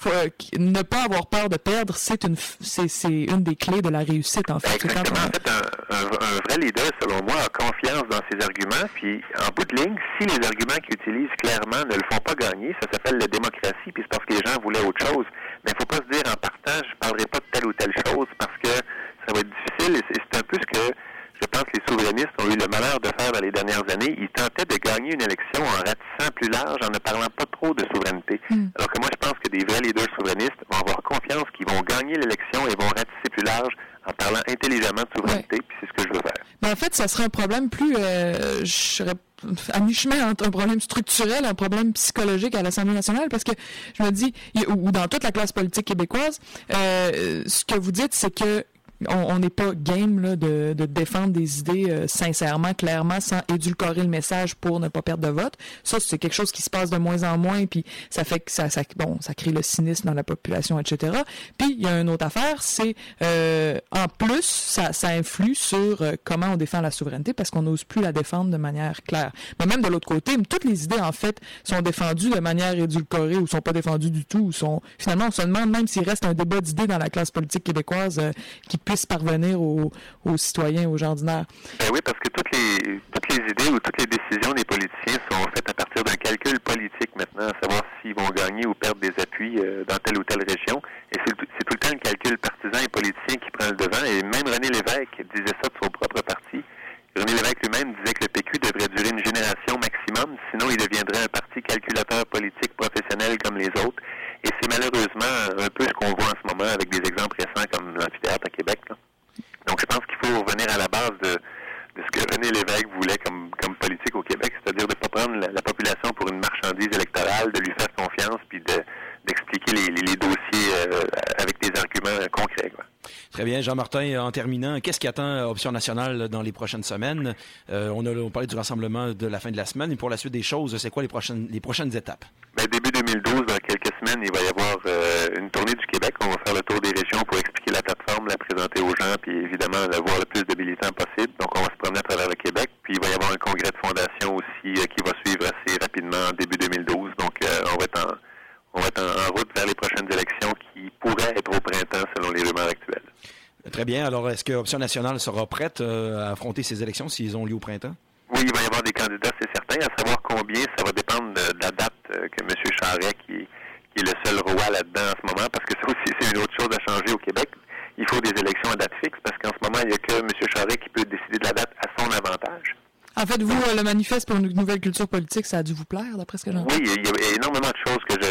ne pas avoir peur de perdre, c'est une des clés de la réussite, en fait. Exactement. En fait, un vrai leader, selon moi, a confiance dans ses arguments, puis en bout de ligne, si les arguments qu'il utilise clairement ne le font pas gagner, ça s'appelle la démocratie, puis c'est parce que les gens voulaient autre chose. Mais il ne faut pas se dire en partant, je ne parlerai pas de telle ou telle chose, parce que ça va être difficile, et c'est un peu ce que je pense que les souverainistes ont eu le malheur de faire dans les dernières années. Ils tentaient de gagner une élection en ratissant plus large, en ne parlant pas trop de souveraineté. Alors que moi, je pense que des vrais leaders souverainistes vont avoir confiance qu'ils vont gagner l'élection et vont ratisser plus large en parlant intelligemment de souveraineté, puis c'est ce que je veux faire. Mais en fait, ça serait un problème plus, je serais à mi-chemin entre un problème structurel et un problème psychologique à l'Assemblée nationale, parce que je me dis, ou dans toute la classe politique québécoise, ce que vous dites, c'est que on n'est pas game là, de défendre des idées sincèrement, clairement, sans édulcorer le message pour ne pas perdre de vote. Ça, c'est quelque chose qui se passe de moins en moins, puis ça fait que ça crée le cynisme dans la population, etc. Puis il y a une autre affaire, c'est en plus, ça influe sur comment on défend la souveraineté, parce qu'on n'ose plus la défendre de manière claire. Mais même de l'autre côté, toutes les idées, en fait, sont défendues de manière édulcorée ou sont pas défendues du tout, ou sont finalement, on se demande même s'il reste un débat d'idées dans la classe politique québécoise qui puisse parvenir aux citoyens, aux gens ordinaires. Ben oui, parce que toutes les idées ou toutes les décisions des politiciens sont faites à partir d'un calcul politique maintenant, à savoir s'ils vont gagner ou perdre des appuis dans telle ou telle région. Et c'est tout le temps le calcul partisan et politicien qui prend le devant. Et même René Lévesque disait ça de son propre parti. sinon il deviendrait un parti calculateur politique professionnel comme les autres. Et c'est malheureusement un peu ce qu'on voit en ce moment avec des exemples récents comme l'amphithéâtre à Québec, là. Donc je pense qu'il faut revenir à la base de ce que René Lévesque voulait comme politique au Québec, c'est-à-dire de ne pas prendre la population pour une marchandise électorale, de lui faire confiance, puis d'expliquer les dossiers avec des arguments concrets, quoi. Très bien. Jean-Martin, en terminant, qu'est-ce qui attend Option nationale dans les prochaines semaines? On parlait du rassemblement de la fin de la semaine. Et pour la suite des choses, c'est quoi les prochaines étapes? Bien, début 2012, dans quelques semaines, il va y avoir une tournée du Québec. On va faire le tour des régions pour expliquer la plateforme, la présenter aux gens, puis évidemment, avoir le plus de militants possible. Donc, on va se promener à travers le Québec. Puis, il va y avoir un congrès de fondation aussi qui va suivre assez rapidement en début 2012. Donc, on va être en route vers les prochaines élections qui pourraient être au printemps selon les rumeurs actuelles. Très bien. Alors, est-ce que Option nationale sera prête à affronter ces élections s'ils ont lieu au printemps? Oui, il va y avoir des candidats, c'est certain. À savoir combien, ça va dépendre de la date que M. Charest, qui est le seul roi là-dedans en ce moment, parce que ça aussi, c'est une autre chose à changer au Québec. Il faut des élections à date fixe, parce qu'en ce moment, il n'y a que M. Charest qui peut décider de la date à son avantage. En fait, vous, le manifeste pour une nouvelle culture politique, ça a dû vous plaire, d'après ce que j'entends? Oui, il y a énormément de choses que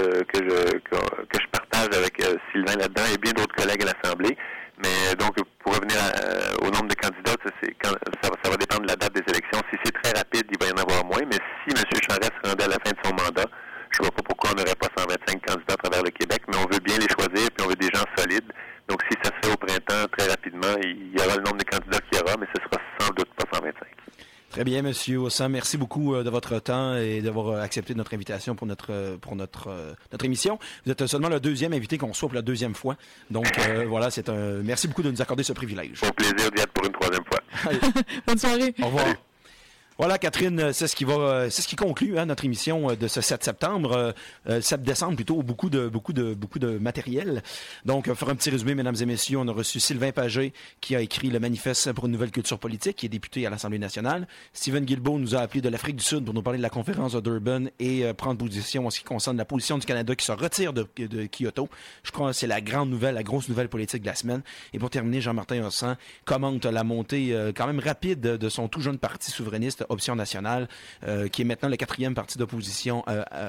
je partage avec Sylvain là-dedans et bien d'autres collègues à l'Assemblée. Mais donc, pour revenir au nombre de candidats, ça va dépendre de la date des élections. Si c'est très rapide, il va y en avoir moins. Mais si M. Charest se rendait à la fin de son mandat, je ne vois pas pourquoi on n'aurait pas 125 candidats à travers le Québec. Mais on veut bien les choisir, puis on veut des gens solides. Donc, si ça se fait au printemps, très rapidement, il y aura le nombre de candidats qu'il y aura, mais ce sera sans doute pas 125. Très bien, M. Hossan. Merci beaucoup de votre temps et d'avoir accepté notre invitation pour notre émission. Vous êtes seulement le deuxième invité qu'on reçoit pour la deuxième fois. Donc, voilà, merci beaucoup de nous accorder ce privilège. Au plaisir d'y être pour une troisième fois. Bonne soirée. Au revoir. Voilà, Catherine, c'est ce qui conclut notre émission de ce 7 septembre, 7 décembre plutôt, beaucoup de matériel. Donc, faire un petit résumé, mesdames et messieurs, on a reçu Sylvain Pagé, qui a écrit le Manifeste pour une nouvelle culture politique, qui est député à l'Assemblée nationale. Stephen Guilbeault nous a appelé de l'Afrique du Sud pour nous parler de la conférence de Durban et prendre position en ce qui concerne la position du Canada qui se retire de Kyoto. Je crois que c'est la grosse nouvelle politique de la semaine. Et pour terminer, Jean-Martin Hossan commente la montée quand même rapide de son tout jeune parti souverainiste, Option nationale, qui est maintenant le troisième parti d'opposition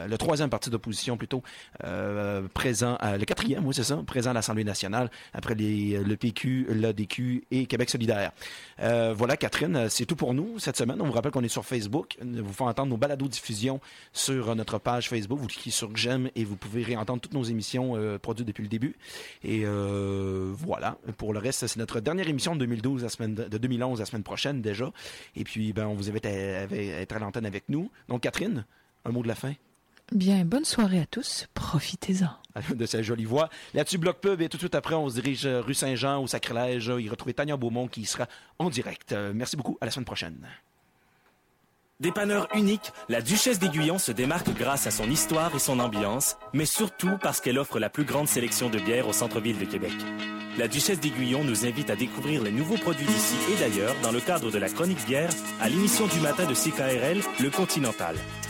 plutôt, présent, le quatrième, oui c'est ça, présent à l'Assemblée nationale, après le PQ, l'ADQ et Québec solidaire. Voilà, Catherine, c'est tout pour nous cette semaine. On vous rappelle qu'on est sur Facebook. Vous faites entendre nos balados-diffusions sur notre page Facebook. Vous cliquez sur j'aime et vous pouvez réentendre toutes nos émissions produites depuis le début. Et voilà. Pour le reste, c'est notre dernière émission de 2011 la semaine prochaine déjà. Et puis, on vous invite à être à l'antenne avec nous. Donc, Catherine, un mot de la fin? Bien, bonne soirée à tous. Profitez-en. De sa jolie voix. Là-dessus, Bloc Pub, et tout de suite après, on se dirige rue Saint-Jean, au Sacrilège. Il retrouve Tania Beaumont qui sera en direct. Merci beaucoup. À la semaine prochaine. Dépanneur unique, la Duchesse d'Aiguillon se démarque grâce à son histoire et son ambiance, mais surtout parce qu'elle offre la plus grande sélection de bières au centre-ville de Québec. La Duchesse d'Aiguillon nous invite à découvrir les nouveaux produits d'ici et d'ailleurs dans le cadre de la chronique bière à l'émission du matin de CKRL, Le Continental.